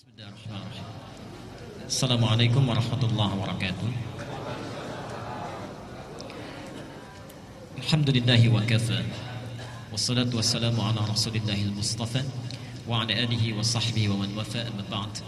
Bismillahirrahmanirrahim. Assalamualaikum warahmatullahi wabarakatuh. Alhamdulillahi wa kafa. Wassalatu wassalamu ala rasulillahil mustafa wa ala alihi wa sahbihi wa man wafa, amma ba'd.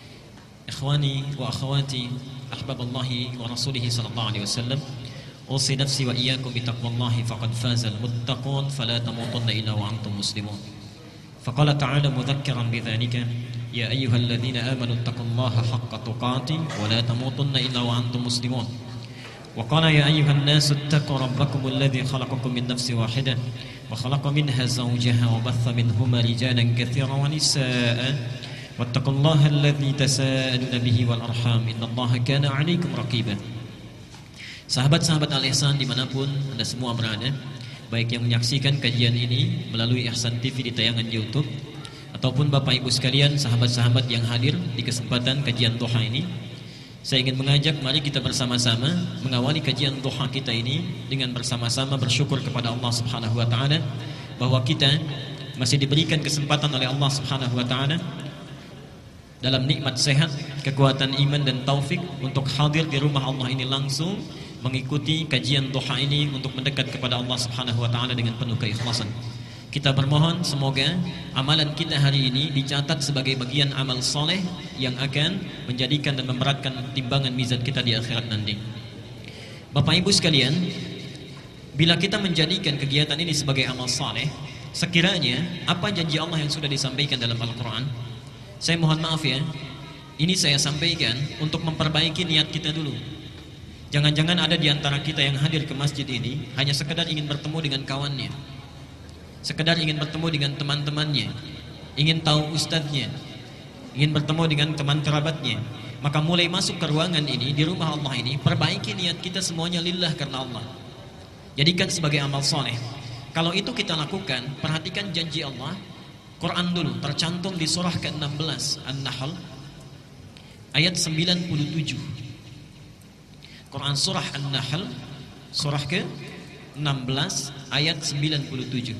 Ikhwani wa akhawati ahbaballahi wa rasulihi sallallahu alaihi wasallam, usi nafsi wa iyyakum bitaqwallahi faqad fazal muttaqun fala tamutunna illa wa antum muslimun. Faqala ta'ala mudhakkiran bidzalika ya ayyuhalladzina amanu taqullaha haqqa tuqatih wa la tamutunna illa wa antum muslimun. Wa qala ya ayyuhan nasu ittaqu rabbakumul ladzi khalaqakum min nafsin wahidah wa khalaqa minha zawjaha wa batha minhuma rijalan katsiran wa nisaa'a wattaqullaha alladzi tasaaluna bihi wal arham innallaha kana 'alaikum raqiba. Sahabat-sahabat Al-Ihsan dimanapun Anda semua berada, baik yang menyaksikan kajian ini melalui Ihsan TV di tayangan YouTube ataupun Bapak Ibu sekalian, sahabat-sahabat yang hadir di kesempatan kajian duha ini, saya ingin mengajak mari kita bersama-sama mengawali kajian duha kita ini dengan bersama-sama bersyukur kepada Allah Subhanahu wa taala bahwa kita masih diberikan kesempatan oleh Allah Subhanahu wa taala dalam nikmat sehat, kekuatan iman dan taufik untuk hadir di rumah Allah ini langsung mengikuti kajian duha ini untuk mendekat kepada Allah Subhanahu wa taala dengan penuh keikhlasan. Kita bermohon semoga amalan kita hari ini dicatat sebagai bagian amal soleh yang akan menjadikan dan memberatkan timbangan mizan kita di akhirat nanti. Bapak Ibu sekalian, bila kita menjadikan kegiatan ini sebagai amal soleh, sekiranya apa janji Allah yang sudah disampaikan dalam Al-Quran, saya mohon maaf ya, ini saya sampaikan untuk memperbaiki niat kita dulu. Jangan-jangan ada di antara kita yang hadir ke masjid ini hanya sekedar ingin bertemu dengan kawannya, sekedar ingin bertemu dengan teman-temannya, ingin tahu ustadznya, ingin bertemu dengan teman kerabatnya. Maka mulai masuk ke ruangan ini, di rumah Allah ini, perbaiki niat kita semuanya lillah karena Allah. Jadikan sebagai amal soleh. Kalau itu kita lakukan, perhatikan janji Allah. Quran dulu, tercantum di surah ke-16 An-Nahl ayat 97. Quran surah An-Nahl surah ke-16 ayat 97.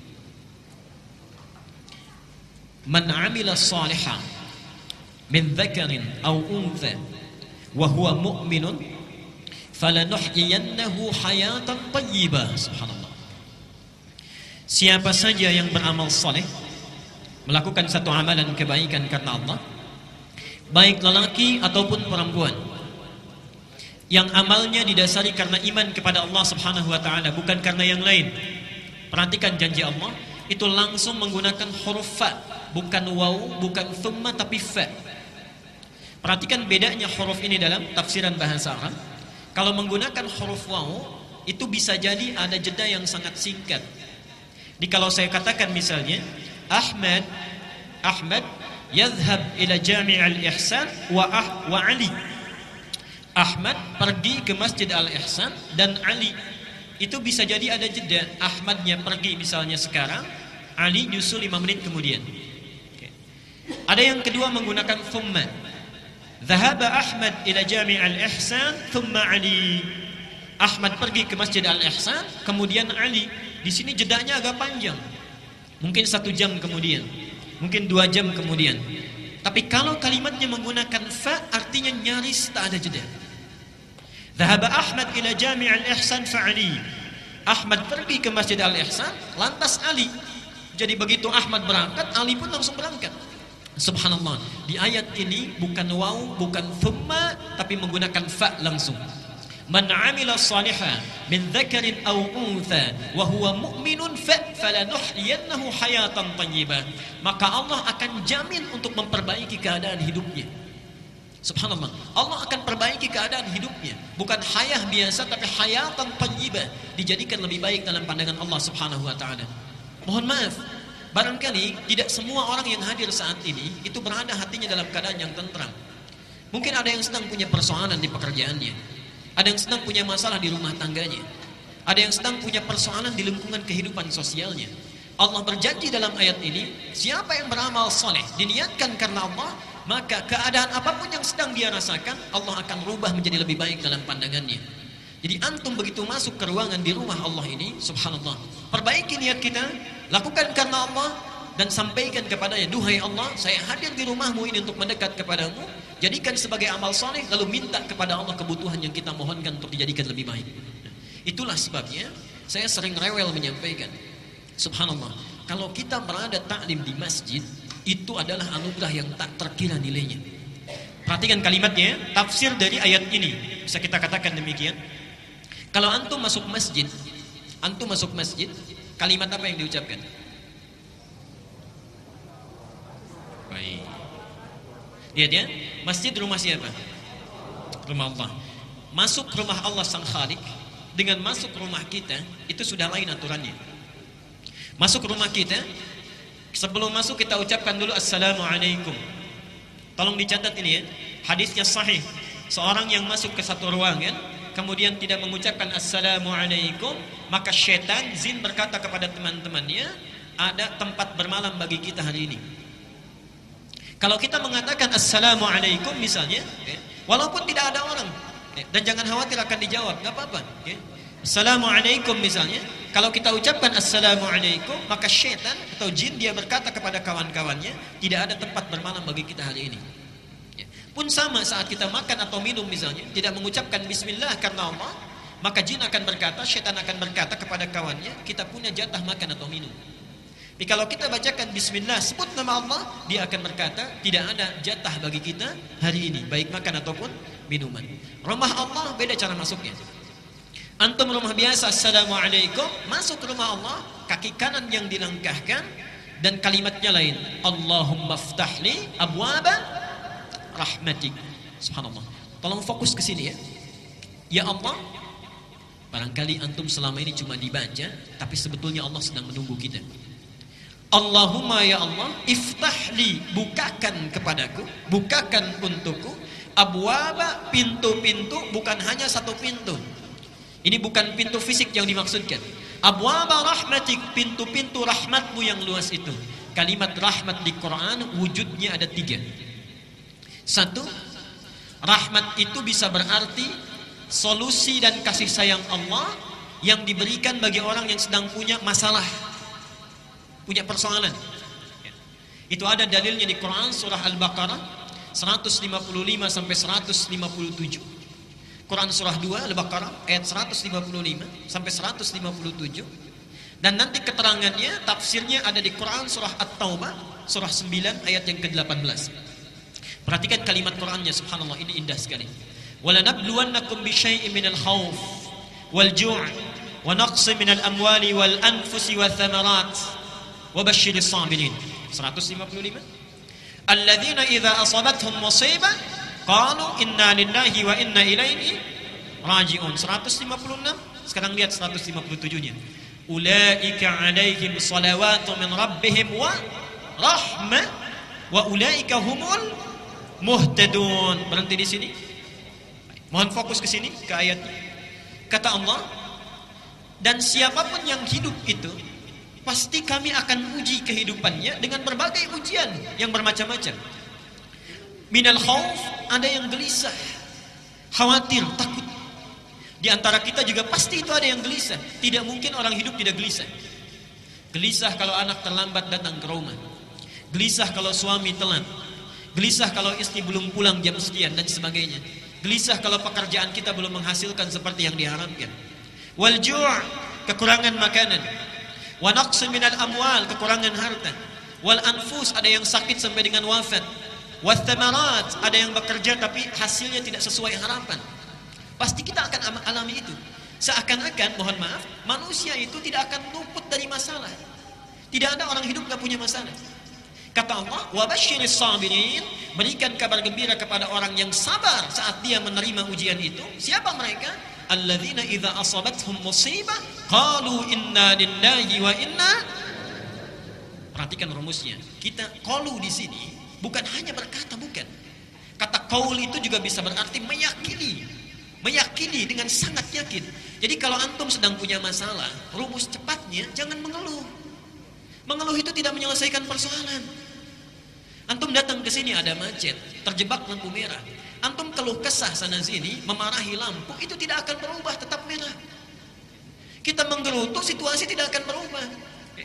Man 'amila shalihan min dzakarin aw untha wa huwa mu'minun falanuhyiyannahu hayatan thayyibah. Subhanallah. Siapa saja yang beramal saleh, melakukan satu amalan kebaikan karena Allah, baik lelaki ataupun perempuan, yang amalnya didasari karena iman kepada Allah Subhanahu wa taala, bukan karena yang lain. Perhatikan janji Allah itu langsung menggunakan huruf fa, bukan waw, bukan thumma, tapi fa. Perhatikan bedanya huruf ini dalam tafsiran bahasa Arab. Kalau menggunakan huruf waw, itu bisa jadi ada jeda yang sangat singkat. Jadi kalau saya katakan misalnya Ahmad yadhhab ila Jami' al-Ihsan wa Ali. Ahmad pergi ke Masjid Al-Ihsan dan Ali. Itu bisa jadi ada jeda. Ahmadnya pergi misalnya sekarang, Ali nyusul 5 menit kemudian. Okay. Ada yang kedua menggunakan thumma. Dhahaba Ahmad ila Jami' Al-Ihsan thumma Ali. Ahmad pergi ke Masjid Al-Ihsan, kemudian Ali. Di sini jedanya agak panjang. Mungkin 1 jam kemudian, mungkin 2 jam kemudian. Tapi kalau kalimatnya menggunakan fa, artinya nyaris tak ada jeda. Dhahaba Ahmad ila Jami' al-Ihsan fa'ali. Ahmad pergi ke Masjid Al-Ihsan, lantas Ali. Jadi begitu Ahmad berangkat, Ali pun langsung berangkat. Subhanallah. Di ayat ini bukan waw, bukan thumma, tapi menggunakan fa langsung. Man 'amila shalihan min dzakarin aw untha wa huwa mu'minun falanuhyiyannahu hayatan thayyibah. Maka Allah akan jamin untuk memperbaiki keadaan hidupnya. Subhanallah. Allah akan perbaiki keadaan hidupnya, bukan hayah biasa tapi hayatan thayyibah, dijadikan lebih baik dalam pandangan Allah Subhanahu wa taala. Mohon maaf, barangkali tidak semua orang yang hadir saat ini itu berada hatinya dalam keadaan yang tentram. Mungkin ada yang sedang punya persoalan di pekerjaannya, ada yang sedang punya masalah di rumah tangganya, ada yang sedang punya persoalan di lingkungan kehidupan sosialnya. Allah berjanji dalam ayat ini, siapa yang beramal soleh diniatkan karena Allah, maka keadaan apapun yang sedang dia rasakan, Allah akan rubah menjadi lebih baik dalam pandangannya. Jadi antum begitu masuk ke ruangan di rumah Allah ini, subhanallah, perbaiki niat kita, lakukan karena Allah, dan sampaikan kepadanya, duhai Allah, saya hadir di rumahmu ini untuk mendekat kepadamu, jadikan sebagai amal soleh, lalu minta kepada Allah kebutuhan yang kita mohonkan untuk dijadikan lebih baik. Itulah sebabnya saya sering rewel menyampaikan, subhanallah, kalau kita berada taklim di masjid, itu adalah anugerah yang tak terkira nilainya. Perhatikan kalimatnya, tafsir dari ayat ini bisa kita katakan demikian. Kalau antum masuk masjid, kalimat apa yang diucapkan? Baik. Lihat ya, masjid rumah siapa? Rumah Allah. Masuk rumah Allah sang Khalik dengan masuk rumah kita itu sudah lain aturannya. Masuk rumah kita, sebelum masuk kita ucapkan dulu assalamualaikum. Tolong dicatat ini ya, hadisnya sahih. Seorang yang masuk ke satu ruangan kemudian tidak mengucapkan assalamualaikum, maka syaitan jin berkata kepada teman-temannya, ada tempat bermalam bagi kita hari ini. Kalau kita mengatakan assalamualaikum misalnya, walaupun tidak ada orang, dan jangan khawatir akan dijawab, nggak apa-apa. Assalamualaikum misalnya, kalau kita ucapkan assalamualaikum, maka syaitan atau jin dia berkata kepada kawan-kawannya, tidak ada tempat bermalam bagi kita hari ini. Pun sama saat kita makan atau minum misalnya, tidak mengucapkan bismillah karena Allah, maka jin akan berkata, syaitan akan berkata kepada kawannya, kita punya jatah makan atau minum. Tapi kalau kita bacakan bismillah, sebut nama Allah, dia akan berkata, tidak ada jatah bagi kita hari ini, baik makan ataupun minuman. Rumah Allah beda cara masuknya. Antum rumah biasa, assalamualaikum, masuk rumah Allah, kaki kanan yang dilangkahkan dan kalimatnya lain, Allahumma ftahli abwaba rahmatik. Subhanallah. Tolong fokus ke sini ya. Ya Allah, barangkali antum selama ini cuma dibaca, tapi sebetulnya Allah sedang menunggu kita. Allahumma ya Allah, iftahli, bukakan kepadaku, bukakan untukku, abwaba, pintu-pintu, bukan hanya satu pintu. Ini bukan pintu fisik yang dimaksudkan. Abwaba rahmatik, pintu-pintu rahmatmu yang luas itu. Kalimat rahmat di Quran wujudnya ada 3. 1, rahmat itu bisa berarti solusi dan kasih sayang Allah yang diberikan bagi orang yang sedang punya masalah, punya persoalan. Itu ada dalilnya di Quran surah Al-Baqarah 155 sampai 157. Quran surah 2 Al-Baqarah ayat 155 sampai 157. Dan nanti keterangannya, tafsirnya ada di Quran surah At-Taubah surah 9 ayat yang ke-18. Perhatikan kalimat Qurannya, subhanallah, ini indah sekali. وَلَنَبْلُوَنَّكُمْ بِشَيْءٍ مِنَ الْخَوْفِ وَالْجُوعِ وَنَقْصٍ مِنَ الْأَمْوَالِ وَالْأَنْفُسِ وَالثَّمَرَاتِ وَبَشِّرِ الصَّابِرِينَ 155. الَّذِينَ إِذَا أَصَابَتْهُمْ مُصِيبَةٌ قَالُوا إِنَّا لِلَّهِ وَإِنَّا إِلَيْهِ رَاجِعُونَ 156. Sekarang lihat 157-nya. أُولَئِكَ عَلَيْهِمْ صَلَوَاتٌ مِنْ رَبِّهِمْ وَرَحْمَةٌ وَأُولَئِكَ هُمُ الْمُهْتَدُونَ. Berhenti di sini. Mohon fokus ke sini, ke ayatnya. Kata Allah, dan siapapun yang hidup itu, pasti kami akan uji kehidupannya dengan berbagai ujian yang bermacam-macam. Minal khauf, ada yang gelisah, khawatir, takut. Di antara kita juga pasti itu ada yang gelisah. Tidak mungkin orang hidup tidak gelisah. Gelisah kalau anak terlambat datang ke rumah. Gelisah kalau suami telat. Gelisah kalau istri belum pulang jam sekian dan sebagainya. Gelisah kalau pekerjaan kita belum menghasilkan seperti yang diharapkan. Wal ju', kekurangan makanan. Wa naqsin minal amwal, kekurangan harta. Wal anfus, ada yang sakit sampai dengan wafat. Wath thamarat, ada yang bekerja tapi hasilnya tidak sesuai harapan. Pasti kita akan alami itu. Seakan-akan, mohon maaf, manusia itu tidak akan luput dari masalah. Tidak ada orang hidup gak punya masalah. Kata Allah, wa basyiris sabirin, berikan kabar gembira kepada orang yang sabar saat dia menerima ujian itu. Siapa mereka? Alladzina idza asabathum musibah qalu inna lillahi wa inna. Perhatikan rumusnya. Kita qalu di sini bukan hanya berkata, bukan. Kata qaul itu juga bisa berarti meyakini. Meyakini dengan sangat yakin. Jadi kalau antum sedang punya masalah, rumus cepatnya jangan mengeluh. Mengeluh itu tidak menyelesaikan persoalan. Antum datang ke sini ada macet, terjebak lampu merah. Antum keluh kesah sana sini, memarahi lampu, itu tidak akan berubah, tetap merah. Kita menggerutu, situasi tidak akan berubah.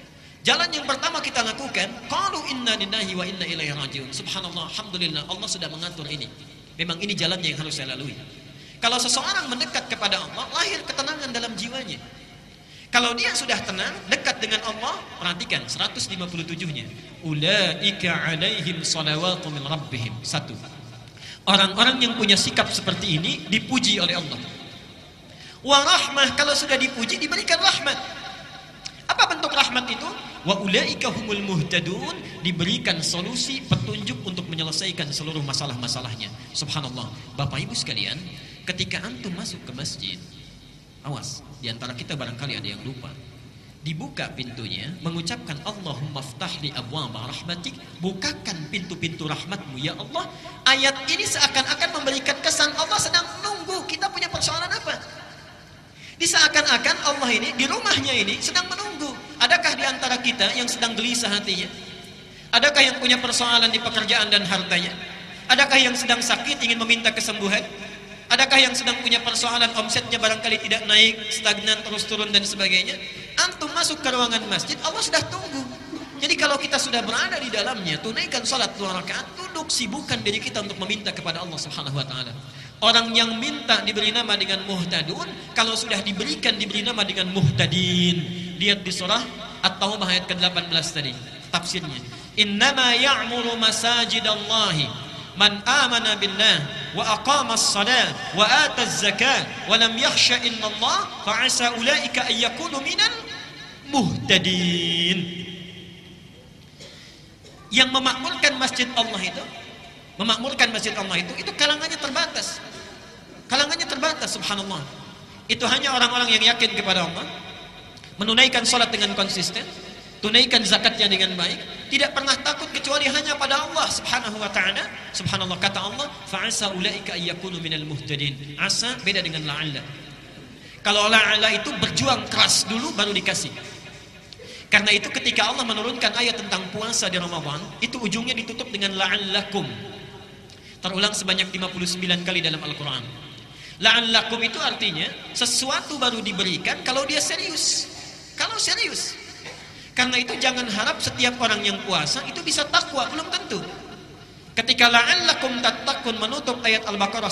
Jalan yang pertama kita lakukan, qalu inna lillahi wa inna ilaihi rajiun. Subhanallah, alhamdulillah, Allah sudah mengatur ini. Memang ini jalannya yang harus saya lalui. Kalau seseorang mendekat kepada Allah, lahir ketenangan dalam jiwanya. Kalau dia sudah tenang, dekat dengan Allah, perhatikan 157-nya. Ulaika alaihim salawatu min rabbihim. 1. Orang-orang yang punya sikap seperti ini dipuji oleh Allah. Wa rahmah, kalau sudah dipuji diberikan rahmat. Apa bentuk rahmat itu? Wa ulaika humul muhtadun, diberikan solusi, petunjuk untuk menyelesaikan seluruh masalah-masalahnya. Subhanallah. Bapak Ibu sekalian, ketika antum masuk ke masjid, awas, di antara kita barangkali ada yang lupa. Dibuka pintunya, mengucapkan Allahumma ftahli abwaaba rahmatik, bukakan pintu-pintu rahmatmu ya Allah. Ayat ini seakan-akan memberikan kesan Allah sedang menunggu kita punya persoalan apa. Diseakan-akan Allah ini di rumahnya ini sedang menunggu. Adakah di antara kita yang sedang gelisah hatinya? Adakah yang punya persoalan di pekerjaan dan hartanya? Adakah yang sedang sakit ingin meminta kesembuhan? Adakah yang sedang punya persoalan omsetnya barangkali tidak naik, stagnan, terus turun dan sebagainya? Antum masuk ke ruangan masjid, Allah sudah tunggu. Jadi kalau kita sudah berada di dalamnya, tunaikan salat 2 rakaat, duduk sibukkan diri kita untuk meminta kepada Allah Subhanahu wa taala. Orang yang minta diberi nama dengan muhtadun, kalau sudah diberi nama dengan muhtadin. Lihat di surah At-Taubah ayat ke-18 tadi, tafsirnya. Innama ya'muru masajidallahi man amana billah wa aqama as-salah wa ata az-zakah wa lam yakhsha illallah fa 'asa ulaika ay yakunu minal muhtadin. Yang memakmurkan masjid Allah itu kalangannya terbatas. Kalangannya terbatas, subhanallah. Itu hanya orang-orang yang yakin kepada Allah, menunaikan salat dengan konsisten, tunaikan zakatnya dengan baik, tidak pernah takut kecuali hanya pada Allah Subhanahu wa taala. Subhanallah, kata Allah, fa'asa ulaika ayyakunu minal muhtadin. Asa beda dengan la'alla. Kalau la'alla itu berjuang keras dulu baru dikasih. Karena itu ketika Allah menurunkan ayat tentang puasa di Ramadan, itu ujungnya ditutup dengan la'allakum. Terulang sebanyak 59 kali dalam Al-Quran. La'allakum itu artinya sesuatu baru diberikan kalau dia serius. Kalau serius. Karena itu jangan harap setiap orang yang puasa itu bisa takwa, belum tentu. Ketika la'allakum tattaqun menutup ayat Al-Baqarah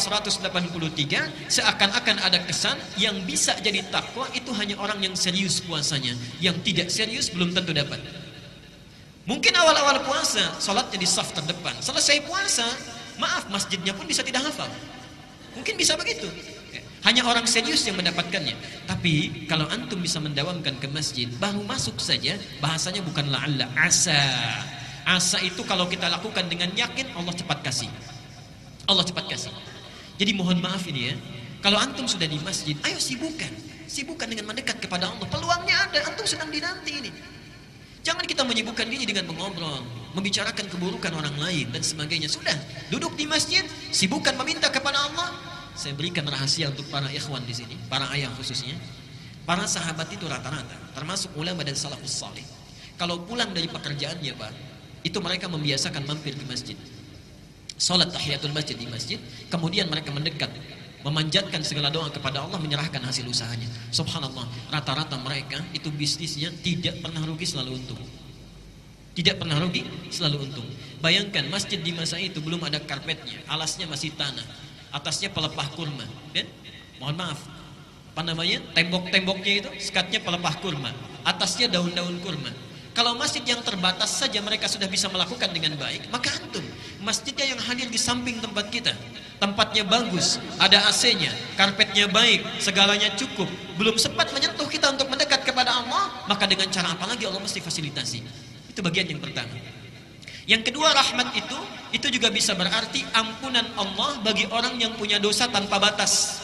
183, seakan-akan ada kesan yang bisa jadi takwa itu hanya orang yang serius puasanya. Yang tidak serius belum tentu dapat. Mungkin awal-awal puasa salatnya di saf terdepan, selesai puasa, maaf, masjidnya pun bisa tidak hafal. Mungkin bisa begitu. Hanya orang serius yang mendapatkannya. Tapi kalau antum bisa mendawamkan ke masjid, baru masuk saja, bahasanya bukan la'alla, asa. Asa itu kalau kita lakukan dengan yakin, Allah cepat kasih. Allah cepat kasih. Jadi mohon maaf ini ya, kalau antum sudah di masjid, ayo sibukkan dengan mendekat kepada Allah. Peluangnya ada, antum sedang dinanti ini. Jangan kita menyibukkan diri dengan mengobrol, membicarakan keburukan orang lain dan sebagainya. Sudah, duduk di masjid, sibukkan meminta kepada Allah. Saya berikan rahasia untuk para ikhwan di sini, para ayah khususnya. Para sahabat itu rata-rata, termasuk ulama dan salafus salih. Kalau pulang dari pekerjaannya, Pak, itu mereka membiasakan mampir ke masjid. Salat tahiyatul masjid di masjid, kemudian mereka mendekat, memanjatkan segala doa kepada Allah, menyerahkan hasil usahanya. Subhanallah, rata-rata mereka itu bisnisnya tidak pernah rugi, selalu untung. Tidak pernah rugi, selalu untung. Bayangkan masjid di masa itu belum ada karpetnya, alasnya masih tanah, atasnya pelepah kurma, kan? Mohon maaf, apa namanya? Tembok-temboknya itu sekatnya pelepah kurma, atasnya daun-daun kurma. Kalau masjid yang terbatas saja mereka sudah bisa melakukan dengan baik, maka antum masjidnya yang hadir di samping tempat kita, tempatnya bagus, ada AC-nya, karpetnya baik, segalanya cukup, belum sempat menyentuh kita untuk mendekat kepada Allah, maka dengan cara apa lagi Allah mesti fasilitasi. Itu bagian yang pertama. Yang kedua, rahmat itu juga bisa berarti ampunan Allah bagi orang yang punya dosa tanpa batas.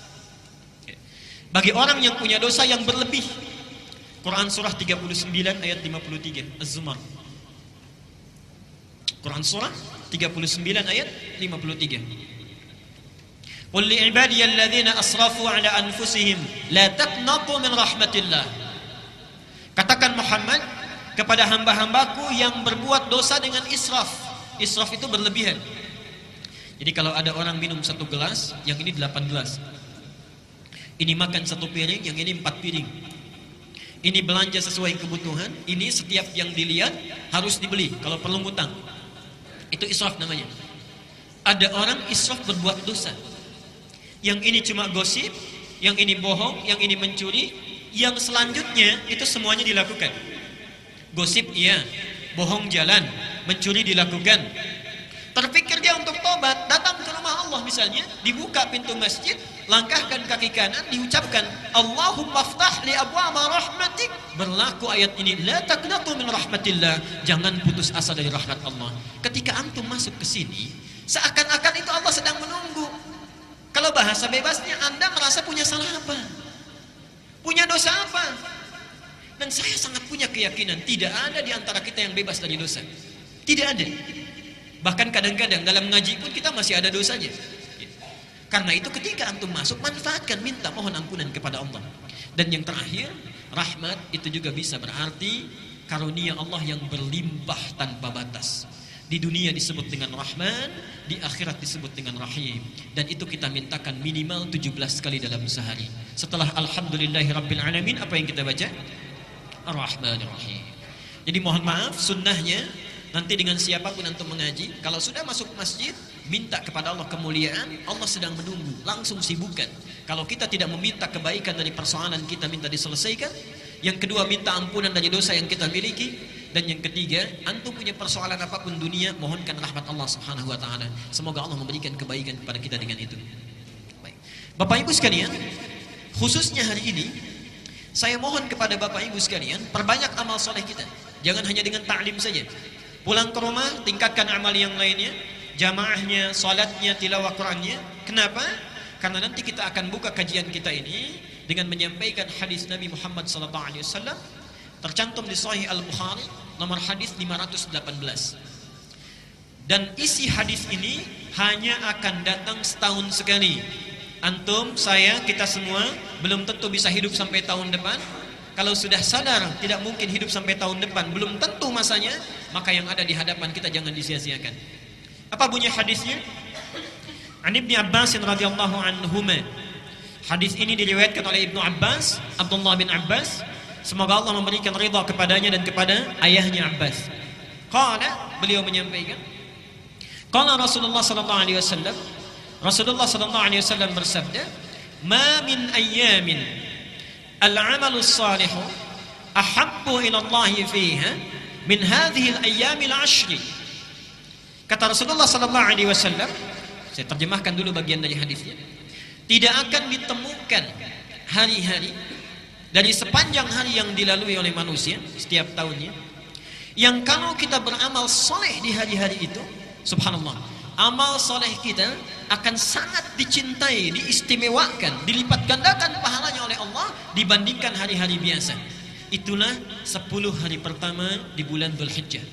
Bagi orang yang punya dosa yang berlebih. Quran surah 39 ayat 53, Az-Zumar. Quran surah 39 ayat 53. Qul li ibadiyalladzina asrafu ala anfusihim la taqnatu min rahmatillah. Katakan Muhammad kepada hamba-hambaku yang berbuat dosa dengan israf. Israf itu berlebihan. Jadi kalau ada orang minum 1 gelas, yang ini 8 gelas. Ini makan 1 piring, yang ini 4 piring. Ini belanja sesuai kebutuhan, ini setiap yang dilihat harus dibeli, kalau perlu ngutang. Itu israf namanya. Ada orang israf berbuat dosa. Yang ini cuma gosip, yang ini bohong, yang ini mencuri, yang selanjutnya itu semuanya dilakukan. Gosip iya, bohong jalan, mencuri dilakukan. Terpikir dia untuk tobat, datang ke rumah Allah misalnya, dibuka pintu masjid, langkahkan kaki kanan, diucapkan Allahumma ftah li abwaba rahmatik. Berlaku ayat ini, la taqnatu min rahmatillah, jangan putus asa dari rahmat Allah. Ketika antum masuk ke sini, seakan-akan itu Allah sedang menunggu. Kalau bahasa bebasnya, Anda merasa punya salah apa? Punya dosa apa? Dan saya sangat punya keyakinan tidak ada di antara kita yang bebas dari dosa. Tidak ada. Bahkan kadang-kadang dalam ngaji pun kita masih ada dosanya. Karena itu ketika antum masuk, manfaatkan, minta mohon ampunan kepada Allah. Dan yang terakhir, rahmat itu juga bisa berarti karunia Allah yang berlimpah tanpa batas. Di dunia disebut dengan Rahman, di akhirat disebut dengan Rahim. Dan itu kita mintakan minimal 17 kali dalam sehari. Setelah Alhamdulillahirabbil alamin, apa yang kita baca? Ar-Rahmanir Rahim. Jadi mohon maaf, sunnahnya nanti dengan siapapun antum mengaji, kalau sudah masuk masjid, minta kepada Allah kemuliaan, Allah sedang menunggu, langsung sibukkan. Kalau kita tidak meminta kebaikan dari persoalan kita, minta diselesaikan. Yang kedua, minta ampunan dari dosa yang kita miliki. Dan yang ketiga, antum punya persoalan apapun dunia, mohonkan rahmat Allah Subhanahu wa taala. Semoga Allah memberikan kebaikan kepada kita dengan itu. Baik. Bapak Ibu sekalian, khususnya hari ini saya mohon kepada Bapak Ibu sekalian, perbanyak amal soleh kita. Jangan hanya dengan ta'lim saja. Pulang ke rumah, tingkatkan amal yang lainnya, jamaahnya, salatnya, tilawah Qur'annya. Kenapa? Karena nanti kita akan buka kajian kita ini dengan menyampaikan hadis Nabi Muhammad SAW tercantum di Sahih Al-Bukhari nomor hadis 518. Dan isi hadis ini hanya akan datang setahun sekali. Antum, saya, kita semua belum tentu bisa hidup sampai tahun depan. Kalau sudah sadar tidak mungkin hidup sampai tahun depan, belum tentu masanya, maka yang ada di hadapan kita jangan disia-siakan. Apa bunyi hadisnya? An Ibnu Abbas radhiyallahu anhuma. Hadis ini diriwayatkan oleh Ibnu Abbas, Abdullah bin Abbas. Semoga Allah memberikan ridha kepadanya dan kepada ayahnya Abbas. Qala, beliau menyampaikan, qala Rasulullah sallallahu alaihi wasallam, Rasulullah sallallahu alaihi wasallam bersabda, "Ma min ayyamin al-'amalu as-salihu ahabbu ila Allah fiha min hadhihi al-ayyam al-'ashr." Kata Rasulullah sallallahu alaihi wasallam, saya terjemahkan dulu bagian dari hadisnya. Tidak akan ditemukan hari-hari dari sepanjang hari yang dilalui oleh manusia setiap tahunnya yang kalau kita beramal soleh di hari-hari itu, subhanallah, amal soleh kita akan sangat dicintai, diistimewakan, dilipat gandakan pahalanya oleh Allah dibandingkan hari-hari biasa. Itulah 10 hari pertama di bulan Dzulhijjah.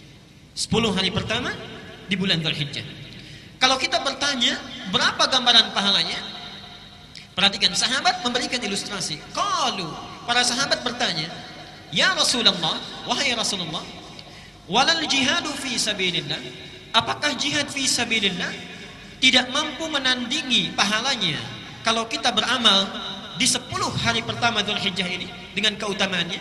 10 hari pertama di bulan Dzulhijjah. Kalau kita bertanya berapa gambaran pahalanya, perhatikan, sahabat memberikan ilustrasi. Qalu, para sahabat bertanya, "Ya Rasulullah, wahai Rasulullah, walal jihadu fi sabilillah?" Apakah jihad fi sabilillah tidak mampu menandingi pahalanya kalau kita beramal di 10 hari pertama Dzulhijjah ini dengan keutamaannya?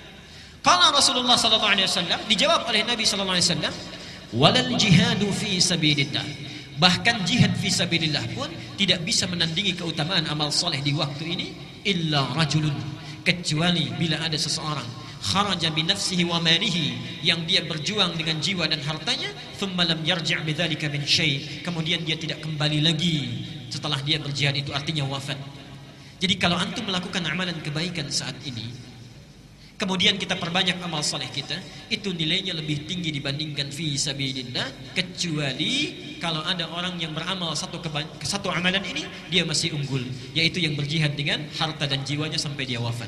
Qala Rasulullah sallallahu alaihi wasallam, dijawab oleh Nabi sallallahu alaihi wasallam, "Walal jihadu fi sabilillah." Bahkan jihad fi sabilillah pun tidak bisa menandingi keutamaan amal soleh di waktu ini, illa rajulun, kecuali bila ada seseorang kharaja bi nafsihi wa malihi, yang dia berjuang dengan jiwa dan hartanya, thumma lam yarji' bidzalika min syai', kemudian dia tidak kembali lagi setelah dia berjihad, itu artinya wafat. Jadi kalau antum melakukan amalan kebaikan saat ini, kemudian kita perbanyak amal soleh kita, itu nilainya lebih tinggi dibandingkan fi sabilillah, kecuali kalau ada orang yang beramal satu amalan ini dia masih unggul, yaitu yang berjihad dengan harta dan jiwanya sampai dia wafat.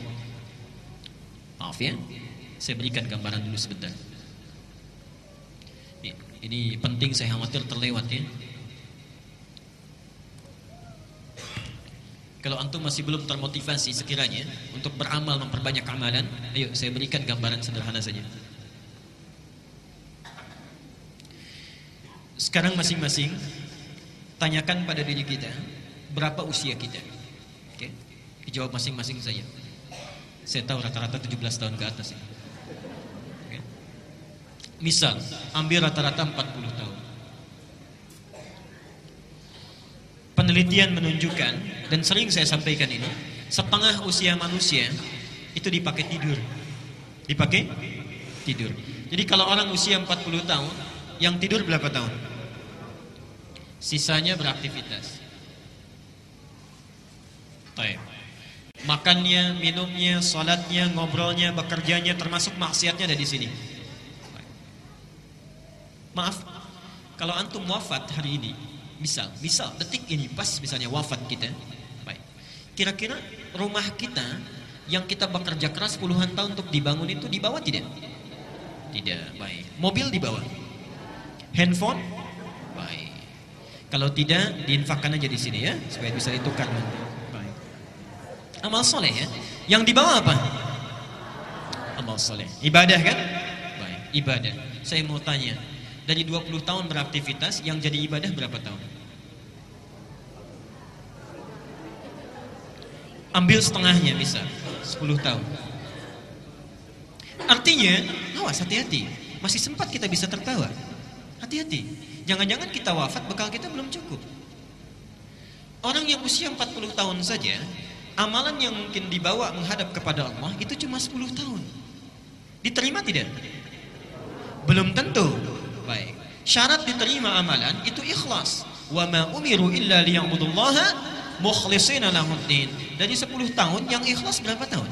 Maaf ya, saya berikan gambaran dulu sebentar. Ini penting, saya khawatir terlewat ya. Kalau antum masih belum termotivasi sekiranya untuk beramal, memperbanyak amalan, ayo saya berikan gambaran sederhana saja. Sekarang masing-masing tanyakan pada diri kita, berapa usia kita? Oke, dijawab masing-masing saja. Saya tahu rata-rata 17 tahun ke atas ya. Oke. Misal, ambil rata-rata 40 tahun. Penelitian menunjukkan, dan sering saya sampaikan ini, setengah usia manusia itu dipakai tidur. Dipakai tidur. Jadi kalau orang usia 40 tahun, yang tidur berapa tahun? Sisanya beraktivitas. Baik. Makannya, minumnya, salatnya, ngobrolnya, bekerjanya, termasuk maksiatnya ada di sini. Baik. Maaf, kalau antum wafat hari ini, misal detik ini pas misalnya wafat kita, baik. Kira-kira rumah kita yang kita bekerja keras puluhan tahun untuk dibangun itu dibawa tidak? Tidak, baik. Mobil dibawa? Handphone? Baik. Kalau tidak, diinfakkan aja di sini ya, supaya bisa ditukar nanti. Baik. Amal soleh ya. Yang dibawa apa? Amal soleh. Ibadah kan? Baik, ibadah. Saya mau tanya, dari 20 tahun beraktivitas, yang jadi ibadah berapa tahun? Ambil setengahnya bisa 10 tahun. Artinya, awas, hati-hati. Masih sempat kita bisa tertawa. Hati-hati. Jangan-jangan kita wafat, bekal kita belum cukup. Orang yang usia 40 tahun saja, amalan yang mungkin dibawa menghadap kepada Allah itu cuma 10 tahun. Diterima tidak? Belum tentu. Baik. Syarat diterima amalan itu ikhlas. Wa ma umiru illa liya'budullaha mukhlishina lahuddin. Dari 10 tahun yang ikhlas berapa tahun?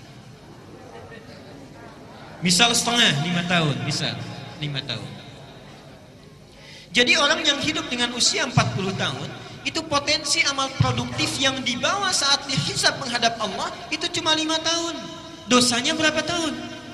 Misal setengah, 5 tahun, misal 5 tahun. Jadi orang yang hidup dengan usia 40 tahun, itu potensi amal produktif yang dibawa saat dihisab menghadap Allah itu cuma 5 tahun. Dosanya berapa tahun?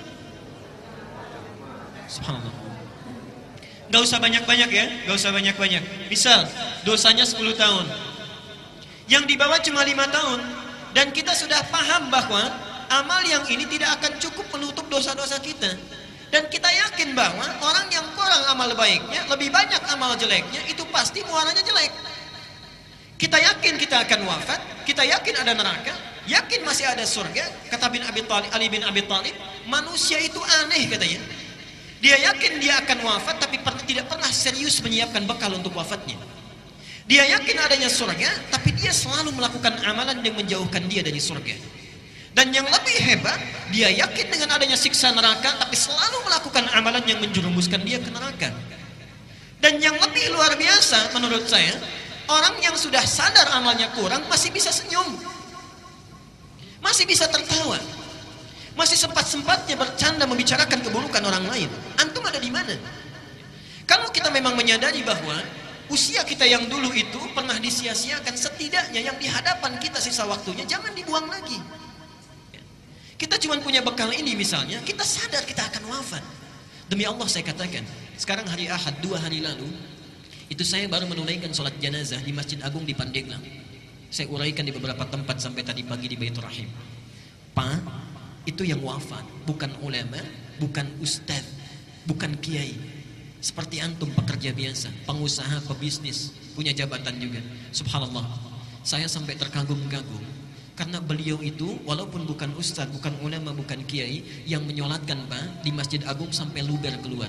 Subhanallah. Gak usah banyak-banyak ya, gak usah banyak-banyak. Misal dosanya 10 tahun, yang dibawa cuma 5 tahun, dan kita sudah paham bahwa amal yang ini tidak akan cukup menutup dosa-dosa kita, dan kita yakin bahwa orang yang kurang amal baiknya, lebih banyak amal jeleknya, itu pasti muaranya jelek. Kita yakin kita akan wafat, kita yakin ada neraka, yakin masih ada surga. Kata Ali bin Abi Thalib, manusia itu aneh katanya. Dia yakin dia akan wafat, tapi tidak pernah serius menyiapkan bekal untuk wafatnya. Dia yakin adanya surga, tapi dia selalu melakukan amalan yang menjauhkan dia dari surga. Dan yang lebih hebat, dia yakin dengan adanya siksa neraka, tapi selalu melakukan amalan yang menjerumuskan dia ke neraka. Dan yang lebih luar biasa menurut saya, orang yang sudah sadar amalnya kurang masih bisa senyum, masih bisa tertawa, masih sempat-sempatnya bercanda membicarakan keburukan orang lain. Antum ada di mana? Kalau kita memang menyadari bahwa usia kita yang dulu itu pernah disia-siakan, setidaknya yang di hadapan kita sisa waktunya jangan dibuang lagi. Kita cuma punya bekal ini misalnya, kita sadar kita akan wafat. Demi Allah saya katakan, sekarang hari Ahad 2 hari lalu, itu saya baru menunaikan sholat jenazah di Masjid Agung di Pandeglang. Saya uraikan di beberapa tempat sampai tadi pagi di Baitur Rahim. Pak, itu yang wafat bukan ulama, bukan ustadz, bukan kiai. Seperti antum pekerja biasa, pengusaha, pebisnis, punya jabatan juga. Subhanallah, saya sampai terkagum-kagum karena beliau itu walaupun bukan ustadz, bukan ulama, bukan kiai, yang menyolatkan Pak di Masjid Agung sampai luber keluar.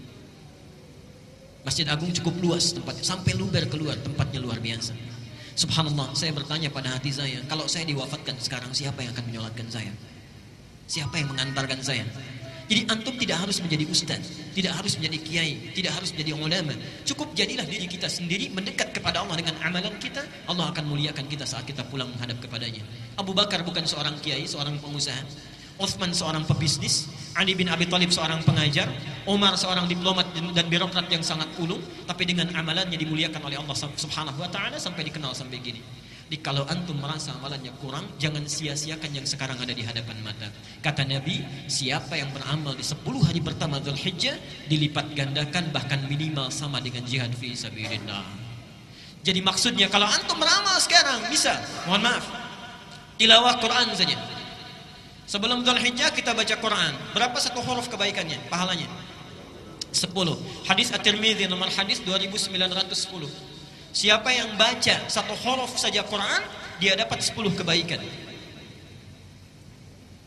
Masjid Agung cukup luas tempatnya, sampai luber keluar, tempatnya luar biasa. Subhanallah, saya bertanya pada hati saya, kalau saya diwafatkan sekarang, siapa yang akan menyolatkan saya? Siapa yang mengantarkan saya? Jadi antum tidak harus menjadi ustaz, tidak harus menjadi kiai, tidak harus menjadi ulama. Cukup jadilah diri kita sendiri mendekat kepada Allah dengan amalan kita. Allah akan muliakan kita saat kita pulang menghadap kepadanya. Abu Bakar bukan seorang kiai, seorang pengusaha. Utsman seorang pebisnis, Ali bin Abi Thalib seorang pengajar, Umar seorang diplomat dan birokrat yang sangat ulung, tapi dengan amalannya dimuliakan oleh Allah Subhanahu wa taala sampai dikenal sampai gini. Jadi kalau antum merasa amalannya kurang, jangan sia-siakan yang sekarang ada di hadapan mata. Kata Nabi, siapa yang beramal di 10 hari pertama Dzulhijjah dilipat gandakan bahkan minimal sama dengan jihad fi sabilillah. Jadi maksudnya kalau antum beramal sekarang bisa, mohon maaf, tilawah Quran saja. Sebelum Dzulhijjah kita baca Quran. Berapa satu huruf kebaikannya, pahalanya? 10. Hadis At-Tirmidzi nomor hadis 2910. Siapa yang baca satu huruf saja Quran, dia dapat 10 kebaikan.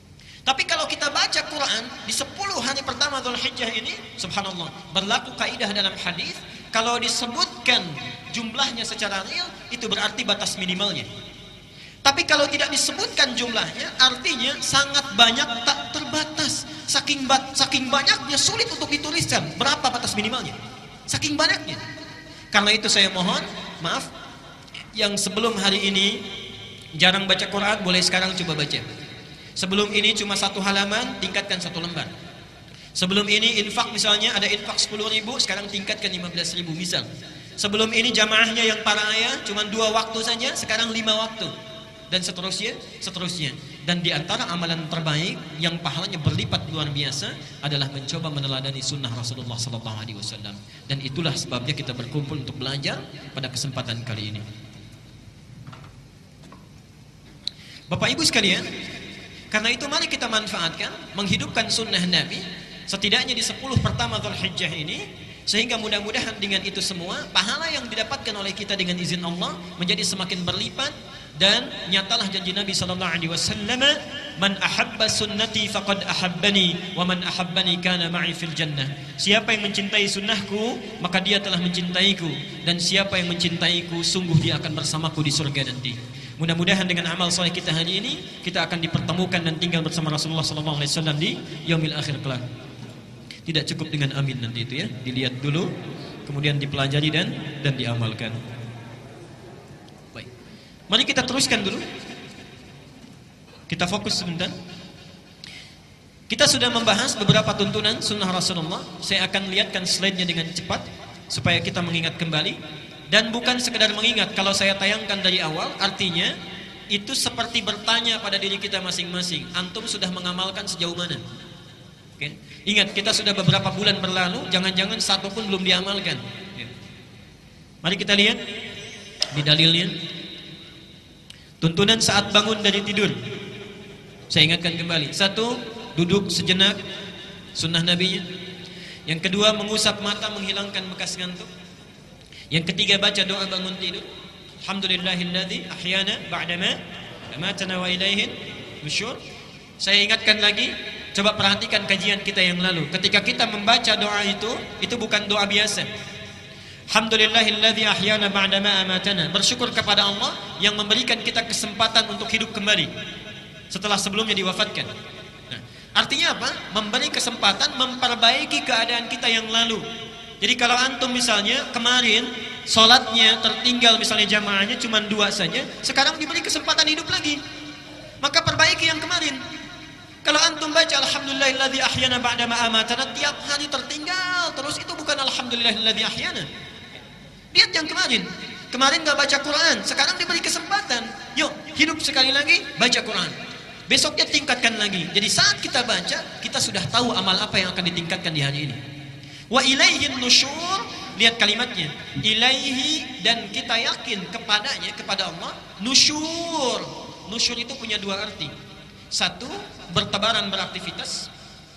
Tapi kalau kita baca Quran di 10 hari pertama Dzulhijjah ini, subhanallah, berlaku kaidah dalam hadis, kalau disebutkan jumlahnya secara real, itu berarti batas minimalnya. Tapi kalau tidak disebutkan jumlahnya, artinya sangat banyak, tak terbatas. Saking banyaknya sulit untuk dituliskan berapa batas minimalnya. Saking banyaknya. Karena itu saya mohon, maaf, yang sebelum hari ini jarang baca Quran, boleh sekarang coba baca. Sebelum ini cuma 1 halaman, tingkatkan 1 lembar. Sebelum ini infak misalnya ada infak 10.000, sekarang tingkatkan 15.000 misal. Sebelum ini jamaahnya yang para ayah cuma 2 waktu saja, sekarang 5 waktu. Dan seterusnya. Dan di antara amalan terbaik yang pahalanya berlipat luar biasa adalah mencoba meneladani sunnah Rasulullah SAW. Dan itulah sebabnya kita berkumpul untuk belajar pada kesempatan kali ini. Bapak Ibu sekalian, karena itu mari kita manfaatkan, menghidupkan sunnah Nabi setidaknya di 10 pertama Dzulhijjah ini, sehingga mudah-mudahan dengan itu semua pahala yang didapatkan oleh kita dengan izin Allah menjadi semakin berlipat. Dan nyatalah janji Nabi SAW, man ahabba sunnati faqad ahabbani wa man ahabbani kana ma'i fil jannah. Siapa yang mencintai sunnahku, maka dia telah mencintaiku, dan siapa yang mencintaiku, sungguh dia akan bersamaku di surga nanti. Mudah-mudahan dengan amal soleh kita hari ini, kita akan dipertemukan dan tinggal bersama Rasulullah SAW di yaumil akhir kelak. Tidak cukup dengan amin nanti itu ya, dilihat dulu, kemudian dipelajari dan diamalkan. Baik, mari kita teruskan dulu. Kita fokus sebentar. Kita sudah membahas beberapa tuntunan sunnah Rasulullah. Saya akan lihatkan slide-nya dengan cepat supaya kita mengingat kembali. Dan bukan sekedar mengingat, kalau saya tayangkan dari awal, artinya itu seperti bertanya pada diri kita masing-masing, antum sudah mengamalkan sejauh mana? Okay. Ingat, kita sudah beberapa bulan berlalu, jangan-jangan satu pun belum diamalkan. Okay. Mari kita lihat di dalilnya. Tuntunan saat bangun dari tidur. Saya ingatkan kembali. 1, duduk sejenak, sunnah Nabi-nya. Yang kedua, mengusap mata menghilangkan bekas ngantuk. Yang ketiga, baca doa bangun tidur. Alhamdulillahilladzi ahyana ba'dama amatana wa ilaihin nusyur. Saya ingatkan lagi, coba perhatikan kajian kita yang lalu. Ketika kita membaca doa itu bukan doa biasa. Alhamdulillahilladzi ahyana ba'dama amatana. Bersyukur kepada Allah yang memberikan kita kesempatan untuk hidup kembali setelah sebelumnya diwafatkan. Nah, artinya apa? Memberi kesempatan memperbaiki keadaan kita yang lalu. Jadi kalau antum misalnya kemarin sholatnya tertinggal, misalnya jamaahnya cuma 2 saja, sekarang diberi kesempatan hidup lagi, maka perbaiki yang kemarin. Kalau antum baca alhamdulillahilladzi ahyana ba'dama amatana tiap hari tertinggal terus, itu bukan alhamdulillahilladzi ahyana. Lihat yang kemarin gak baca Quran, sekarang diberi kesempatan, yuk hidup sekali lagi, baca Quran. Besoknya tingkatkan lagi. Jadi saat kita baca, kita sudah tahu amal apa yang akan ditingkatkan di hari ini. Wa ilaihin nusyur, lihat kalimatnya, ilaihi, dan kita yakin kepadanya, kepada Allah. Nusyur itu punya 2 arti. 1, bertebaran beraktivitas.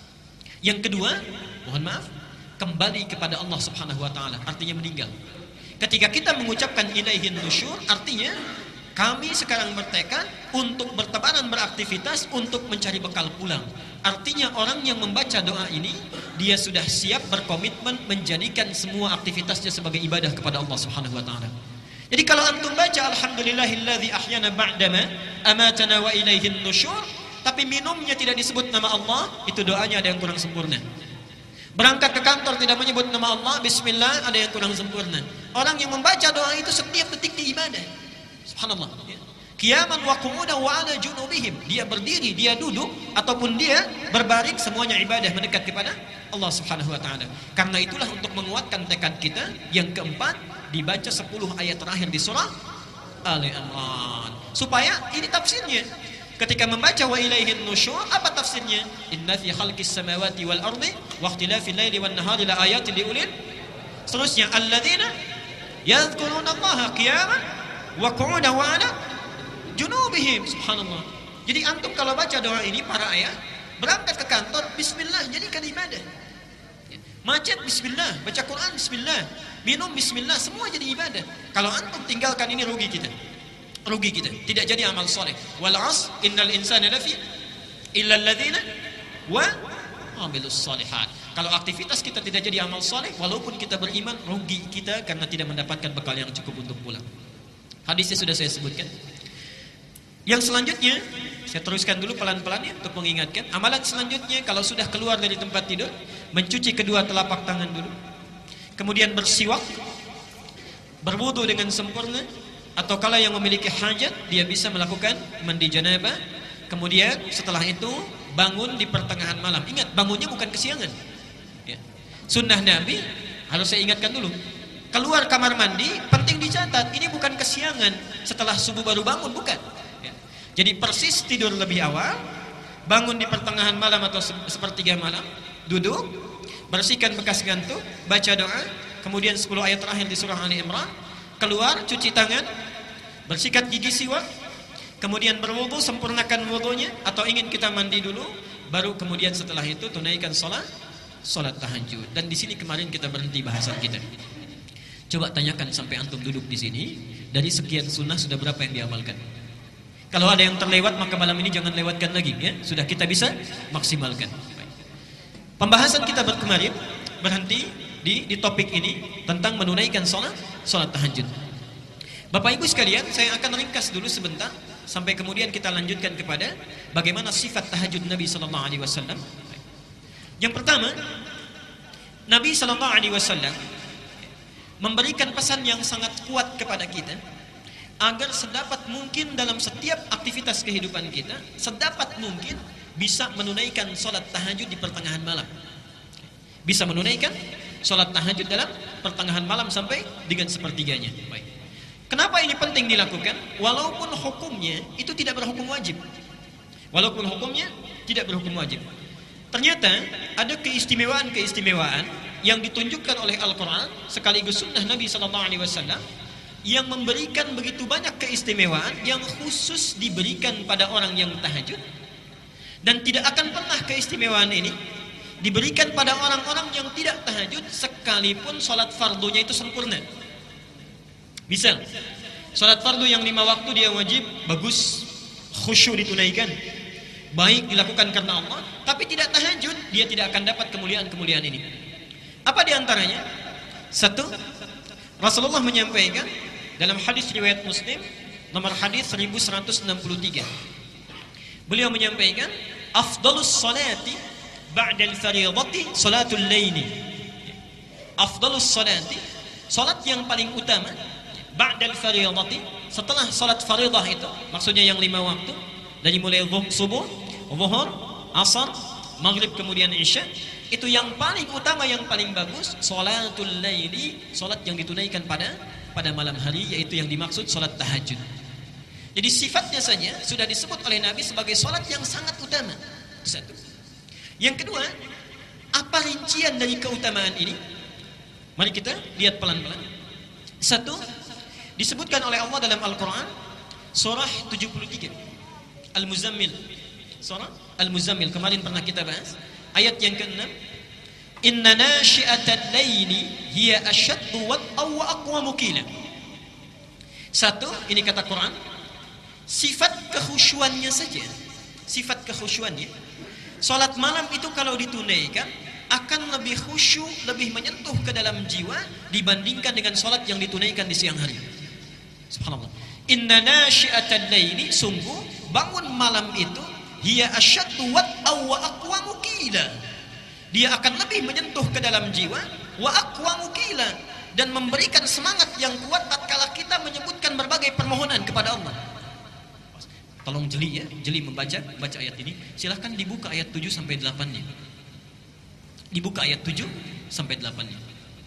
Yang kedua, mohon maaf, kembali kepada Allah Subhanahu wa taala, artinya meninggal. Ketika kita mengucapkan ilaihin nusyur, artinya kami sekarang bertekad untuk bertebaran beraktivitas untuk mencari bekal pulang. Artinya orang yang membaca doa ini, dia sudah siap berkomitmen menjadikan semua aktivitasnya sebagai ibadah kepada Allah Subhanahu wa taala. Jadi kalau antum baca alhamdulillahilladzi ahyana ba'dama amatana wa ilaihin nusyur, tapi minumnya tidak disebut nama Allah, itu doanya ada yang kurang sempurna. Berangkat ke kantor tidak menyebut nama Allah, bismillah, ada yang kurang sempurna. Orang yang membaca doa itu setiap detik di ibadah. Subhanallah. Qiyaman wa qu'udan wa 'ala junubihim. Dia berdiri, dia duduk, ataupun dia berbaring, semuanya ibadah mendekat kepada Allah Subhanahu wa taala. Karena itulah untuk menguatkan tekad kita, yang keempat, dibaca 10 ayat terakhir di surah Ali Imran. Supaya ini tafsirnya. Ketika membaca wa ilaihin nusyur, apa tafsirnya? Inna fi khalqis samawati wal ardi wa ikhtilafil laili wan nahari la ayatin liulil. Seterusnya, alladzina yadhkuruna Allaha qiyaman wa qu'udan wa 'ala junubihim. Subhanallah. Jadi antum kalau baca doa ini, para ayah, berangkat ke kantor, bismillah, jadikan ibadah. Macet, bismillah. Baca Quran, bismillah. Minum, bismillah. Semua jadi ibadah. Kalau antum tinggalkan ini, rugi kita. Tidak jadi amal soleh. Wal 'asr innal insana lafi illal ladzina wa amilus shalihat. Kalau aktivitas kita tidak jadi amal soleh, walaupun kita beriman, rugi kita karena tidak mendapatkan bekal yang cukup untuk pulang. Hadisnya sudah saya sebutkan. Yang selanjutnya, saya teruskan dulu pelan-pelan ya untuk mengingatkan. Amalan selanjutnya, kalau sudah keluar dari tempat tidur, mencuci kedua telapak tangan dulu. Kemudian bersiwak, berwudu dengan sempurna, atau kalau yang memiliki hajat, dia bisa melakukan mandi janabah. Kemudian setelah itu bangun di pertengahan malam. Ingat, bangunnya bukan kesiangan ya. Sunnah Nabi, harus saya ingatkan dulu, keluar kamar mandi, penting dicatat, ini bukan kesiangan setelah subuh baru bangun, bukan ya. Jadi persis tidur lebih awal, bangun di pertengahan malam atau sepertiga malam, duduk, bersihkan bekas ngantuk, baca doa, kemudian 10 ayat terakhir di surah Ali Imran, keluar, cuci tangan, bersikat gigi, siwak, kemudian berwudu, sempurnakan wudunya, atau ingin kita mandi dulu, baru kemudian setelah itu tunaikan salat tahajud. Dan di sini kemarin kita berhenti bahasan kita. Coba tanyakan sampai antum duduk di sini, dari sekian sunnah sudah berapa yang diamalkan? Kalau ada yang terlewat, maka malam ini jangan lewatkan lagi ya. Sudah kita bisa maksimalkan. Baik. Pembahasan kita kemarin berhenti di topik ini tentang menunaikan salat tahajud. Bapak Ibu sekalian, saya akan ringkas dulu sebentar sampai kemudian kita lanjutkan kepada bagaimana sifat tahajud Nabi sallallahu alaihi wasallam. Yang pertama, Nabi sallallahu alaihi wasallam memberikan pesan yang sangat kuat kepada kita agar sedapat mungkin dalam setiap aktivitas kehidupan kita, sedapat mungkin bisa menunaikan salat tahajud di pertengahan malam. Bisa menunaikan salat tahajud dalam pertengahan malam sampai dengan sepertiganya. Baik. Kenapa ini penting dilakukan? Walaupun hukumnya itu tidak berhukum wajib. Walaupun hukumnya tidak berhukum wajib. Ternyata ada keistimewaan-keistimewaan yang ditunjukkan oleh Al-Quran sekaligus sunnah Nabi SAW yang memberikan begitu banyak keistimewaan yang khusus diberikan pada orang yang tahajud, dan tidak akan pernah keistimewaan ini diberikan pada orang-orang yang tidak tahajud sekalipun salat fardunya itu sempurna. Misal, salat fardu yang 5 waktu dia wajib, bagus, khusyuk ditunaikan, baik dilakukan karena Allah, tapi tidak tahajud, dia tidak akan dapat kemuliaan-kemuliaan ini. Apa diantaranya? Satu, Rasulullah menyampaikan dalam hadis riwayat Muslim nomor hadis 1163. Beliau menyampaikan, afdalus salati ba'dal fardhati salatul laili. Afdalus salati, salat yang paling utama ba'dal fardhati, setelah salat fardhah itu, maksudnya yang 5 waktu, dari mulai subuh, zuhur, asar, maghrib kemudian isya, itu yang paling utama, yang paling bagus salatul laili, salat yang ditunaikan pada malam hari, yaitu yang dimaksud salat tahajud. Jadi sifatnya saja sudah disebut oleh Nabi sebagai salat yang sangat utama. Satu. Yang kedua, apa rincian dari keutamaan ini? Mari kita lihat pelan-pelan. Satu, disebutkan oleh Allah dalam Al-Quran surah 73 Al-Muzammil. Surah Al-Muzammil kemarin pernah kita bahas. Ayat yang ke-6, inna nashi'atal laili hiya ashaddu wat'aw wa aqwamu qila. Satu, ini kata Quran, sifat kekhusyuannya saja. Sifat kekhusyuannya, salat malam itu kalau ditunaikan akan lebih khusyuk, lebih menyentuh ke dalam jiwa dibandingkan dengan salat yang ditunaikan di siang hari. Subhanallah. Inna nashi'atal laili, sungguh bangun malam itu, hiya ashaddu wat'aw wa aqwamu qila, dia akan lebih menyentuh ke dalam jiwa, wa aqwamu qila, dan memberikan semangat yang kuat tatkala kita menyebutkan berbagai permohonan kepada Allah. Tolong jeli ya, jeli membaca ayat ini. Silahkan dibuka ayat 7 sampai 8-nya. Dibuka ayat 7 sampai 8-nya.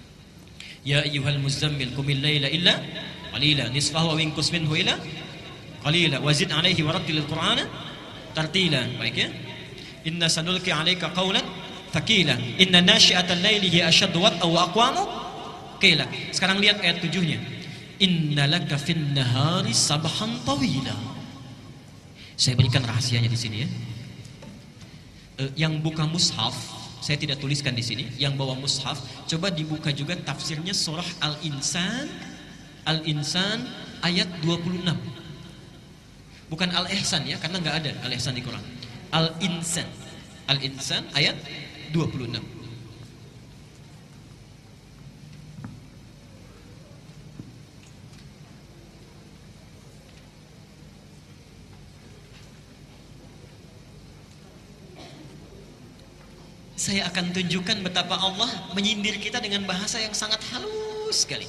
Ya ayyuhal muzammil qumil laila illa qalila nisfahu wa inqus minhu ila qalila wazid alaihi warattilil qur'ana tartila. Baik ya. Inna sanulqi 'alaika qawlan thaqila inna nashi'atal laili hiya ashaddu wat'aw wa aqwamu qila. Sekarang lihat ayat 7-nya. Innalaka fin nahari sabhan tawila. Saya berikan rahasianya di sini ya. Yang buka mushaf, saya tidak tuliskan di sini. Yang bawa mushaf, coba dibuka juga tafsirnya surah Al-Insan. Al-Insan ayat 26. Bukan Al-Ihsan ya, karena nggak ada Al-Ihsan di Quran. Al-Insan. Al-Insan ayat 26. Saya akan tunjukkan betapa Allah menyindir kita dengan bahasa yang sangat halus sekali.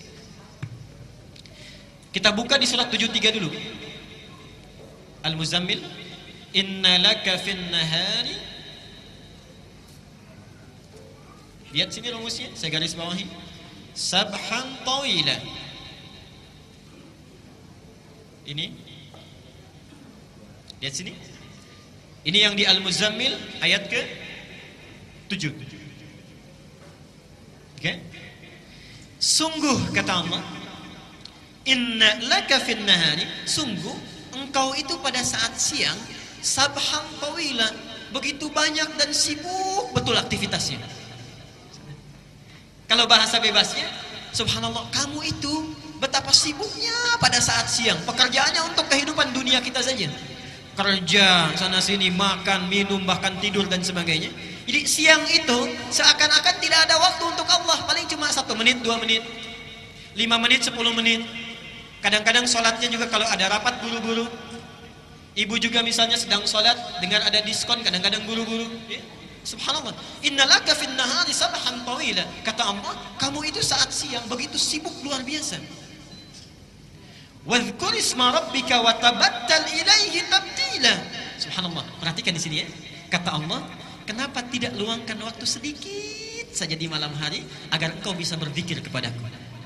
Kita buka di surat 73 dulu. Al-Muzammil, inna laka fin nahari. Lihat sini rumusnya, saya garis bawahi. Sabhan tawila. Ini. Lihat sini. Ini yang di Al-Muzammil ayat ke 7. Oke. Sungguh kata Allah, inna laka fin nahari, sungguh engkau itu pada saat siang sabhan tawila, begitu banyak dan sibuk betul aktivitasnya. Kalau bahasa bebasnya, subhanallah, kamu itu betapa sibuknya pada saat siang. Pekerjaannya untuk kehidupan dunia kita saja. Kerja sana sini, makan, minum, bahkan tidur dan sebagainya. Jadi siang itu seakan-akan tidak ada waktu untuk Allah. Paling cuma 1 menit, 2 menit, 5 menit, 10 menit. Kadang-kadang sholatnya juga kalau ada rapat buru-buru. Ibu juga misalnya sedang sholat, dengar ada diskon, kadang-kadang buru-buru. Ya. Subhanallah. Innalaka fin nahari sabhan tawila. Kata Allah, kamu itu saat siang begitu sibuk luar biasa. Wadhkur isma rabbika wa tabattal ilaihi tabtila. Subhanallah. Perhatikan di sini ya. Kata Allah, kenapa tidak luangkan waktu sedikit saja di malam hari agar engkau bisa berzikir kepadaku.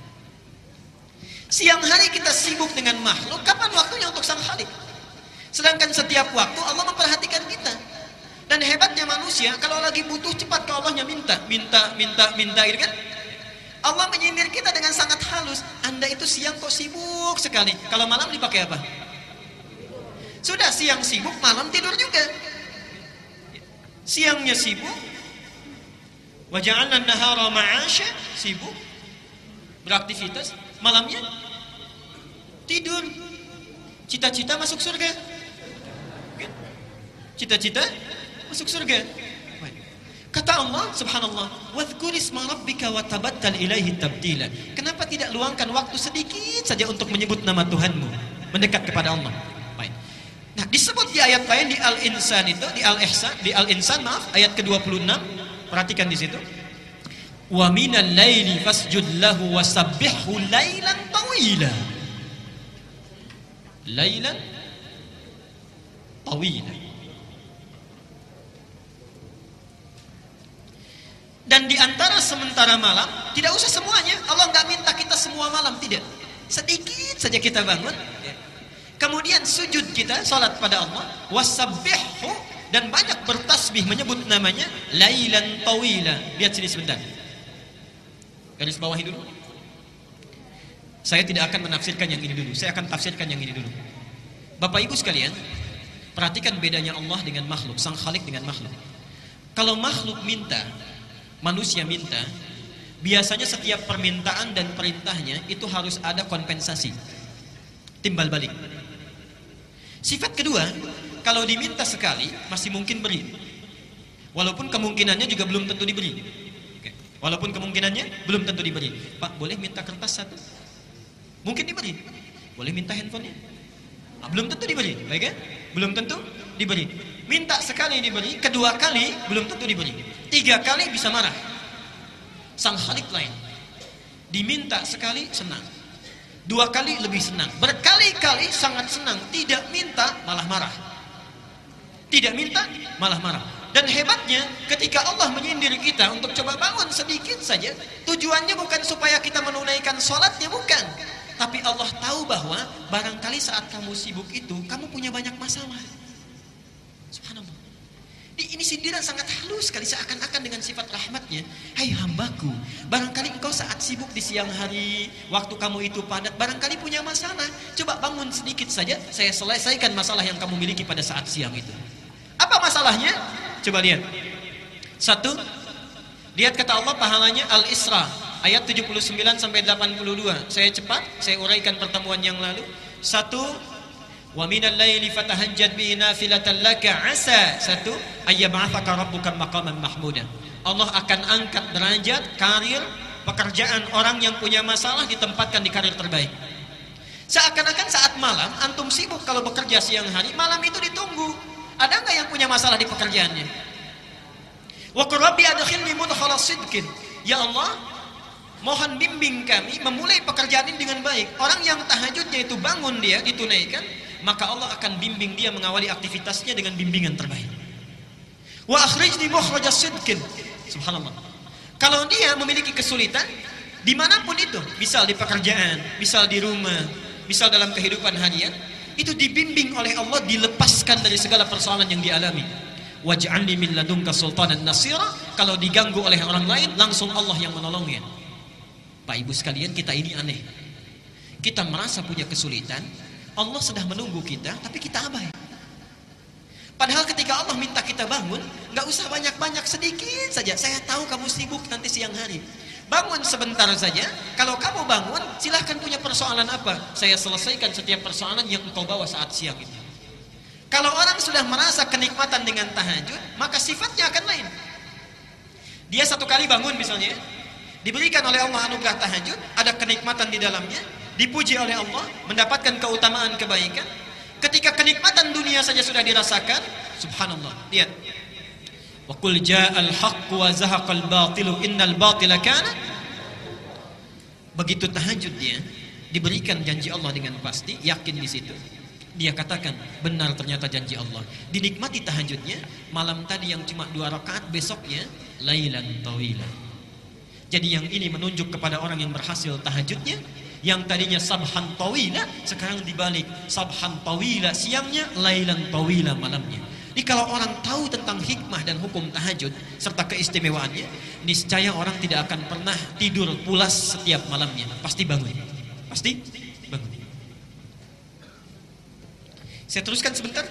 Siang hari kita sibuk dengan makhluk, kapan waktunya untuk sang Khalik? Sedangkan setiap waktu Allah memperhatikan kita. Dan hebatnya manusia, kalau lagi butuh cepat ke Allahnya minta gitu kan? Allah menyindir kita dengan sangat halus. Anda itu siang kok sibuk sekali. Kalau malam dipakai apa? Sudah siang sibuk, malam tidur juga. Siangnya sibuk, wa ja'alna an-nahara ma'asha, sibuk beraktivitas, malamnya tidur. Cita-cita masuk surga. Cita-cita masuk surga. Kata Allah, subhanallah, wadhkur isma rabbika wa tabattal ilaihi tabtila. Kenapa tidak luangkan waktu sedikit saja untuk menyebut nama Tuhanmu, mendekat kepada Allah? Baik. Nah, disebut di ayat lain di Al-Insan itu, di Al-Ihsan, di Al-Insan maaf, ayat ke-26. Perhatikan di situ. Wa minal laili fasjud lahu wasabbihu lailan tawila. Lailan tawila. Dan di antara sementara malam, tidak usah semuanya. Allah nggak minta kita semua malam, tidak. Sedikit saja kita bangun. Kemudian sujud kita, salat pada Allah. Wasabbihu, dan banyak bertasbih menyebut namanya. Lailan tawila. Lihat sini sebentar. Garis bawahi dulu. Saya tidak akan menafsirkan yang ini dulu. Saya akan tafsirkan yang ini dulu. Bapak Ibu sekalian, perhatikan bedanya Allah dengan makhluk, sang Khalik dengan makhluk. Kalau makhluk minta, manusia minta, biasanya setiap permintaan dan perintahnya itu harus ada kompensasi, timbal balik. Sifat kedua, kalau diminta sekali masih mungkin beri, walaupun kemungkinannya juga belum tentu diberi. Walaupun kemungkinannya belum tentu diberi. Pak, boleh minta kertas 1? Mungkin diberi. Boleh minta handphonenya? Belum tentu diberi, baik kan? Belum tentu diberi. Minta sekali diberi, kedua kali belum tentu diberi. 3 kali bisa marah. Sang Khalik lain. Diminta sekali senang. 2 kali lebih senang. Berkali-kali sangat senang. Tidak minta malah marah. Tidak minta malah marah. Dan hebatnya ketika Allah menyindir kita untuk coba bangun sedikit saja, tujuannya bukan supaya kita menunaikan sholatnya, bukan. Tapi Allah tahu bahwa barangkali saat kamu sibuk itu, kamu punya banyak masalah. Subhanallah. Ini sindiran sangat halus sekali, seakan-akan dengan sifat rahmatnya. Hai hambaku, barangkali engkau saat sibuk di siang hari, waktu kamu itu padat, barangkali punya masalah. Coba bangun sedikit saja, saya selesaikan masalah yang kamu miliki pada saat siang itu. Apa masalahnya? Coba lihat. 1, lihat kata Allah pahalanya Al-Isra ayat 79 sampai 82. Saya cepat, saya uraikan pertemuan yang lalu. 1, Wa minal laili fatahajjad bihi nafilatan laka asa satu ayyab'atsaka rabbuka maqaman mahmuda. Allah akan angkat derajat, karir, pekerjaan orang yang punya masalah ditempatkan di karir terbaik. Seakan-akan saat malam antum sibuk kalau bekerja siang hari, malam itu ditunggu. Ada enggak yang punya masalah di pekerjaannya? Wa qur rabbi adkhilni mudkhala sidqin. Ya Allah, mohon bimbing kami memulai pekerjaan ini dengan baik. Orang yang tahajudnya itu bangun dia ditunaikan, maka Allah akan bimbing dia mengawali aktivitasnya dengan bimbingan terbaik. Wa akhrijni mukhrajas sidqin. Subhanallah. Kalau dia memiliki kesulitan dimanapun itu, misal di pekerjaan, misal di rumah, misal dalam kehidupan harian, itu dibimbing oleh Allah, dilepaskan dari segala persoalan yang dialami. Waj'alni min ladunka sultanan nasira. Kalau diganggu oleh orang lain, langsung Allah yang menolongnya. Pak Ibu sekalian, kita ini aneh. Kita merasa punya kesulitan, Allah sedang menunggu kita, tapi kita abai. Padahal ketika Allah minta kita bangun, gak usah banyak-banyak, sedikit saja. Saya tahu kamu sibuk nanti siang hari. Bangun sebentar saja. Kalau kamu bangun, silahkan punya persoalan apa, saya selesaikan setiap persoalan yang engkau bawa saat siang itu. Kalau orang sudah merasa kenikmatan dengan tahajud, maka sifatnya akan lain. Dia satu kali bangun misalnya, diberikan oleh Allah anugerah tahajud, ada kenikmatan di dalamnya, dipuji oleh Allah, mendapatkan keutamaan kebaikan. Ketika kenikmatan dunia saja sudah dirasakan, subhanallah, lihat. Wa qul ja'al haqqu wa zahaqal batilu innal batila kana. Begitu tahajud dia diberikan janji Allah dengan pasti, yakin di situ. Dia katakan, benar ternyata janji Allah. Dinikmati tahajudnya, malam tadi yang cuma 2 rakaat, besoknya lailan tawila. Jadi yang ini menunjuk kepada orang yang berhasil tahajudnya, yang tadinya sabhan tawila, sekarang dibalik sabhan tawila siangnya, lailan tawila malamnya. Jadi kalau orang tahu tentang hikmah dan hukum tahajud serta keistimewaannya, niscaya orang tidak akan pernah tidur pulas setiap malamnya. Pasti bangun. Pasti bangun. Saya teruskan sebentar.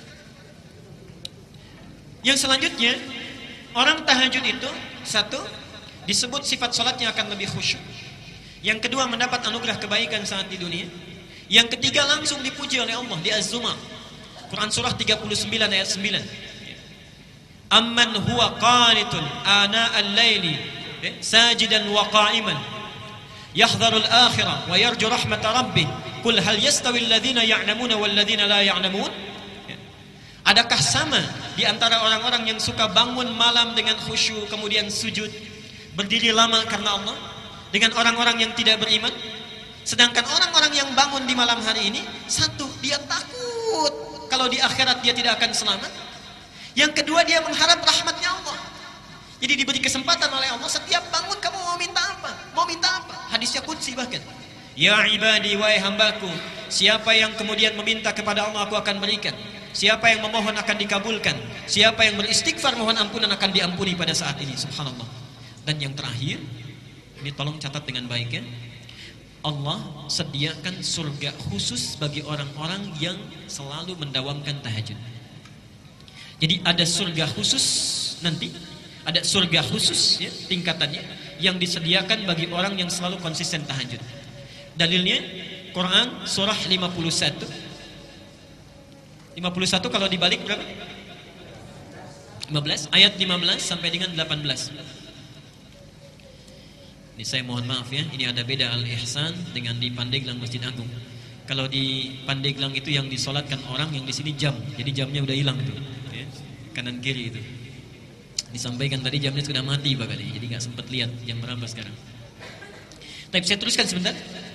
Yang selanjutnya, orang tahajud itu satu, disebut sifat salatnya akan lebih khusyuk. Yang kedua, mendapat anugerah kebaikan saat di dunia. Yang ketiga, langsung dipuji oleh Allah di Az-Zumar. Quran surah 39 ayat 9. Amman huwa qanitun ana al-laili sajidan wa qa'iman yahdharul akhirah wa yarju rahmat rabbih qul hal yastawi alladhina ya'lamuna wal ladzina la ya'lamun. Adakah sama di antara orang-orang yang suka bangun malam dengan khusyuk kemudian sujud berdiri lama karena Allah dengan orang-orang yang tidak beriman? Sedangkan orang-orang yang bangun di malam hari ini, satu, dia takut kalau di akhirat dia tidak akan selamat. Yang kedua, dia mengharap rahmatnya Allah. Jadi diberi kesempatan oleh Allah, setiap bangun kamu mau minta apa? Mau minta apa? Hadisnya qudsi bahkan. Ya ibadi, wahai hambaku, siapa yang kemudian meminta kepada Allah, aku akan berikan. Siapa yang memohon akan dikabulkan. Siapa yang beristighfar mohon ampunan akan diampuni pada saat ini. Subhanallah. Dan yang terakhir, ini tolong catat dengan baik ya. Allah sediakan surga khusus bagi orang-orang yang selalu mendawamkan tahajud. Jadi ada surga khusus nanti, ada surga khusus ya, tingkatannya yang disediakan bagi orang yang selalu konsisten tahajud. Dalilnya Quran surah 51. 51 kalau dibalik berapa? 15, ayat 15 sampai dengan 18. Ini saya mohon maaf ya, ini ada beda Al-Ihsan dengan di Pandeglang Masjid Agung. Kalau di Pandeglang itu yang disolatkan orang, yang di sini jam. Jadi jamnya udah hilang tuh, ya. Kanan kiri itu. Disampaikan tadi jamnya sudah mati Pak kali, jadi nggak sempat lihat jam berapa sekarang. Tapi saya teruskan sebentar.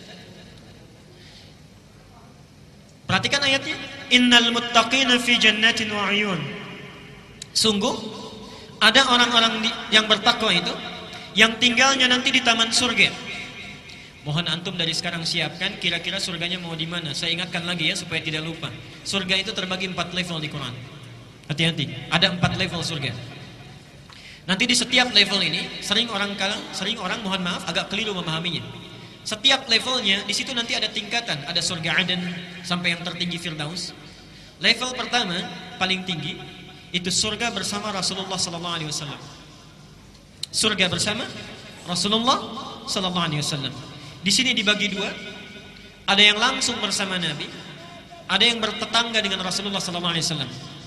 Perhatikan ayatnya. Innal muttaqina fi jannatin wa 'uyun. Sungguh ada orang-orang yang bertakwa itu yang tinggalnya nanti di taman surga. Mohon antum dari sekarang siapkan kira-kira surganya mau di mana. Saya ingatkan lagi ya supaya tidak lupa. Surga itu terbagi 4 level di Quran. Hati-hati, ada 4 level surga. Nanti di setiap level ini sering orang mohon maaf agak keliru memahaminya. Setiap levelnya di situ nanti ada tingkatan, ada surga Aden sampai yang tertinggi Firdaus. Level pertama paling tinggi itu surga bersama Rasulullah sallallahu alaihi wasallam. Surga bersama Rasulullah sallallahu alaihi wasallam. Di sini dibagi 2. Ada yang langsung bersama Nabi, ada yang bertetangga dengan Rasulullah SAW,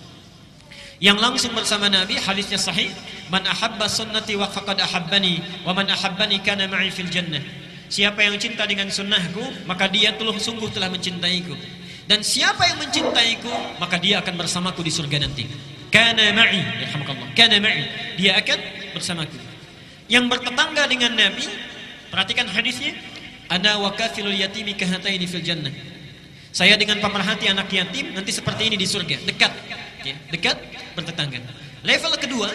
yang langsung bersama Nabi. Hadisnya sahih, man ahabba sunnati wa faqad ahabbani wa man ahabbani kana ma'i fil jannah. Siapa yang cinta dengan sunnahku, maka dia sungguh telah mencintaiku, dan siapa yang mencintaiku, maka dia akan bersamaku di surga nanti. Kana ma'i, yarhamukallah, kana ma'i, dia akan bersamaku. Yang bertetangga dengan Nabi, perhatikan hadisnya, ana wa kafilul yatimi kahataini fil jannah. Saya dengan pemerhati anak yatim nanti seperti ini di surga, dekat, ya, dekat, bertetangga. Level kedua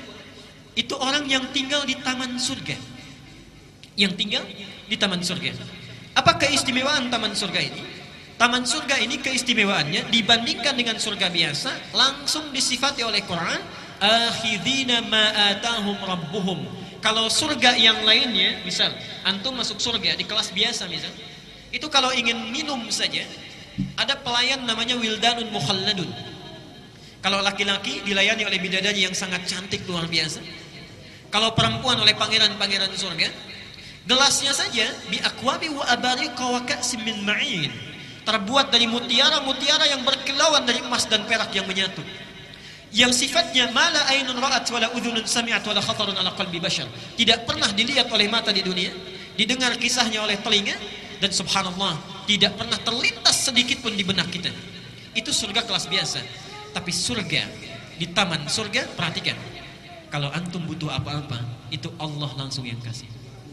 itu orang yang tinggal di taman surga, yang tinggal di taman surga. Apa keistimewaan taman surga ini? Taman surga ini keistimewaannya dibandingkan dengan surga biasa, langsung disifati oleh Quran, akhidina ma atahum rabbuhum. Kalau surga yang lainnya, misal antum masuk surga di kelas biasa misal, itu kalau ingin minum saja ada pelayan namanya wildanun mukhalladun. Kalau laki-laki dilayani oleh bidadari yang sangat cantik luar biasa. Kalau perempuan oleh pangeran-pangeran surga. Gelasnya saja bi aqwabi wa abariqa wa ka'sim min ma'in, terbuat dari mutiara-mutiara yang berkilauan dari emas dan perak yang menyatu, yang sifatnya mala ainun ra'at wala udhunun sami'at wala khatarun ala qalbi bashar, tidak pernah dilihat oleh mata di dunia, didengar kisahnya oleh telinga, dan subhanallah tidak pernah terlintas sedikit pun di benak kita. Itu surga kelas biasa. Tapi surga, di taman surga, perhatikan, kalau antum butuh apa-apa, itu Allah langsung yang kasih.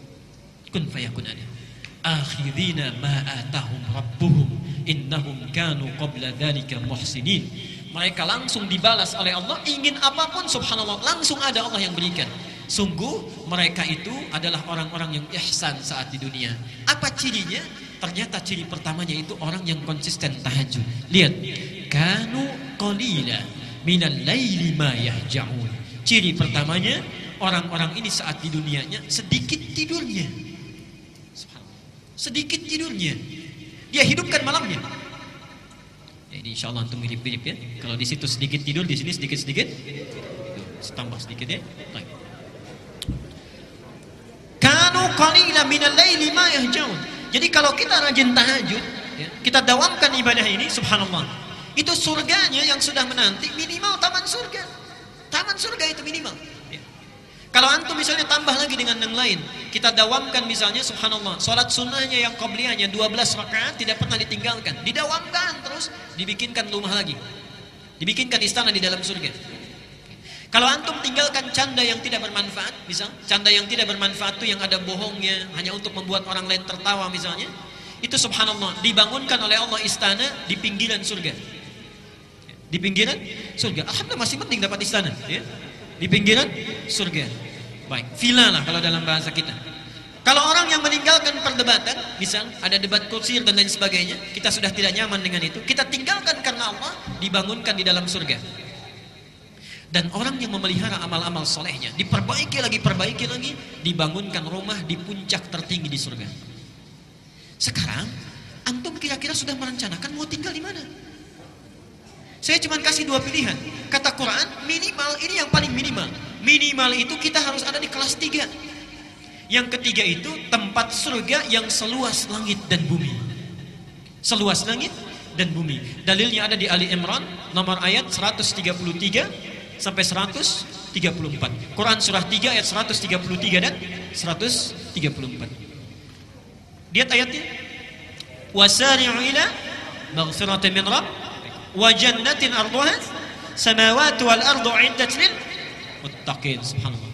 Kun fayakun ada. Akhirina ma atahum rabbuhum innahum kanu qabla dzalika muhsinin. Mereka langsung dibalas oleh Allah, ingin apapun subhanallah langsung ada Allah yang berikan. Sungguh mereka itu adalah orang-orang yang ihsan saat di dunia. Apa cirinya? Ternyata ciri pertamanya itu orang yang konsisten tahajud. Lihat, kanu qalila minal laili ma yahja'un. Ciri pertamanya, orang-orang ini saat di dunianya sedikit tidurnya. Sedikit tidurnya. Dia hidupkan malamnya. Jadi insyaallah antum mirip-mirip ya. Kalau di situ sedikit tidur, di sini sedikit-sedikit. Tambah sedikit ya. Baik. Kanu qalilan minal laili ma yahjaun. Jadi kalau kita rajin tahajud, ya, kita dawamkan ibadah ini, subhanallah, itu surganya yang sudah menanti minimal taman surga. Taman surga itu minimal. Ya. Kalau antum misalnya tambah lagi dengan yang lain, kita dawamkan misalnya, subhanallah, salat sunnahnya yang qabliyahnya 12 rakaat tidak pernah ditinggalkan, didawamkan terus, dibikinkan rumah lagi, dibikinkan istana di dalam surga. Kalau antum tinggalkan canda yang tidak bermanfaat, misal canda yang tidak bermanfaat itu yang ada bohongnya, hanya untuk membuat orang lain tertawa misalnya, itu subhanallah dibangunkan oleh Allah istana di pinggiran surga. Di pinggiran surga. Alhamdulillah masih penting dapat istana, ya. Di pinggiran surga. Baik, villa lah kalau dalam bahasa kita. Kalau orang yang meninggalkan perdebatan, misal ada debat kusir dan lain sebagainya, kita sudah tidak nyaman dengan itu, kita tinggalkan karena Allah, dibangunkan di dalam surga. Dan orang yang memelihara amal-amal solehnya, diperbaiki lagi, dibangunkan rumah di puncak tertinggi di surga. Sekarang, antum kira-kira sudah merencanakan mau tinggal di mana? Saya cuma kasih 2 pilihan. Kata Quran, minimal, ini yang paling minimal. Minimal itu kita harus ada di kelas 3. Yang ketiga itu tempat surga yang seluas langit dan bumi. Seluas langit dan bumi. Dalilnya ada di Ali Imran, nomor ayat 133 sampai 134. Quran surah 3 ayat 133 dan 134. Lihat ayatnya. Wasari'u ila maghfiratin min rabb wa jannatin arduha samawati wal ardu 'iddat lil muttaqin. Subhanallah.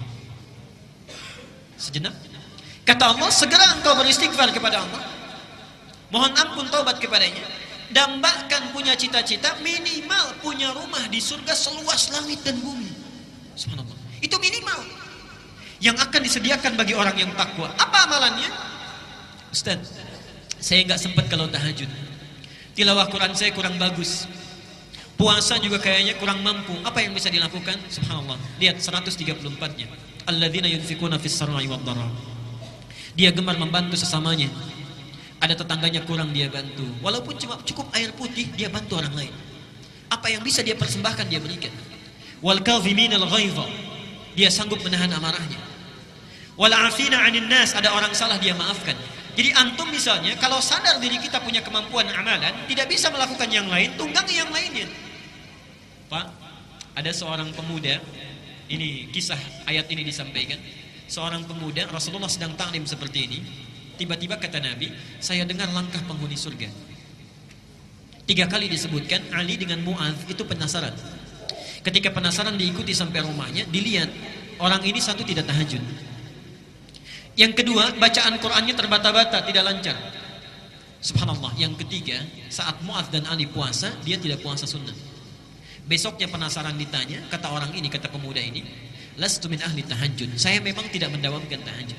Sejenak. Kata Allah, segera engkau beristighfar kepada Allah. Mohon ampun taubat kepadanya. Dan bahkan punya cita-cita minimal punya rumah di surga seluas langit dan bumi. Subhanallah. Itu minimal yang akan disediakan bagi orang yang takwa. Apa amalannya? Ustaz, saya nggak sempat kalau tahajud. Tilawah Quran saya kurang bagus. Puasa juga kayaknya kurang mampu. Apa yang bisa dilakukan? Subhanallah. Lihat 134-nya. Alladzina yunfikuna fis sarra'i wad dharra. Dia gemar membantu sesamanya. Ada tetangganya kurang dia bantu. Walaupun cuma cukup air putih, dia bantu orang lain. Apa yang bisa dia persembahkan dia berikan. Wal kadhiminal ghaidha. Dia sanggup menahan amarahnya. Wal 'afina 'anil nas, ada orang salah dia maafkan. Jadi antum misalnya kalau sadar diri kita punya kemampuan amalan, tidak bisa melakukan yang lain, tunggangi yang lainnya. Pak, ada seorang pemuda, ini kisah ayat ini disampaikan. Seorang pemuda, Rasulullah sedang ta'lim seperti ini. Tiba-tiba kata Nabi, saya dengar langkah penghuni surga. 3 kali disebutkan, Ali dengan Mu'adz itu penasaran. Ketika penasaran diikuti sampai rumahnya, dilihat orang ini satu tidak tahajud. Yang kedua, bacaan Qur'annya terbata-bata, tidak lancar. Subhanallah. Yang ketiga, saat Mu'adz dan Ali puasa, dia tidak puasa sunnah. Besoknya penasaran ditanya, kata orang ini, kata pemuda ini, lastu min ahli tahajud. Saya memang tidak mendawamkan tahajud.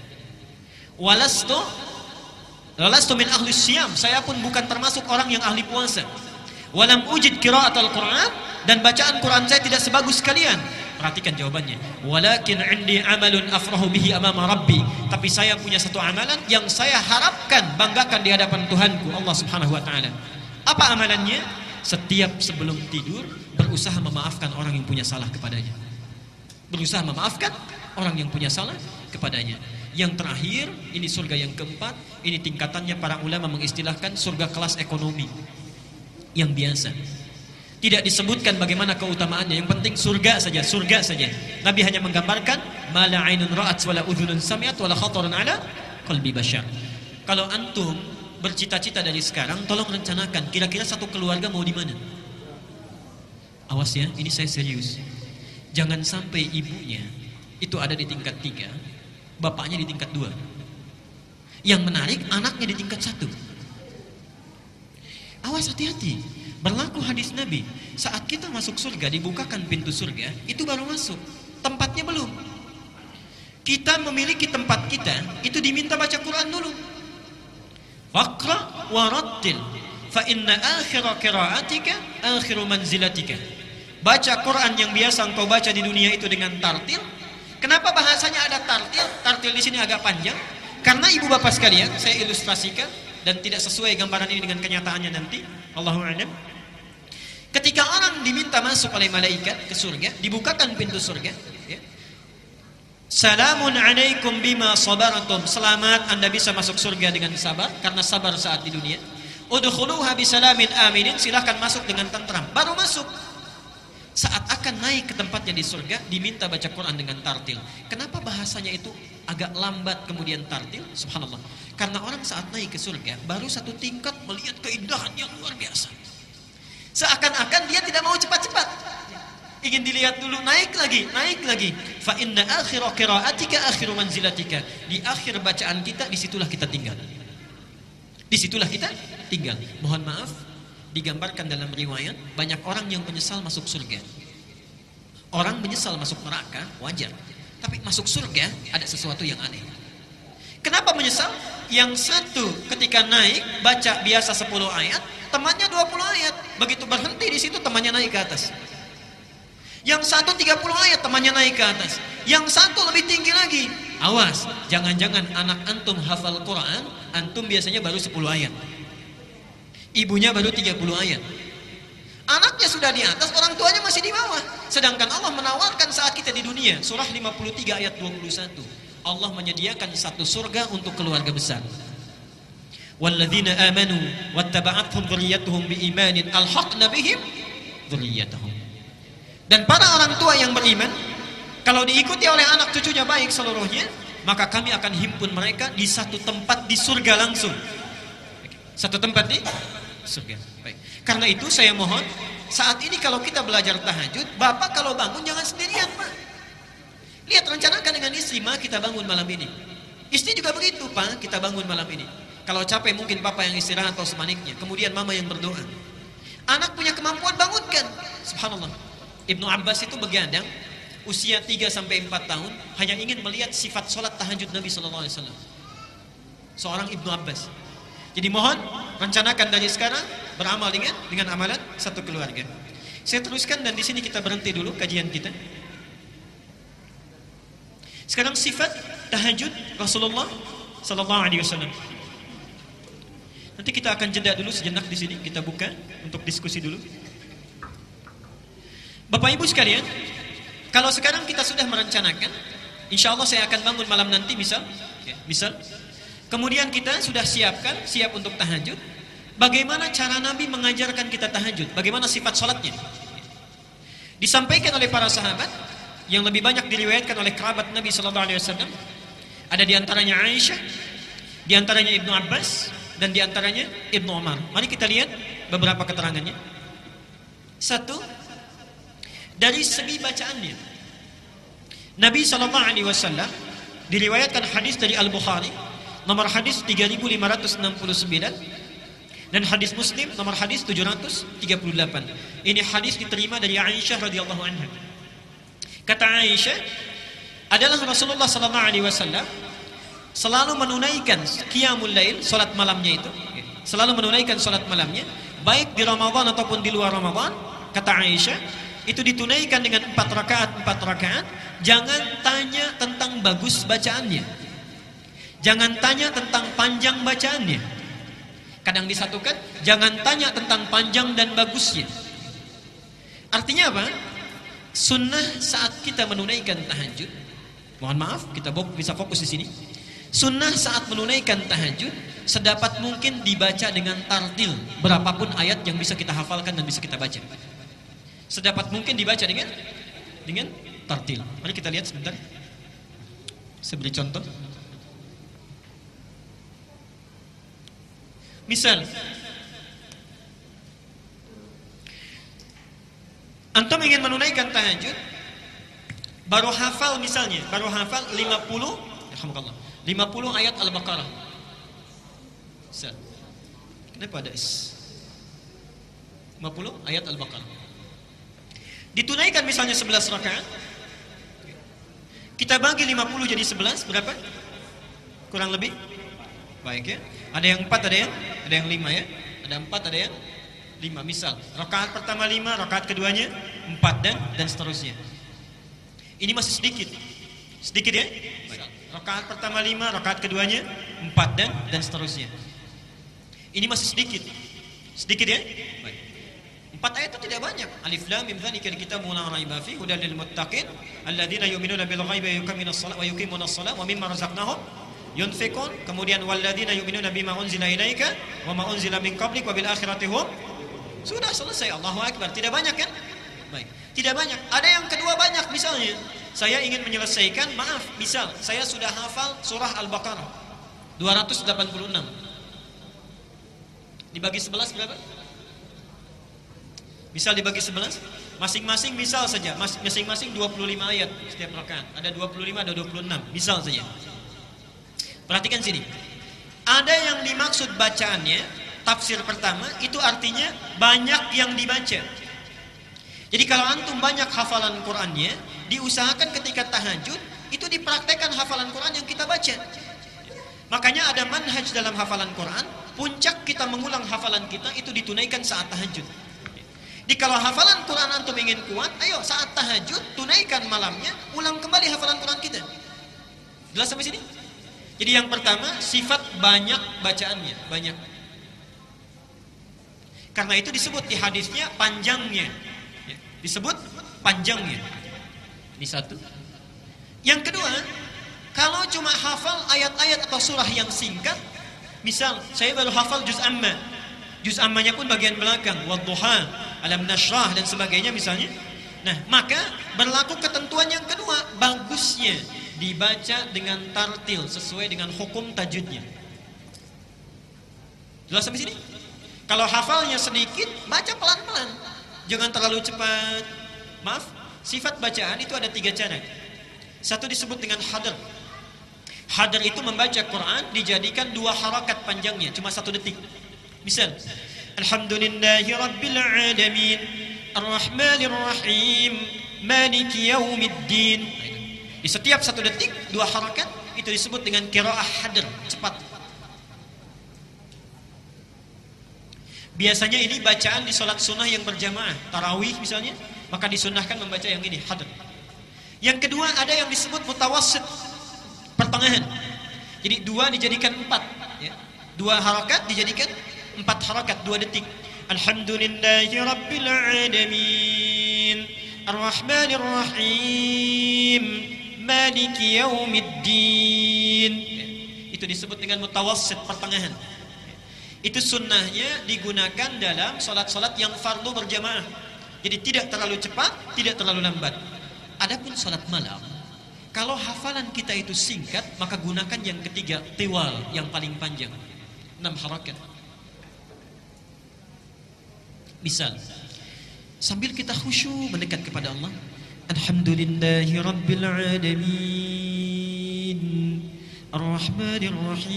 Walastu min ahli siyam. Saya pun bukan termasuk orang yang ahli puasa. Walam ujid qiraatul Qur'an, dan bacaan Quran saya tidak sebagus kalian. Perhatikan jawabannya. Walakin indi amalun afrahu bihi amama rabbi. Tapi saya punya satu amalan yang saya harapkan banggakan di hadapan Tuhanku Allah Subhanahu wa taala. Apa amalannya? Setiap sebelum tidur berusaha memaafkan orang yang punya salah kepadanya. Berusaha memaafkan orang yang punya salah kepadanya. Yang terakhir, ini surga yang keempat. Ini tingkatannya para ulama mengistilahkan surga kelas ekonomi yang biasa. Tidak disebutkan bagaimana keutamaannya. Yang penting surga saja, surga saja. Nabi hanya menggambarkan mala ainun ra'at wala udhunun sami'at wala khatarun ala qalbi bashar. Kalau antum bercita-cita dari sekarang, tolong rencanakan kira-kira satu keluarga mau di mana. Awas ya, ini saya serius. Jangan sampai ibunya itu ada di tingkat 3, bapaknya di tingkat 2. Yang menarik, anaknya di tingkat 1. Awas, hati-hati. Berlaku hadis Nabi, saat kita masuk surga, dibukakan pintu surga, itu baru masuk, tempatnya belum. Kita memiliki tempat kita, itu diminta baca Quran dulu. Faqra wa rattil fa inna akhira qiraatika akhiru manzilatika. Baca Quran yang biasa engkau baca di dunia itu dengan tartil. Kenapa bahasanya ada tartil? Tartil di sini agak panjang. Karena ibu bapak sekalian, saya ilustrasikan dan tidak sesuai gambaran ini dengan kenyataannya nanti. Allahu a'lam. Ketika orang diminta masuk oleh malaikat ke surga, dibukakan pintu surga, ya. Salamun alaikum bima sabartum. Selamat, Anda bisa masuk surga dengan sabar karena sabar saat di dunia. Udkhuluha bisalamin aminin. Silahkan masuk dengan tentram. Baru masuk. Saat akan naik ke tempatnya di surga, diminta baca Quran dengan tartil. Kenapa bahasanya itu agak lambat kemudian tartil? Subhanallah. Karena orang saat naik ke surga baru satu tingkat melihat keindahan yang luar biasa. Seakan-akan dia tidak mau cepat-cepat. Ingin dilihat dulu, naik lagi, naik lagi. Fa inna akhira qiraatika akhiru manzilatika. Di akhir bacaan kita, disitulah kita tinggal. Disitulah kita tinggal. Mohon maaf, digambarkan dalam riwayat, banyak orang yang menyesal masuk surga. Orang menyesal masuk neraka, wajar. Tapi masuk surga, ada sesuatu yang aneh. Kenapa menyesal? Yang satu ketika naik, baca biasa 10 ayat, temannya 20 ayat. Begitu berhenti di situ, temannya naik ke atas. Yang satu 30 ayat, temannya naik ke atas. Yang satu lebih tinggi lagi. Awas, jangan-jangan anak antum hafal Quran, antum biasanya baru 10 ayat. Ibunya baru 30 ayat. Anaknya sudah di atas, orang tuanya masih di bawah. Sedangkan Allah menawarkan saat kita di dunia. Surah 53 ayat 21. Allah menyediakan satu surga untuk keluarga besar. Walladzina amanu wattaba'athum dzurriyyatuhum biimanin alhaqna bihim dzurriyyatahum. Dan para orang tua yang beriman, kalau diikuti oleh anak cucunya baik seluruhnya, maka kami akan himpun mereka di satu tempat di surga langsung. Satu tempat di surga. Baik. Karena itu saya mohon, saat ini kalau kita belajar tahajud, bapak kalau bangun jangan sendirian, Pak. Lihat, rencanakan dengan istri, Ma, kita bangun malam ini. Istri juga begitu, Pak, kita bangun malam ini. Kalau capek mungkin papa yang istirahat atau sebaliknya. Kemudian mama yang berdoa. Anak punya kemampuan, bangunkan. Subhanallah. Ibnu Abbas itu begadang usia 3-4 tahun hanya ingin melihat sifat sholat tahajud Nabi SAW. Seorang Ibnu Abbas. Jadi mohon rencanakan dari sekarang beramal dengan amalan satu keluarga. Saya teruskan dan di sini kita berhenti dulu kajian kita. Sekarang sifat tahajud Rasulullah sallallahu alaihi wasallam. Nanti kita akan jeda dulu sejenak di sini, kita buka untuk diskusi dulu. Bapak Ibu sekalian, kalau sekarang kita sudah merencanakan, insya Allah saya akan bangun malam nanti misal Kemudian kita sudah siap untuk tahajud. Bagaimana cara Nabi mengajarkan kita tahajud? Bagaimana sifat sholatnya? Disampaikan oleh para sahabat yang lebih banyak diriwayatkan oleh kerabat Nabi Sallallahu Alaihi Wasallam. Ada diantaranya Aisyah, diantaranya Ibnu Abbas, dan diantaranya Ibnu Umar. Mari kita lihat beberapa keterangannya. Satu, dari segi bacaannya, Nabi Sallallahu Alaihi Wasallam diriwayatkan hadis dari Al Bukhari, nomor hadis 3569. Dan hadis Muslim nomor hadis 738. Ini hadis diterima dari Aisyah radhiyallahu anha. Kata Aisyah, adalah Rasulullah sallallahu alaihi wasallam selalu menunaikan qiyamul lail, salat malamnya itu. Selalu menunaikan salat malamnya, baik di Ramadan ataupun di luar Ramadan. Kata Aisyah, itu ditunaikan dengan 4 rakaat. Jangan tanya tentang bagus bacaannya. Jangan tanya tentang panjang bacaannya. Kadang disatukan, jangan tanya tentang panjang dan bagusnya. Artinya apa? Sunnah saat kita menunaikan tahajud, mohon maaf, kita bisa fokus di sini. Sunnah saat menunaikan tahajud sedapat mungkin dibaca dengan tartil, berapapun ayat yang bisa kita hafalkan dan bisa kita baca. Sedapat mungkin dibaca dengan tartil. Mari kita lihat sebentar. Saya beri contoh. Misal, antum ingin menunaikan tahajud, baru hafal 50 ayat Al-Baqarah. Misal, kenapa ada is? 50 ayat Al-Baqarah. Ditunaikan misalnya 11 rakaat. Kita bagi 50 jadi 11, berapa? Kurang lebih? Baik ya. Ada yang 4, ada yang 5 ya. Ada 4, ada yang 5. Misal, rakaat pertama 5, rakaat keduanya 4 dan seterusnya. Ini masih sedikit. Sedikit ya? Baik. Rakaat pertama 5, rakaat keduanya 4 dan seterusnya. Ini masih sedikit. Sedikit ya? Baik. 4 ayat itu tidak banyak. Alif lam mim dzalikal kitabu la raiba fihi hudal lil muttaqin alladzina yu'minuna bil ghaibi wa yuqimuna shalah wa mimma razaqnahum yunfikun. Kemudian walladzina yu'minuna bima unzila ilaika wa ma unzila min qablik wa bil akhirati hum. Sudah selesai. Allahu akbar. Tidak banyak kan? Baik. Tidak banyak. Ada yang kedua banyak, misalnya saya ingin menyelesaikan, maaf, misal saya sudah hafal surah Al-Baqarah 286. Dibagi 11 berapa? Misal dibagi 11, masing-masing misal saja, masing-masing 25 ayat setiap rakaat. Ada 25, ada 26, misal saja. Perhatikan sini. Ada yang dimaksud bacaannya, tafsir pertama, itu artinya banyak yang dibaca. Jadi kalau antum banyak hafalan Qur'annya, diusahakan ketika tahajud, itu dipraktekkan hafalan Qur'an yang kita baca. Makanya ada manhaj dalam hafalan Qur'an, puncak kita mengulang hafalan kita, itu ditunaikan saat tahajud. Jadi kalau hafalan Quran antum ingin kuat, ayo saat tahajud tunaikan malamnya, ulang kembali hafalan Quran kita. Jelas sampai sini? Jadi yang pertama, sifat banyak bacaannya, banyak. Karena itu disebut di hadisnya panjangnya. Disebut panjangnya. Ini satu. Yang kedua, kalau cuma hafal ayat-ayat atau surah yang singkat, misal saya baru hafal juz amma. Juz ammanya pun bagian belakang, wadduha, alam nashrah dan sebagainya misalnya. Nah, maka berlaku ketentuan yang kedua, bagusnya dibaca dengan tartil sesuai dengan hukum tajwidnya. Jelas sampai sini? Kalau hafalnya sedikit, baca pelan-pelan. Jangan terlalu cepat. Maaf, sifat bacaan itu ada 3 cara. Satu disebut dengan hadr. Hadr itu membaca Quran dijadikan 2 harakat panjangnya, cuma 1 detik. Misal, Alhamdulillahi Rabbil Alamin Ar-Rahmanir Rahim Maliki Yaumiddin. Di setiap 1 detik 2 harakat, itu disebut dengan qiraah hadr, cepat. Biasanya ini bacaan di sholat sunnah yang berjamaah, tarawih misalnya, maka disunnahkan membaca yang ini, hadr. Yang kedua ada yang disebut mutawassit, pertengahan. Jadi 2 dijadikan 4 ya. 2 harakat dijadikan 4 harakat, 2 detik. Alhamdulillahi Rabbil Alamin Ar-Rahmanir Rahim Maliki Yaumiddin. Di Itu disebut dengan mutawassit, pertengahan. Itu sunnahnya digunakan dalam solat-solat yang fardu berjamaah. Jadi tidak terlalu cepat, tidak terlalu lambat. Adapun solat malam, kalau hafalan kita itu singkat, maka gunakan yang ketiga, tiwal, yang paling panjang, 6 harakat. Misal, sambil kita khusyuk mendekat kepada Allah, Alhamdulillahi Rabbil Alamin, Ar-Rahmanir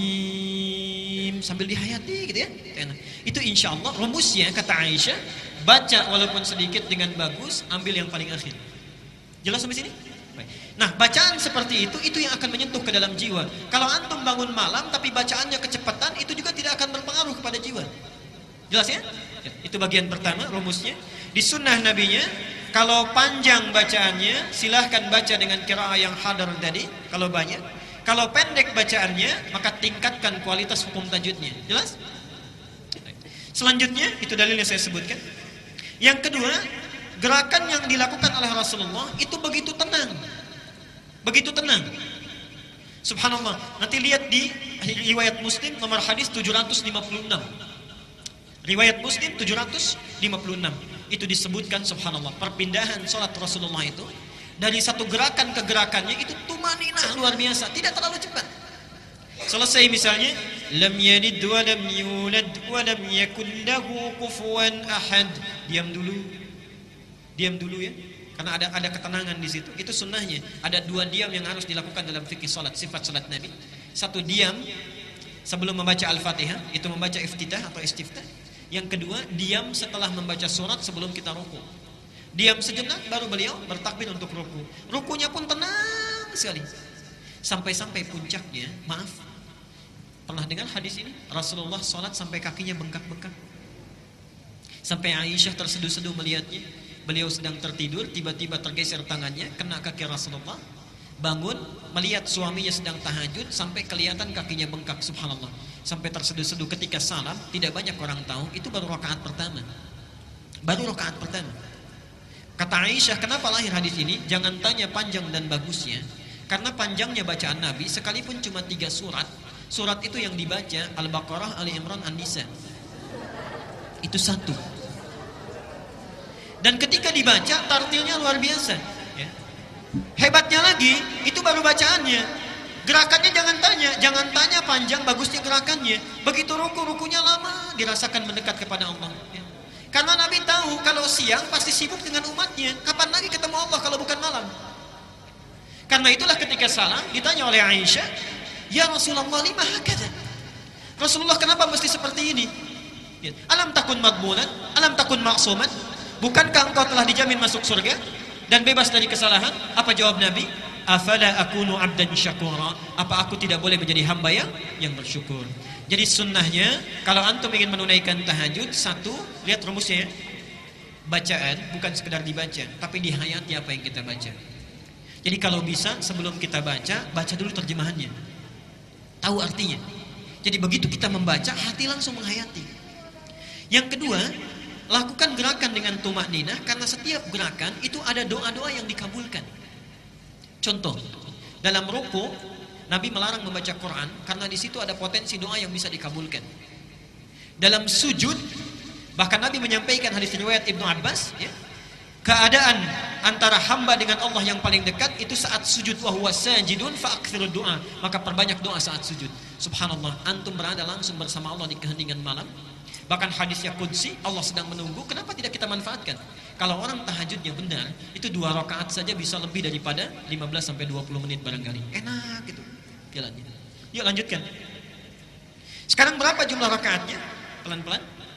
Rahim, sambil dihayati gitu ya. Itu insya Allah rumusnya, kata Aisyah, baca walaupun sedikit dengan bagus, ambil yang paling akhir. Jelas sampai sini? Nah, bacaan seperti itu yang akan menyentuh ke dalam jiwa. Kalau antum bangun malam tapi bacaannya kecepatan, itu juga tidak akan berpengaruh kepada jiwa. Jelas ya? Itu bagian pertama rumusnya. Di sunnah nabinya, kalau panjang bacaannya, silahkan baca dengan qiraah yang hadar tadi, kalau banyak. Kalau pendek bacaannya, maka tingkatkan kualitas hukum tajwidnya. Jelas? Selanjutnya, itu dalilnya saya sebutkan. Yang kedua, gerakan yang dilakukan oleh Rasulullah itu begitu tenang. Begitu tenang. Subhanallah. Nanti lihat di riwayat Muslim nomor hadis 756. Riwayat Muslim 756. Itu disebutkan subhanallah, perpindahan salat Rasulullah itu dari satu gerakan ke gerakannya itu tumaninah luar biasa, tidak terlalu cepat. Selesai misalnya lam yalid wa lam yulad wa lam yakul lahu kufuwan ahad. Diam dulu ya. Karena ada ketenangan di situ. Itu sunnahnya. Ada 2 diam yang harus dilakukan dalam fikih salat, sifat salat Nabi. 1 diam sebelum membaca Al-Fatihah, itu membaca iftitah atau istiftah. Yang kedua, diam setelah membaca surat sebelum kita ruku. Diam sejenak baru beliau bertakbir untuk ruku. Rukunya pun tenang sekali. Sampai-sampai puncaknya, maaf, pernah dengar hadis ini? Rasulullah salat sampai kakinya bengkak-bengkak. Sampai Aisyah terseduh-seduh melihatnya. Beliau sedang tertidur, tiba-tiba tergeser tangannya, kena kaki Rasulullah. Bangun, melihat suaminya sedang tahajud, sampai kelihatan kakinya bengkak, subhanallah. Sampai terseduh-seduh ketika salam, tidak banyak orang tahu, itu baru rakaat pertama. Baru rakaat pertama. Kata Aisyah, kenapa lahir hadis ini? Jangan tanya panjang dan bagusnya. Karena panjangnya bacaan Nabi, sekalipun cuma 3 surat, surat itu yang dibaca, Al-Baqarah, Ali Imran, An-Nisa. Itu 1. Dan ketika dibaca, tartilnya luar biasa. Ya. Hebatnya lagi, itu baru bacaannya. Gerakannya jangan tanya panjang bagusnya gerakannya. Begitu rukunya lama, dirasakan mendekat kepada Allah. Ya. Karena Nabi tahu kalau siang pasti sibuk dengan umatnya. Kapan lagi ketemu Allah kalau bukan malam? Karena itulah ketika salam ditanya oleh Aisyah, ya Rasulullah, lima hakadha? Rasulullah, kenapa mesti seperti ini? Ya. Alam takun madmunan, alam takun maksuman. Bukankah engkau telah dijamin masuk surga dan bebas dari kesalahan? Apa jawab Nabi? Afala akunu abdan syakura? Apa aku tidak boleh menjadi hamba yang bersyukur? Jadi sunnahnya, kalau antum ingin menunaikan tahajud, 1, lihat rumusnya ya. Bacaan bukan sekedar dibaca, tapi dihayati apa yang kita baca. Jadi kalau bisa sebelum kita baca dulu terjemahannya, tahu artinya. Jadi begitu kita membaca, hati langsung menghayati. Yang kedua, lakukan gerakan dengan tumakninah, karena setiap gerakan itu ada doa-doa yang dikabulkan. Contoh, dalam ruku Nabi melarang membaca Quran karena di situ ada potensi doa yang bisa dikabulkan. Dalam sujud, bahkan Nabi menyampaikan hadis riwayat Ibnu Abbas, ya, keadaan antara hamba dengan Allah yang paling dekat itu saat sujud, wa huwa sajidun fa aktsirud du'a, maka perbanyak doa saat sujud. Subhanallah, antum berada langsung bersama Allah di keheningan malam. Bahkan hadisnya qudsi, Allah sedang menunggu. Kenapa tidak kita manfaatkan? Kalau orang tahajudnya benar, itu 2 rakaat saja bisa lebih daripada 15-20 menit barangkali. Enak gitu jalannya. Yuk lanjutkan. Sekarang berapa jumlah rakaatnya? Pelan-pelan.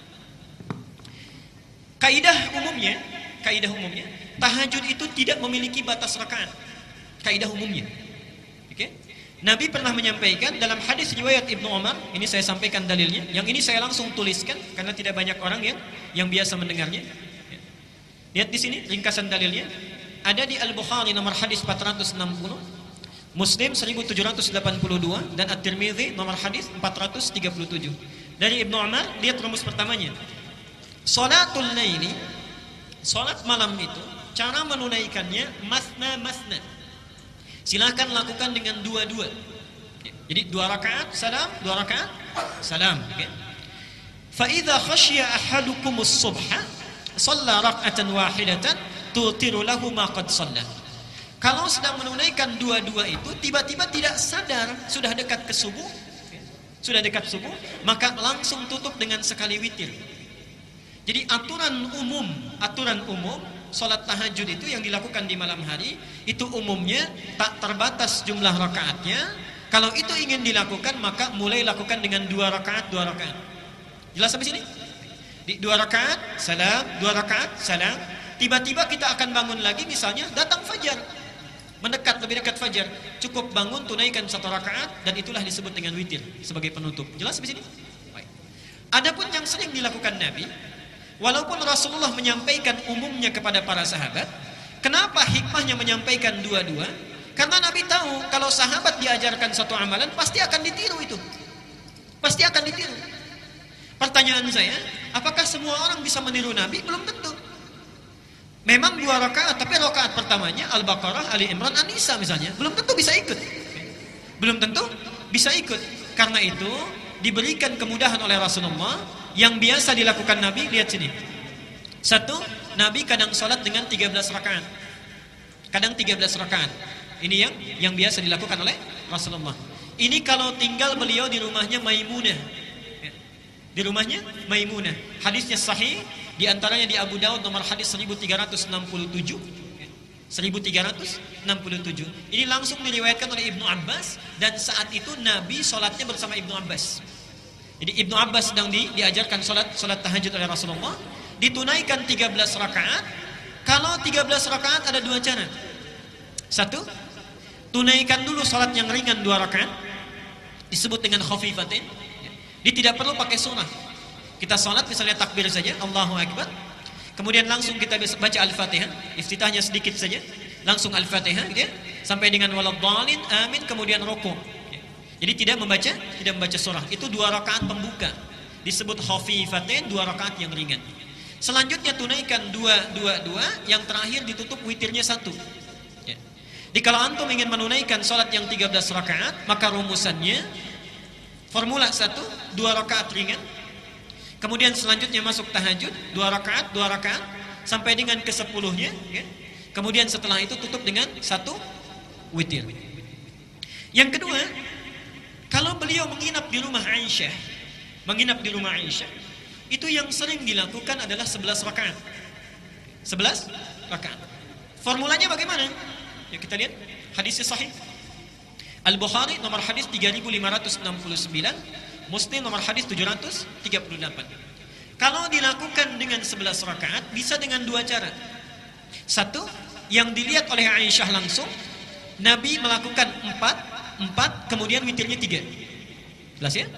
Kaidah umumnya, tahajud itu tidak memiliki batas rakaat. Kaidah umumnya. Oke? Nabi pernah menyampaikan dalam hadis riwayat Ibnu Umar, ini saya sampaikan dalilnya. Yang ini saya langsung tuliskan karena tidak banyak orang yang biasa mendengarnya. Lihat di sini ringkasan dalilnya. Ada di Al-Bukhari nomor hadis 460, Muslim 1782 dan At-Tirmidzi nomor hadis 437. Dari Ibnu Umar, lihat rumus pertamanya. Salatul laili, salat malam itu cara menunaikannya masna. Silakan lakukan dengan 2-2. Jadi 2 rakaat salam, 2 rakaat salam. Fa idza khashiya ahadukumus subha shalla rak'atan wahidatan tutiru lahu ma qad shalla. Kalau sedang menunaikan dua-dua itu tiba-tiba tidak sadar sudah dekat ke subuh, maka langsung tutup dengan sekali witir. Jadi aturan umum salat tahajud itu yang dilakukan di malam hari itu umumnya tak terbatas jumlah rakaatnya. Kalau itu ingin dilakukan maka mulai lakukan dengan 2 rakaat. Jelas sampai sini? Di 2 rakaat salam, 2 rakaat salam. Tiba-tiba kita akan bangun lagi, misalnya datang fajar, lebih dekat fajar, cukup bangun tunaikan 1 rakaat dan itulah disebut dengan witir sebagai penutup. Jelas sampai sini? Baik. Adapun yang sering dilakukan Nabi, walaupun Rasulullah menyampaikan umumnya kepada para sahabat, kenapa hikmahnya menyampaikan dua-dua? Karena Nabi tahu kalau sahabat diajarkan satu amalan pasti akan ditiru itu. Pasti akan ditiru. Pertanyaan saya, apakah semua orang bisa meniru Nabi? Belum tentu. Memang 2 rakaat, tapi rakaat pertamanya Al-Baqarah, Ali Imran, An-Nisa misalnya, belum tentu bisa ikut. Belum tentu bisa ikut. Karena itu diberikan kemudahan oleh Rasulullah yang biasa dilakukan Nabi. Lihat sini. 1, Nabi kadang sholat dengan 13 rakaat. Kadang 13 rakaat. Ini yang biasa dilakukan oleh Rasulullah. Ini kalau tinggal beliau di rumahnya Maimunah. Di rumahnya Maimunah. Hadisnya sahih, di antaranya di Abu Daud nomor hadis 1367. 1367. Ini langsung diriwayatkan oleh Ibnu Abbas dan saat itu Nabi sholatnya bersama Ibnu Abbas. Jadi Ibnu Abbas sedang diajarkan sholat tahajud oleh Rasulullah, ditunaikan 13 rakaat. Kalau 13 rakaat ada 2 cara. 1, tunaikan dulu sholat yang ringan 2 rakaat, disebut dengan khafifatin. Dia tidak perlu pakai sunnah. Kita sholat misalnya takbir saja, Allahu Akbar. Kemudian langsung kita baca Al-Fatihah, iftitahnya sedikit saja, langsung Al-Fatihah gitu ya, sampai dengan waladhdallin, amin, kemudian rukuk. Jadi tidak membaca surah. Itu 2 rakaat pembuka. Disebut khafifatin, 2 rakaat yang ringan. Selanjutnya tunaikan 2, yang terakhir ditutup witirnya 1. Jadi kalau antum ingin menunaikan sholat yang 13 rakaat, maka rumusannya formula 1, 2 rakaat ringan. Kemudian selanjutnya masuk tahajud, 2 rakaat sampai dengan ke-10-nya, ya. Kemudian setelah itu tutup dengan 1 witir. Yang kedua, kalau beliau menginap di rumah Aisyah, itu yang sering dilakukan adalah 11 rakaat. 11 rakaat. Formulanya bagaimana? Ya, kita lihat hadisnya sahih. Al-Bukhari nomor hadis 3569, Muslim nomor hadis 738. Kalau dilakukan dengan 11 rakaat bisa dengan 2 cara. 1, yang dilihat oleh Aisyah langsung, Nabi melakukan 4 kemudian witirnya 3. Jelas ya?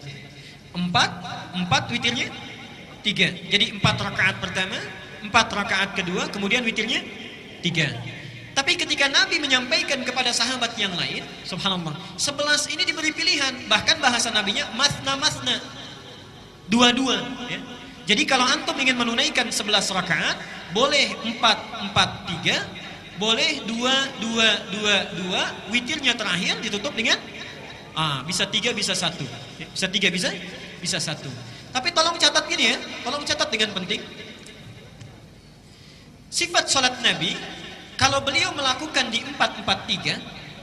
4 witirnya 3. Jadi 4 rakaat pertama, 4 rakaat kedua, kemudian witirnya 3. Tapi ketika Nabi menyampaikan kepada sahabat yang lain, subhanallah, 11 ini diberi pilihan. Bahkan bahasa Nabinya masna, 2. Ya. Jadi kalau antum ingin menunaikan 11 rakaat, boleh 4-4-3, boleh 2-2-2-2, witirnya terakhir ditutup dengan bisa 3, bisa 1. Bisa 3, bisa 1. Tapi tolong catat gini ya, tolong catat dengan penting. Sifat salat Nabi, kalau beliau melakukan di 4-4-3,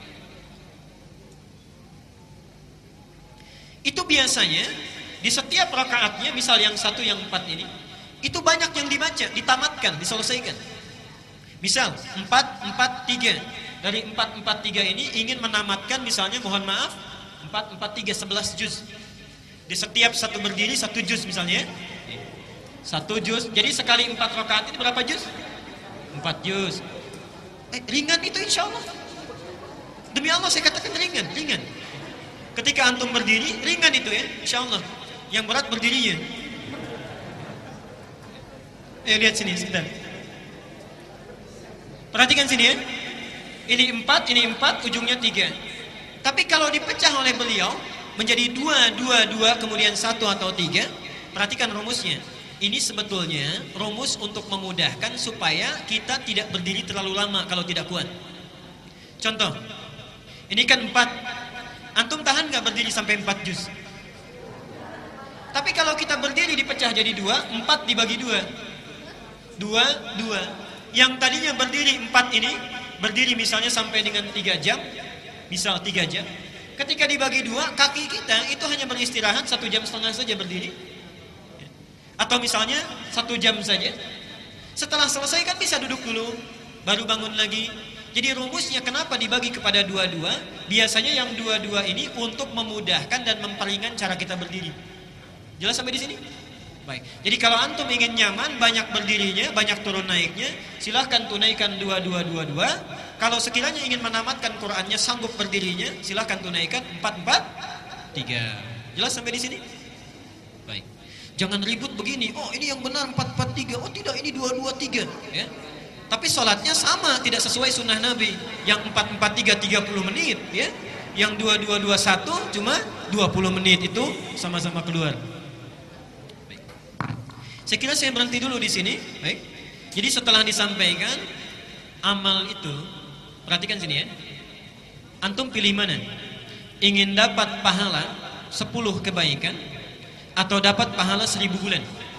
itu biasanya di setiap rakaatnya, misal yang 1, yang 4 ini, itu banyak yang dibaca, ditamatkan, diselesaikan. Misal 4-4-3, dari 4-4-3 ini ingin menamatkan misalnya, mohon maaf, 4-4-3 11 juz. Di setiap 1 berdiri 1 juz misalnya, 1 juz. Jadi sekali 4 rakaat ini berapa juz? 4 juz. Ringan itu insya Allah. Demi Allah saya katakan ringan. Ketika antum berdiri, ringan itu ya, insya Allah. Yang berat berdirinya. Lihat sini sebentar. Perhatikan sini ya. Ini 4, ujungnya 3. Tapi kalau dipecah oleh beliau menjadi 2, kemudian 1 atau 3, perhatikan rumusnya. Ini sebetulnya rumus untuk memudahkan supaya kita tidak berdiri terlalu lama kalau tidak kuat. Contoh, ini kan 4. Antum tahan nggak berdiri sampai 4 juz? Tapi kalau kita berdiri dipecah jadi 2, 4 dibagi 2. 2. Yang tadinya berdiri 4 ini, berdiri misalnya sampai dengan 3 jam, misal 3 jam. Ketika dibagi 2, kaki kita itu hanya beristirahat 1,5 jam saja berdiri. Atau misalnya 1 jam saja. Setelah selesai kan bisa duduk dulu, baru bangun lagi. Jadi rumusnya kenapa dibagi kepada 2-2? Biasanya yang 2-2 ini untuk memudahkan dan memperingan cara kita berdiri. Jelas sampai di sini? Baik. Jadi kalau antum ingin nyaman, banyak berdirinya, banyak turun naiknya, silahkan tunaikan 2-2-2-2. Kalau sekiranya ingin menamatkan Qur'annya, sanggup berdirinya, silahkan tunaikan 4-4-3. Jelas sampai di sini? Baik. Jangan ribut begini. Oh, ini yang benar 4-4-3. Oh, tidak, ini 2-2-3. Ya. Tapi sholatnya sama, tidak sesuai sunnah Nabi. Yang 4-4-3 30 menit, ya. Yang 2-2-2-1 cuma 20 menit itu sama-sama keluar. Saya kira saya berhenti dulu di sini. Baik. Jadi setelah disampaikan amal itu, perhatikan sini ya. Antum pilih mana? Ingin dapat pahala 10 kebaikan atau dapat pahala 1000 bulan?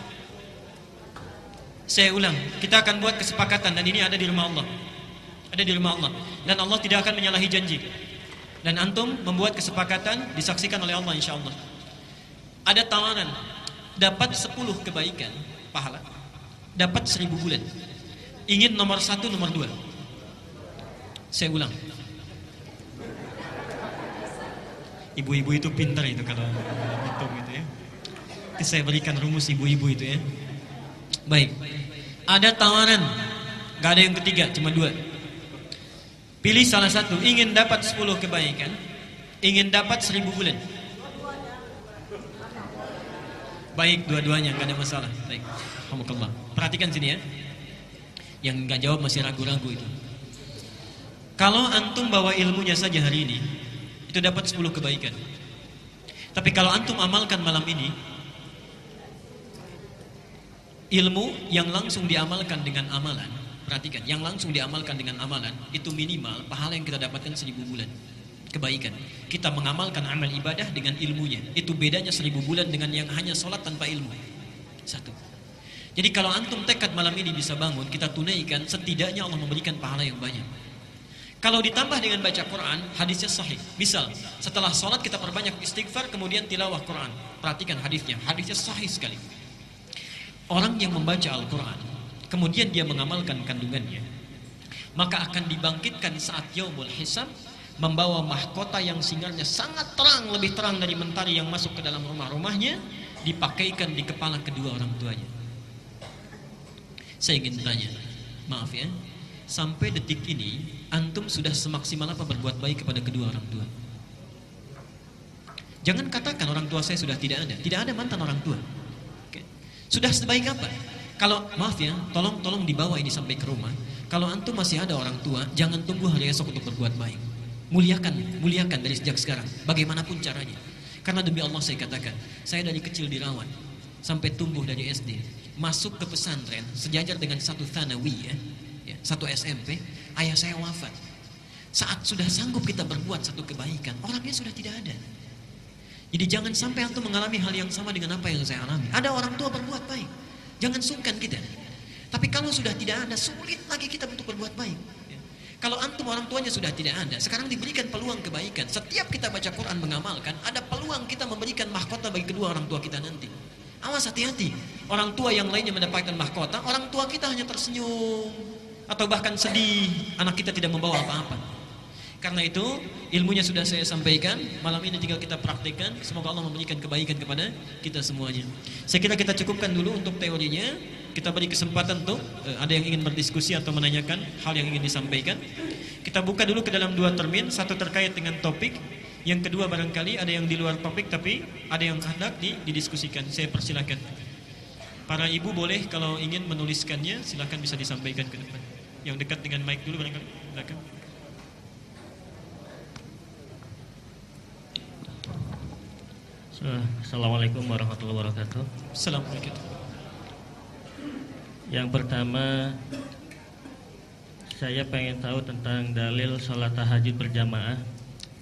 Saya ulang, kita akan buat kesepakatan dan ini ada di rumah Allah. Ada di rumah Allah. Dan Allah tidak akan menyalahi janji. Dan antum membuat kesepakatan disaksikan oleh Allah insyaallah. Ada tawaran dapat 10 kebaikan pahala, dapat 1000 bulan. Ingin nomor 1, nomor 2? Saya ulang. Ibu-ibu itu pintar itu kalau hitung gitu ya. Nanti saya berikan rumus ibu-ibu itu ya. Baik. Ada tawaran, gak ada yang ketiga, cuma 2. Pilih salah satu. Ingin dapat 10 kebaikan, ingin dapat 1000 bulan. Baik, dua-duanya, gak ada masalah. Baik, alhamdulillah. Perhatikan sini ya. Yang gak jawab masih ragu-ragu itu. Kalau antum bawa ilmunya saja hari ini, itu dapat 10 kebaikan. Tapi kalau antum amalkan malam ini, ilmu yang langsung diamalkan dengan amalan, perhatikan, yang langsung diamalkan dengan amalan, itu minimal pahala yang kita dapatkan 1000 bulan. Kebaikan. Kita mengamalkan amal ibadah dengan ilmunya. Itu bedanya 1000 bulan dengan yang hanya sholat tanpa ilmu. 1. Jadi kalau antum tekad malam ini bisa bangun, kita tunaikan, setidaknya Allah memberikan pahala yang banyak. Kalau ditambah dengan baca Quran, hadisnya sahih. Misal, setelah sholat kita perbanyak istighfar, kemudian tilawah Quran. Perhatikan hadisnya. Hadisnya sahih sekali. Orang yang membaca Al-Quran, kemudian dia mengamalkan kandungannya, maka akan dibangkitkan saat yaumul hisab, membawa mahkota yang sinarnya sangat terang, lebih terang dari mentari yang masuk ke dalam rumah-rumahnya, dipakaikan di kepala kedua orang tuanya. Saya ingin tanya, maaf ya, sampai detik ini antum sudah semaksimal apa berbuat baik kepada kedua orang tua? Jangan katakan orang tua saya sudah tidak ada mantan orang tua. Oke. Sudah sebaik apa? Kalau maaf ya, tolong dibawa ini sampai ke rumah. Kalau antum masih ada orang tua, jangan tunggu hari esok untuk berbuat baik. Muliakan dari sejak sekarang, bagaimanapun caranya. Karena demi Allah saya katakan, saya dari kecil dirawat sampai tumbuh dari SD, masuk ke pesantren sejajar dengan satu thanawi ya, satu SMP. Ayah saya wafat. Saat sudah sanggup kita berbuat satu kebaikan, orangnya sudah tidak ada. Jadi jangan sampai antum mengalami hal yang sama dengan apa yang saya alami. Ada orang tua berbuat baik, jangan sungkan kita. Tapi kalau sudah tidak ada, sulit lagi kita untuk berbuat baik. Kalau antum orang tuanya sudah tidak ada, sekarang diberikan peluang kebaikan. Setiap kita baca Quran mengamalkan, ada peluang kita memberikan mahkota bagi kedua orang tua kita nanti. Awas, hati-hati. Orang tua yang lainnya mendapatkan mahkota, orang tua kita hanya tersenyum atau bahkan sedih, anak kita tidak membawa apa-apa. Karena itu ilmunya sudah saya sampaikan, malam ini tinggal kita praktikkan. Semoga Allah memberikan kebaikan kepada kita semuanya. Saya kira kita cukupkan dulu untuk teorinya. Kita beri kesempatan untuk ada yang ingin berdiskusi atau menanyakan hal yang ingin disampaikan. Kita buka dulu ke dalam 2 termin, satu terkait dengan topik, yang kedua barangkali ada yang di luar topik tapi ada yang hendak didiskusikan. Saya persilakan. Para ibu boleh kalau ingin menuliskannya, silakan bisa disampaikan ke depan. Yang dekat dengan mic dulu barangkali. Silakan. Assalamualaikum warahmatullahi wabarakatuh. Assalamualaikum. Yang pertama, saya pengen tahu tentang dalil sholat tahajud berjamaah. Baik.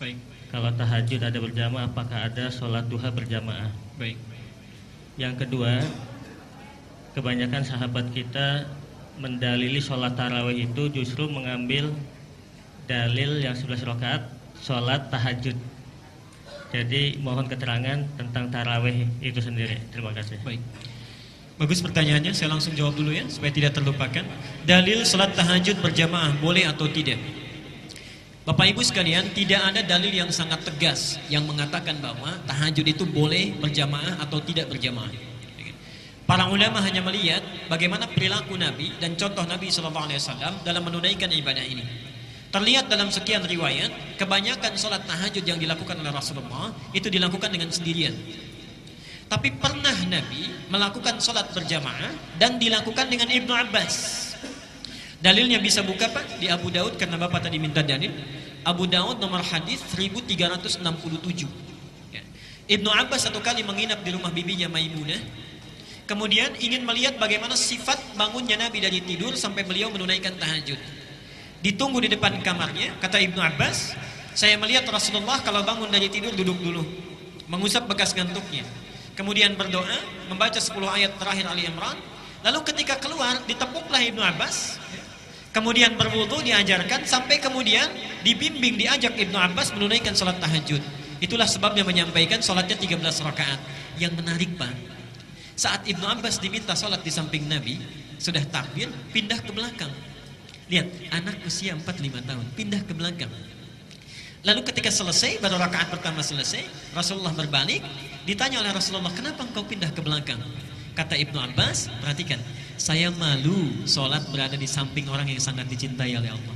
kalau tahajud ada berjamaah, apakah ada sholat duha berjamaah? Baik. Yang kedua, kebanyakan sahabat kita mendalili sholat tarawih itu justru mengambil dalil yang 11 rakaat sholat tahajud. Jadi mohon keterangan tentang tarawih itu sendiri. Terima kasih. Baik. Bagus pertanyaannya, saya langsung jawab dulu ya supaya tidak terlupakan. Dalil sholat tahajud berjamaah boleh atau tidak? Bapak Ibu sekalian, tidak ada dalil yang sangat tegas yang mengatakan bahwa tahajud itu boleh berjamaah atau tidak berjamaah. Para ulama hanya melihat bagaimana perilaku Nabi dan contoh Nabi SAW dalam menunaikan ibadah ini. Terlihat dalam sekian riwayat, kebanyakan sholat tahajud yang dilakukan oleh Rasulullah itu dilakukan dengan sendirian. Tapi pernah Nabi melakukan sholat berjamaah dan dilakukan dengan Ibnu Abbas. Dalilnya bisa buka Pak di Abu Daud karena Bapak tadi minta dalil. Abu Daud nomor hadis 1367. Ya. Ibnu Abbas satu kali menginap di rumah bibinya Maimunah. Kemudian ingin melihat bagaimana sifat bangunnya Nabi dari tidur sampai beliau menunaikan tahajud. Ditunggu di depan kamarnya, kata Ibnu Abbas, saya melihat Rasulullah kalau bangun dari tidur duduk dulu, mengusap bekas ngantuknya. Kemudian berdoa, membaca 10 ayat terakhir Ali Imran. Lalu ketika keluar, ditepuklah Ibnu Abbas. Kemudian berwudu diajarkan sampai kemudian dibimbing diajak Ibnu Abbas menunaikan sholat tahajud. Itulah sebabnya menyampaikan sholatnya 13 rakaat. Yang menarik Pak, saat Ibnu Abbas diminta sholat di samping Nabi, sudah takbir, pindah ke belakang. Lihat, anak usia 4-5 tahun, pindah ke belakang. Lalu ketika selesai, baru rakaat pertama selesai, Rasulullah berbalik, ditanya oleh Rasulullah, kenapa engkau pindah ke belakang? Kata Ibnu Abbas, perhatikan, saya malu sholat berada di samping orang yang sangat dicintai oleh Allah.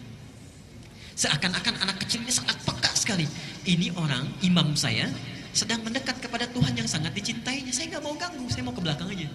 Seakan-akan anak kecil ini sangat peka sekali. Ini orang, imam saya, sedang mendekat kepada Tuhan yang sangat dicintainya. Saya nggak mau ganggu, saya mau ke belakang aja.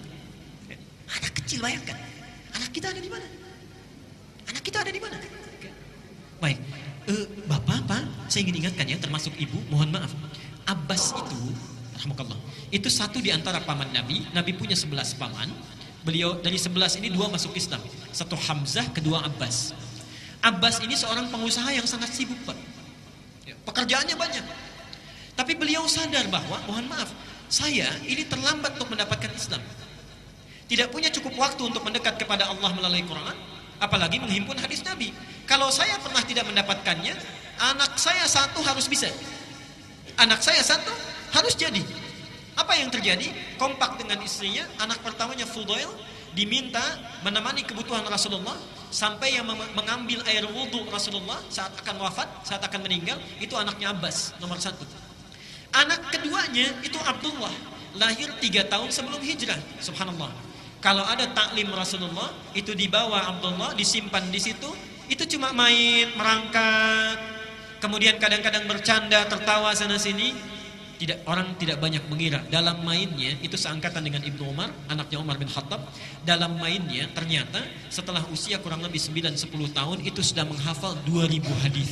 Anak kecil, bayangkan, anak kita ada di mana? Anak kita ada di mana? Baik, Bapak, Pak, saya ingin ingatkan ya, termasuk Ibu, mohon maaf. Abbas itu, rahmatullah, itu satu di antara paman Nabi. Nabi punya 11 paman. Beliau dari 11 ini 2 masuk Islam. Satu Hamzah, kedua Abbas. Abbas ini seorang pengusaha yang sangat sibuk Pak. Pekerjaannya banyak. Tapi beliau sadar bahwa, mohon maaf, saya ini terlambat untuk mendapatkan Islam. Tidak punya cukup waktu untuk mendekat kepada Allah melalui Quran, apalagi menghimpun hadis Nabi. Kalau saya pernah tidak mendapatkannya, anak saya satu harus bisa. Anak saya satu harus jadi. Apa yang terjadi? Kompak dengan istrinya, anak pertamanya Fudail diminta menemani kebutuhan Rasulullah sampai yang mengambil air wudhu Rasulullah saat akan wafat, saat akan meninggal, itu anaknya Abbas, nomor 1. Anak keduanya itu Abdullah, lahir 3 tahun sebelum hijrah. Subhanallah. Kalau ada taklim Rasulullah, itu dibawa Abdullah, disimpan di situ, itu cuma main, merangkak, kemudian kadang-kadang bercanda, tertawa sana sini. Orang tidak banyak mengira dalam mainnya itu seangkatan dengan Ibnu Umar, anaknya Umar bin Khattab. Dalam mainnya ternyata setelah usia kurang lebih 9-10 tahun itu sudah menghafal 2000 hadis.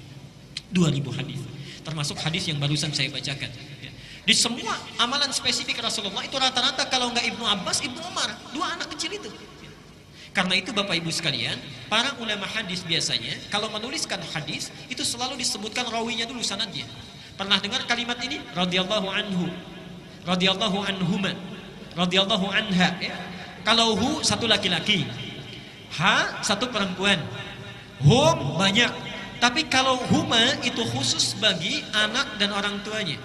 2000 hadis. Termasuk hadis yang barusan saya bacakan. Di semua amalan spesifik Rasulullah itu rata-rata kalau enggak Ibnu Abbas, Ibnu Umar, 2 anak kecil itu. Karena itu Bapak Ibu sekalian, para ulama hadis biasanya kalau menuliskan hadis itu selalu disebutkan rawinya dulu, sanadnya. Pernah dengar kalimat ini? Radhiyallahu anhu, radhiyallahu anhuma, radhiyallahu anha. Ya. Kalau hu satu laki-laki, ha satu perempuan, hum banyak. Tapi kalau huma itu khusus bagi anak dan orang tuanya,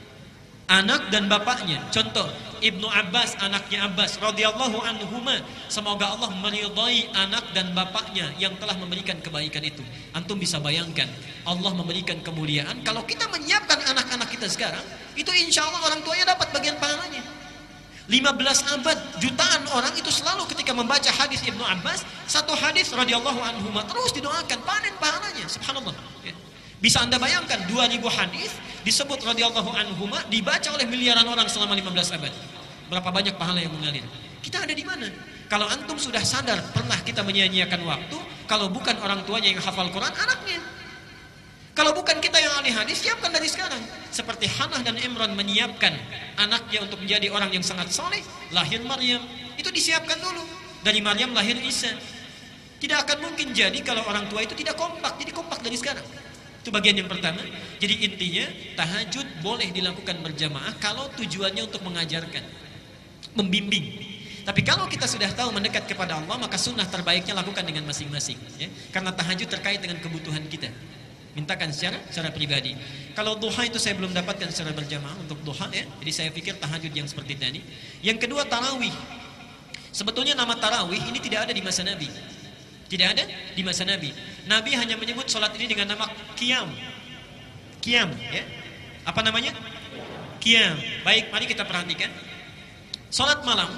anak dan bapaknya. Contoh, Ibnu Abbas, anaknya Abbas, radhiyallahu anhuma, semoga Allah meridai anak dan bapaknya yang telah memberikan kebaikan itu. Antum bisa bayangkan, Allah memberikan kemuliaan. Kalau kita menyiapkan anak-anak kita sekarang, itu insya Allah orang tuanya dapat bagian pahalanya. 15 abad, jutaan orang itu selalu ketika membaca hadis Ibnu Abbas, satu hadis radhiyallahu anhuma, terus didoakan, panen pahalanya. Subhanallah. Ya. Bisa Anda bayangkan 2000 hadis disebut radhiyallahu anhuma dibaca oleh miliaran orang selama 15 abad. Berapa banyak pahala yang mengalir? Kita ada di mana? Kalau antum sudah sadar pernah kita menyia-nyiakan waktu, kalau bukan orang tuanya yang hafal Quran, anaknya. Kalau bukan kita yang ahli hadis, siapkan dari sekarang. Seperti Hannah dan Imran menyiapkan anaknya untuk menjadi orang yang sangat soleh, lahir Maryam. Itu disiapkan dulu. Dari Maryam lahir Isa. Tidak akan mungkin jadi kalau orang tua itu tidak kompak. Jadi kompak dari sekarang. Itu bagian yang pertama. Jadi intinya tahajud boleh dilakukan berjamaah kalau tujuannya untuk mengajarkan, membimbing. Tapi kalau kita sudah tahu mendekat kepada Allah, maka sunnah terbaiknya lakukan dengan masing-masing, ya. Karena tahajud terkait dengan kebutuhan kita. Mintakan secara pribadi. Kalau duha itu saya belum dapatkan secara berjamaah untuk duha, ya. Jadi saya pikir tahajud yang seperti tadi. Yang kedua tarawih. Sebetulnya nama tarawih ini tidak ada di masa Nabi. Tidak ada di masa Nabi. Nabi hanya menyebut sholat ini dengan nama qiyam. Qiyam, ya. Apa namanya? Qiyam. Baik, mari kita perhatikan. Sholat malam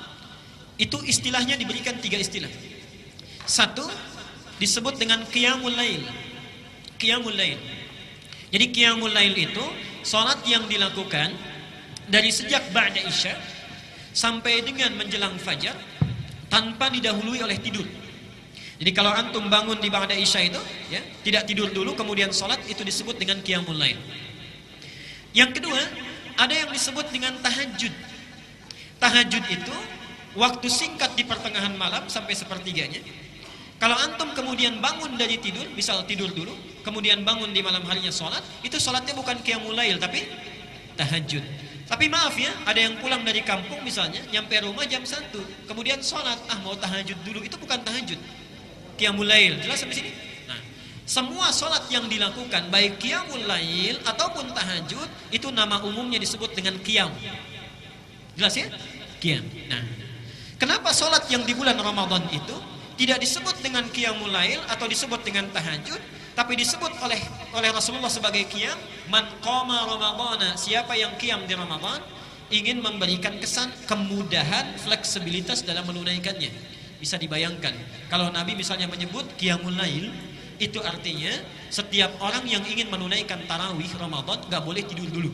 itu istilahnya diberikan 3 istilah. Satu disebut dengan qiyamul lail. Qiyamul lail. Jadi qiyamul lail itu sholat yang dilakukan dari sejak ba'da isya sampai dengan menjelang fajar tanpa didahului oleh tidur. Jadi kalau antum bangun di ba'da isya itu, ya, tidak tidur dulu kemudian sholat, itu disebut dengan qiyamul lail. Yang kedua, ada yang disebut dengan tahajud. Tahajud itu waktu singkat di pertengahan malam sampai sepertiganya. Kalau antum kemudian bangun dari tidur, misal tidur dulu, kemudian bangun di malam harinya sholat, itu sholatnya bukan qiyamul lail tapi tahajud. Tapi maaf ya, ada yang pulang dari kampung misalnya, nyampe rumah jam 1, kemudian sholat, mau tahajud dulu, itu bukan tahajud, qiyamul lail. Jelas sampai sini? Nah, semua sholat yang dilakukan baik qiyamul lail ataupun tahajud itu nama umumnya disebut dengan qiyam. Jelas ya? Qiyam. Nah, kenapa sholat yang di bulan Ramadan itu tidak disebut dengan qiyamul lail atau disebut dengan tahajud, tapi disebut oleh Rasulullah sebagai qiyam? Man qama Ramadana, siapa yang qiyam di Ramadan ingin memberikan kesan kemudahan, fleksibilitas dalam menunaikannya. Bisa dibayangkan kalau Nabi misalnya menyebut qiyamul lail, itu artinya setiap orang yang ingin menunaikan tarawih Ramadan gak boleh tidur dulu.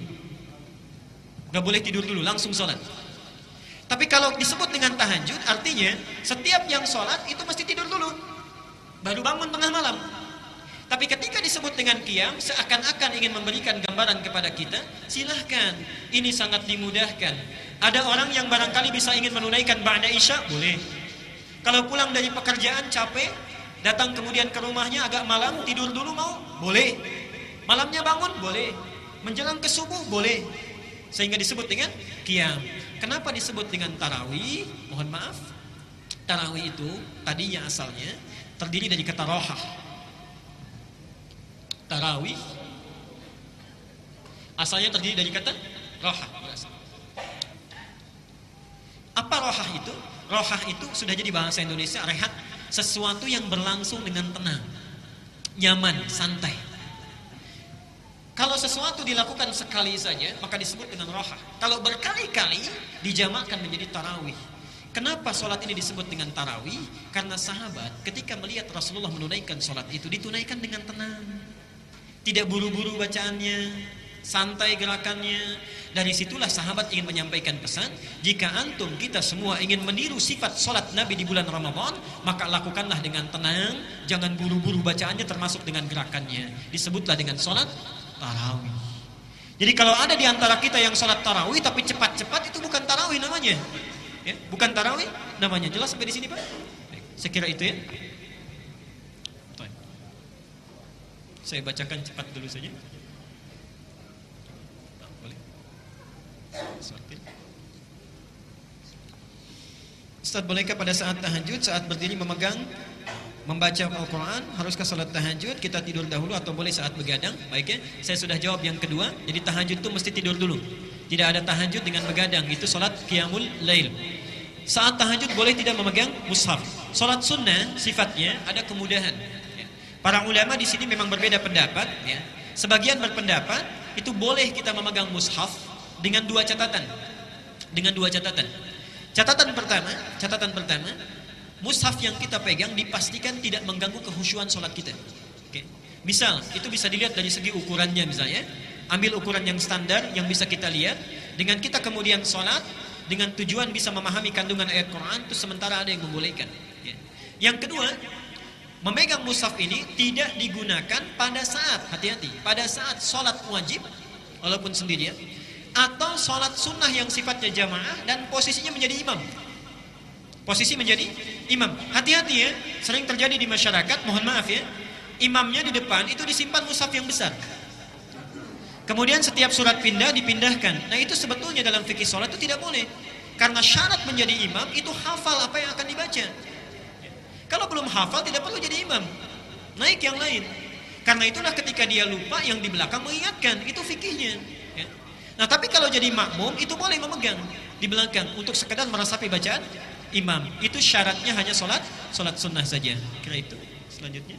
Gak boleh tidur dulu, langsung sholat. Tapi kalau disebut dengan tahajud, artinya setiap yang sholat itu mesti tidur dulu, baru bangun tengah malam. Tapi ketika disebut dengan qiyam, seakan-akan ingin memberikan gambaran kepada kita, silahkan, ini sangat dimudahkan. Ada orang yang barangkali bisa ingin menunaikan ba'da isya, boleh. Kalau pulang dari pekerjaan capek, datang kemudian ke rumahnya agak malam, tidur dulu mau? Boleh. Malamnya bangun? Boleh. Menjelang ke subuh? Boleh. Sehingga disebut dengan qiyam. Kenapa disebut dengan tarawih? Mohon maaf, tarawih itu tadinya asalnya terdiri dari kata roha. Tarawih asalnya terdiri dari kata roha. Apa roha itu? Roha itu sudah jadi bahasa Indonesia, rehat, sesuatu yang berlangsung dengan tenang, nyaman, santai. Kalau sesuatu dilakukan sekali saja, maka disebut dengan roha. Kalau berkali-kali, dijamakkan menjadi tarawih. Kenapa sholat ini disebut dengan tarawih? Karena sahabat ketika melihat Rasulullah menunaikan sholat itu, ditunaikan dengan tenang, tidak buru-buru bacaannya, santai gerakannya. Dari situlah sahabat ingin menyampaikan pesan, jika antum kita semua ingin meniru sifat sholat Nabi di bulan Ramadan, maka lakukanlah dengan tenang, jangan buru-buru bacaannya termasuk dengan gerakannya. Disebutlah dengan sholat tarawih. Jadi kalau ada di antara kita yang sholat tarawih tapi cepat-cepat, itu bukan tarawih namanya, ya, bukan tarawih namanya. Jelas sampai di sini Pak? Saya kira itu ya. Saya bacakan cepat dulu saja. Ustaz, bolehkah pada saat tahajud, saat berdiri memegang, membaca Al-Quran, haruskah salat tahajud kita tidur dahulu atau boleh saat begadang? Baik ya, saya sudah jawab yang kedua. Jadi tahajud itu mesti tidur dulu. Tidak ada tahajud dengan begadang, itu salat qiyamul lail. Saat tahajud boleh tidak memegang mushaf. Salat sunnah sifatnya ada kemudahan. Para ulama di sini memang berbeda pendapat. Ya. Sebagian berpendapat itu boleh kita memegang mushaf dengan dua catatan. Dengan dua catatan. Catatan pertama, mushaf yang kita pegang dipastikan tidak mengganggu kehusyuan sholat kita. Oke. Misal, itu bisa dilihat dari segi ukurannya misalnya. Ambil ukuran yang standar yang bisa kita lihat. Dengan kita kemudian sholat, dengan tujuan bisa memahami kandungan ayat Quran, itu sementara ada yang membolehkan. Ya. Yang kedua, memegang mushaf ini tidak digunakan pada saat, hati-hati, pada saat sholat wajib, walaupun sendirian, atau sholat sunnah yang sifatnya jamaah dan posisinya menjadi imam. Posisi menjadi imam. Hati-hati ya, sering terjadi di masyarakat, mohon maaf ya, imamnya di depan itu disimpan mushaf yang besar. Kemudian setiap surat pindah dipindahkan. Nah itu sebetulnya dalam fikih sholat itu tidak boleh. Karena syarat menjadi imam itu hafal apa yang akan dibaca. Kalau belum hafal tidak perlu jadi imam. Naik yang lain. Karena itulah ketika dia lupa yang di belakang mengingatkan. Itu fikihnya. Ya. Nah tapi kalau jadi makmum itu boleh memegang di belakang untuk sekedar meresapi bacaan imam. Itu syaratnya hanya sholat sunnah saja. Kira itu. Selanjutnya.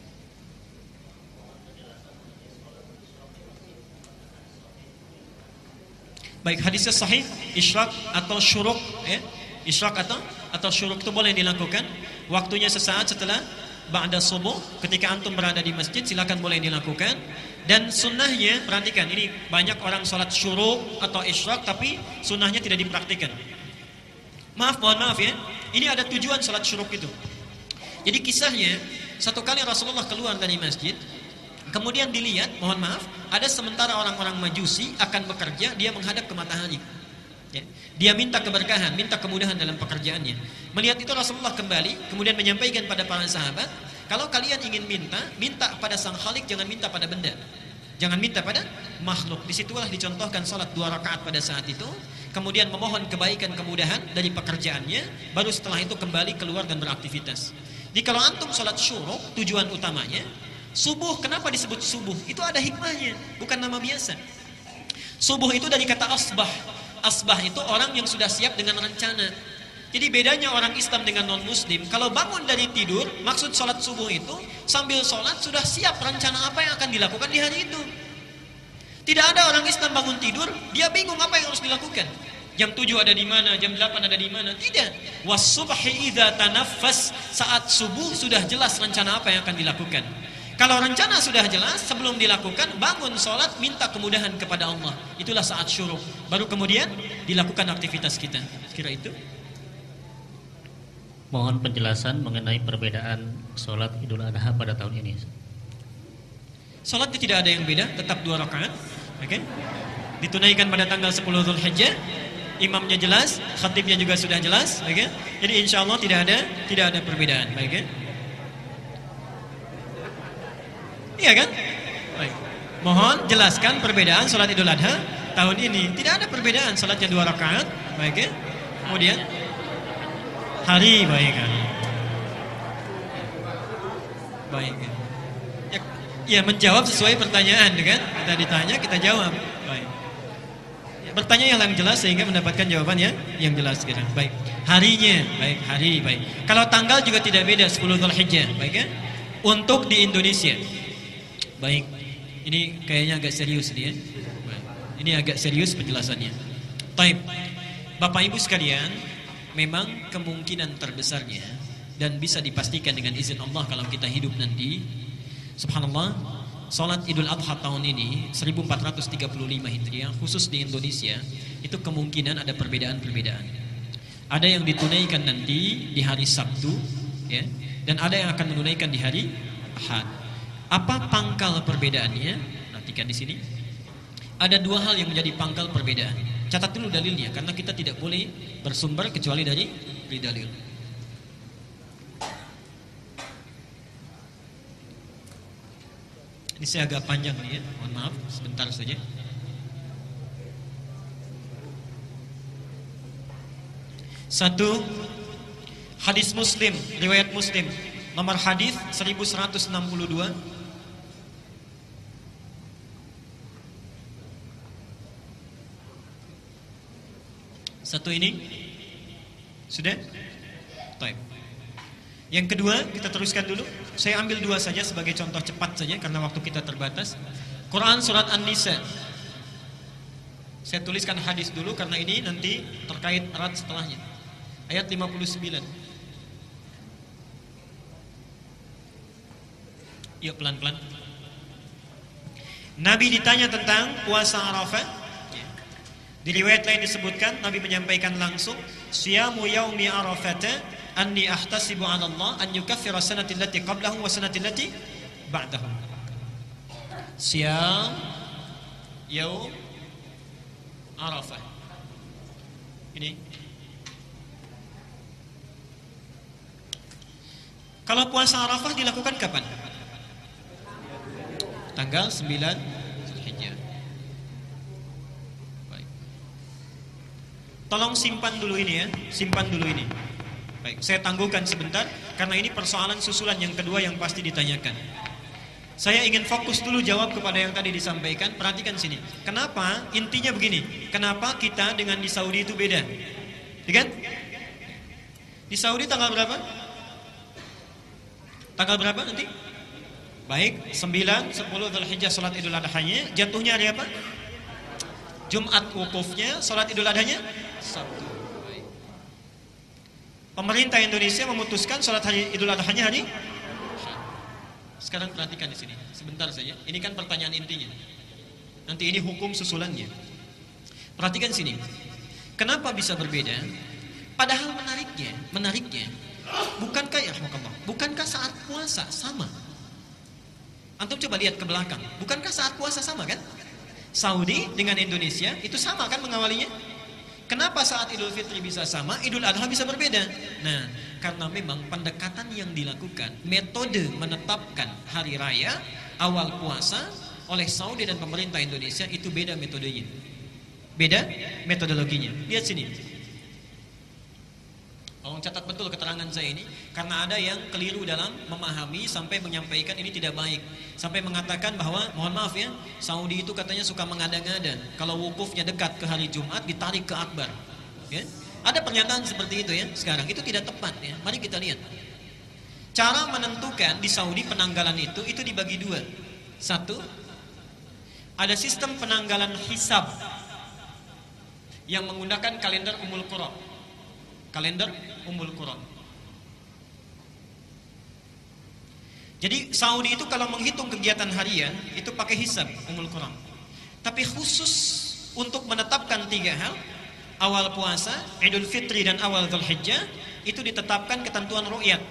Baik, hadisnya sahih, isyraq atau syuruk, ya. Isyraq atau syuruk itu boleh dilakukan. Waktunya sesaat setelah ba'da subuh, ketika antum berada di masjid silakan boleh dilakukan. Dan sunnahnya, perhatikan, ini banyak orang sholat syuruk atau isyraq tapi sunnahnya tidak dipraktikkan. Mohon maaf ya. Ini ada tujuan sholat syuruk itu. Jadi kisahnya, satu kali Rasulullah keluar dari masjid, kemudian dilihat, mohon maaf, ada sementara orang-orang Majusi akan bekerja, dia menghadap ke matahari. Ya. Dia minta keberkahan, minta kemudahan dalam pekerjaannya. Melihat itu Rasulullah kembali, kemudian menyampaikan pada para sahabat, kalau kalian ingin minta pada Sang Khalik, jangan minta pada benda. Jangan minta pada makhluk. Disitulah dicontohkan salat 2 rakaat pada saat itu, kemudian memohon kebaikan kemudahan dari pekerjaannya, baru setelah itu kembali keluar dan beraktivitas. Jadi kalau antum salat syuruk, tujuan utamanya subuh. Kenapa disebut subuh? Itu ada hikmahnya, bukan nama biasa. Subuh itu dari kata asbah. Asbah itu orang yang sudah siap dengan rencana. Jadi bedanya orang Islam dengan non-muslim, kalau bangun dari tidur, maksud sholat subuh itu sambil sholat sudah siap rencana apa yang akan dilakukan di hari itu. Tidak ada orang Islam bangun tidur, dia bingung apa yang harus dilakukan. Jam 7 ada di mana, jam 8 ada di mana. Tidak. Was-subhi idza tanaffas, saat subuh sudah jelas rencana apa yang akan dilakukan. Kalau rencana sudah jelas, sebelum dilakukan, bangun sholat, minta kemudahan kepada Allah. Itulah saat syuruk. Baru kemudian dilakukan aktivitas kita. Kira itu. Mohon penjelasan mengenai perbedaan sholat Idul Adha pada tahun ini. Sholatnya tidak ada yang beda, tetap 2 rakaat. Okay? Ditunaikan pada tanggal 10 Dzulhijjah. Imamnya jelas, khatibnya juga sudah jelas. Okay? Jadi insya Allah tidak ada perbedaan. Baik, okay? Iya kan? Baik. Mohon jelaskan perbedaan sholat Idul Adha tahun ini. Tidak ada perbedaan, sholatnya 2 rakaat. Baik ya? Kemudian hari, baik kan? Baik ya? Ya menjawab sesuai pertanyaan kan? Kita ditanya, kita jawab. Baik. Ya, bertanya yang jelas sehingga mendapatkan jawaban yang jelas gitu. Baik. Harinya, baik, hari, baik. Kalau tanggal juga tidak beda, 10 Dzulhijjah, baik ya? Untuk di Indonesia. Baik, ini kayaknya agak serius nih ya. Ini agak serius penjelasannya. Taib, Bapak Ibu sekalian, memang kemungkinan terbesarnya dan bisa dipastikan dengan izin Allah kalau kita hidup nanti, subhanallah, sholat Idul Adha tahun ini 1435 Hijriah khusus di Indonesia itu kemungkinan ada perbedaan-perbedaan. Ada yang ditunaikan nanti di hari Sabtu, ya, dan ada yang akan menunaikan di hari Ahad. Apa pangkal perbedaannya? Perhatikan di sini. Ada 2 hal yang menjadi pangkal perbedaan. Catat dulu dalilnya, karena kita tidak boleh bersumber kecuali dari dalil. Ini saya agak panjang nih ya, mohon maaf, sebentar saja. Satu, hadis Muslim, riwayat Muslim, nomor hadis 1162. Satu ini sudah? Baik. Yang kedua kita teruskan dulu. Saya ambil 2 saja sebagai contoh cepat saja karena waktu kita terbatas. Quran surat An-Nisa. Saya tuliskan hadis dulu karena ini nanti terkait erat setelahnya. Ayat 59. Yuk pelan-pelan. Nabi ditanya tentang puasa Arafah. Di riwayat lain disebutkan Nabi menyampaikan langsung, siyamu yaumi arafata anni ahtasibu 'ala Allah an yukaffira sanati allati qablahu wa sanati allati ba'dahu. Siyam yaum Arafah. Ini. Kalau puasa Arafah dilakukan kapan? tanggal 9 Zulhijjah. Baik. Tolong simpan dulu ini ya, simpan dulu ini. Baik, saya tangguhkan sebentar karena ini persoalan susulan yang kedua yang pasti ditanyakan. Saya ingin fokus dulu jawab kepada yang tadi disampaikan. Perhatikan sini. Kenapa? Intinya begini. Kenapa kita dengan di Saudi itu beda? Ya kan? Di Saudi tanggal berapa? Tanggal berapa nanti? Baik, 9, 10 Dzulhijjah salat Idul Adha-nya. Jatuhnya hari apa? Jumat wukufnya, salat Idul Adha-nya Sabtu. Baik. Pemerintah Indonesia memutuskan salat hari Idul Adha-nya hari. Sekarang perhatikan di sini, sebentar saja. Ini kan pertanyaan intinya. Nanti ini hukum susulannya. Perhatikan sini. Kenapa bisa berbeda? Padahal menariknya, bukankah saat puasa sama? Antum coba lihat ke belakang. Bukankah saat puasa sama kan? Saudi dengan Indonesia itu sama kan mengawalinya? Kenapa saat Idul Fitri bisa sama, Idul Adha bisa berbeda? Nah, karena memang pendekatan yang dilakukan, metode menetapkan hari raya awal puasa oleh Saudi dan pemerintah Indonesia itu beda metodenya. Beda metodologinya. Lihat sini. Tolong catat betul keterangan saya ini, karena ada yang keliru dalam memahami sampai menyampaikan ini tidak baik, sampai mengatakan bahwa mohon maaf ya, Saudi itu katanya suka mengada-ngada kalau wukufnya dekat ke hari Jumat ditarik ke akbar, ya? Ada pernyataan seperti itu ya. Sekarang itu tidak tepat ya. Mari kita lihat cara menentukan di Saudi penanggalan itu dibagi dua. Satu, ada sistem penanggalan hisab yang menggunakan kalender Ummul Qura. Kalender Ummul Qura. Jadi Saudi itu kalau menghitung kegiatan harian itu pakai hisab Ummul Qura. Tapi khusus untuk menetapkan tiga hal, awal puasa, Idul Fitri dan awal Dzulhijjah, itu ditetapkan ketentuan ru'yat.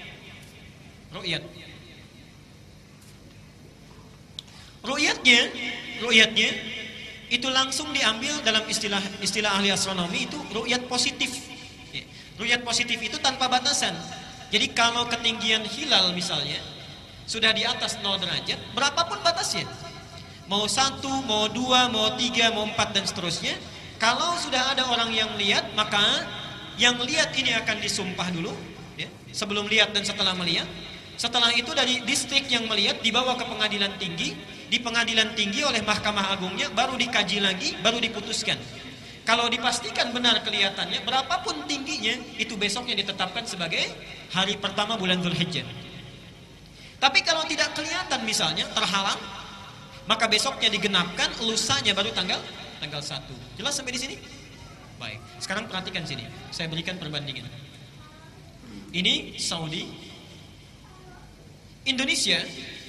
Ru'yatnya itu langsung diambil dalam istilah ahli astronomi itu ru'yat positif. Ru'yat positif itu tanpa batasan. Jadi kalau ketinggian hilal misalnya sudah di atas 0 derajat, berapapun batasnya, mau 1, mau 2, mau 3, mau 4 dan seterusnya, kalau sudah ada orang yang lihat, maka yang lihat ini akan disumpah dulu ya, sebelum lihat dan setelah melihat. Setelah itu dari distrik yang melihat dibawa ke pengadilan tinggi. Di pengadilan tinggi oleh Mahkamah Agungnya baru dikaji lagi, baru diputuskan. Kalau dipastikan benar kelihatannya, berapapun tingginya, itu besoknya ditetapkan sebagai hari pertama bulan Dzulhijjah. Tapi kalau tidak kelihatan misalnya, terhalang, maka besoknya digenapkan, lusanya baru tanggal 1. Jelas sampai di sini? Baik. Sekarang perhatikan sini. Saya berikan perbandingan. Ini Saudi, Indonesia.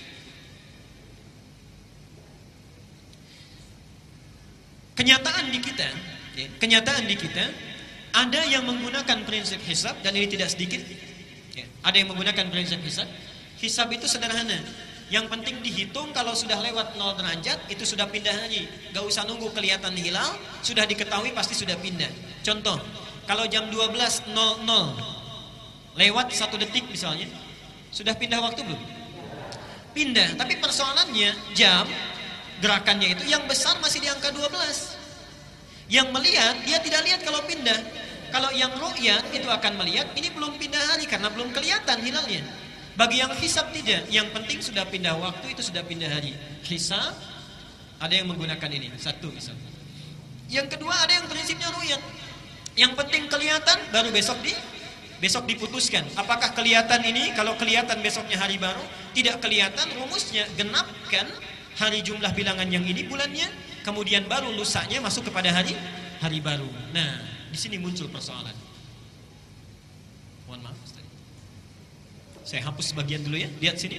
Kenyataan di kita ada yang menggunakan prinsip hisab, dan ini tidak sedikit ya, ada yang menggunakan prinsip hisab. Hisab itu sederhana, yang penting dihitung kalau sudah lewat 0 derajat itu sudah pindah hari, gak usah nunggu kelihatan hilal, sudah diketahui pasti sudah pindah. Contoh, kalau jam 12.00 lewat 1 detik misalnya, sudah pindah waktu belum? Pindah, tapi persoalannya jam gerakannya itu yang besar masih di angka 12. Yang melihat, dia tidak lihat kalau pindah. Kalau yang ru'yat itu akan melihat, ini belum pindah hari karena belum kelihatan hilalnya. Bagi yang hisab tidak, yang penting sudah pindah waktu, itu sudah pindah hari. Hisab, ada yang menggunakan ini, satu misalnya. Yang kedua ada yang prinsipnya ru'yat. Yang penting kelihatan, baru besok diputuskan. Apakah kelihatan ini, kalau kelihatan besoknya hari baru, tidak kelihatan, rumusnya genapkan hari jumlah bilangan yang ini bulannya, kemudian baru lusanya masuk kepada hari baru. Nah, di sini muncul persoalan. Mohon maaf, Ustaz. Saya hapus sebagian dulu ya. Lihat sini.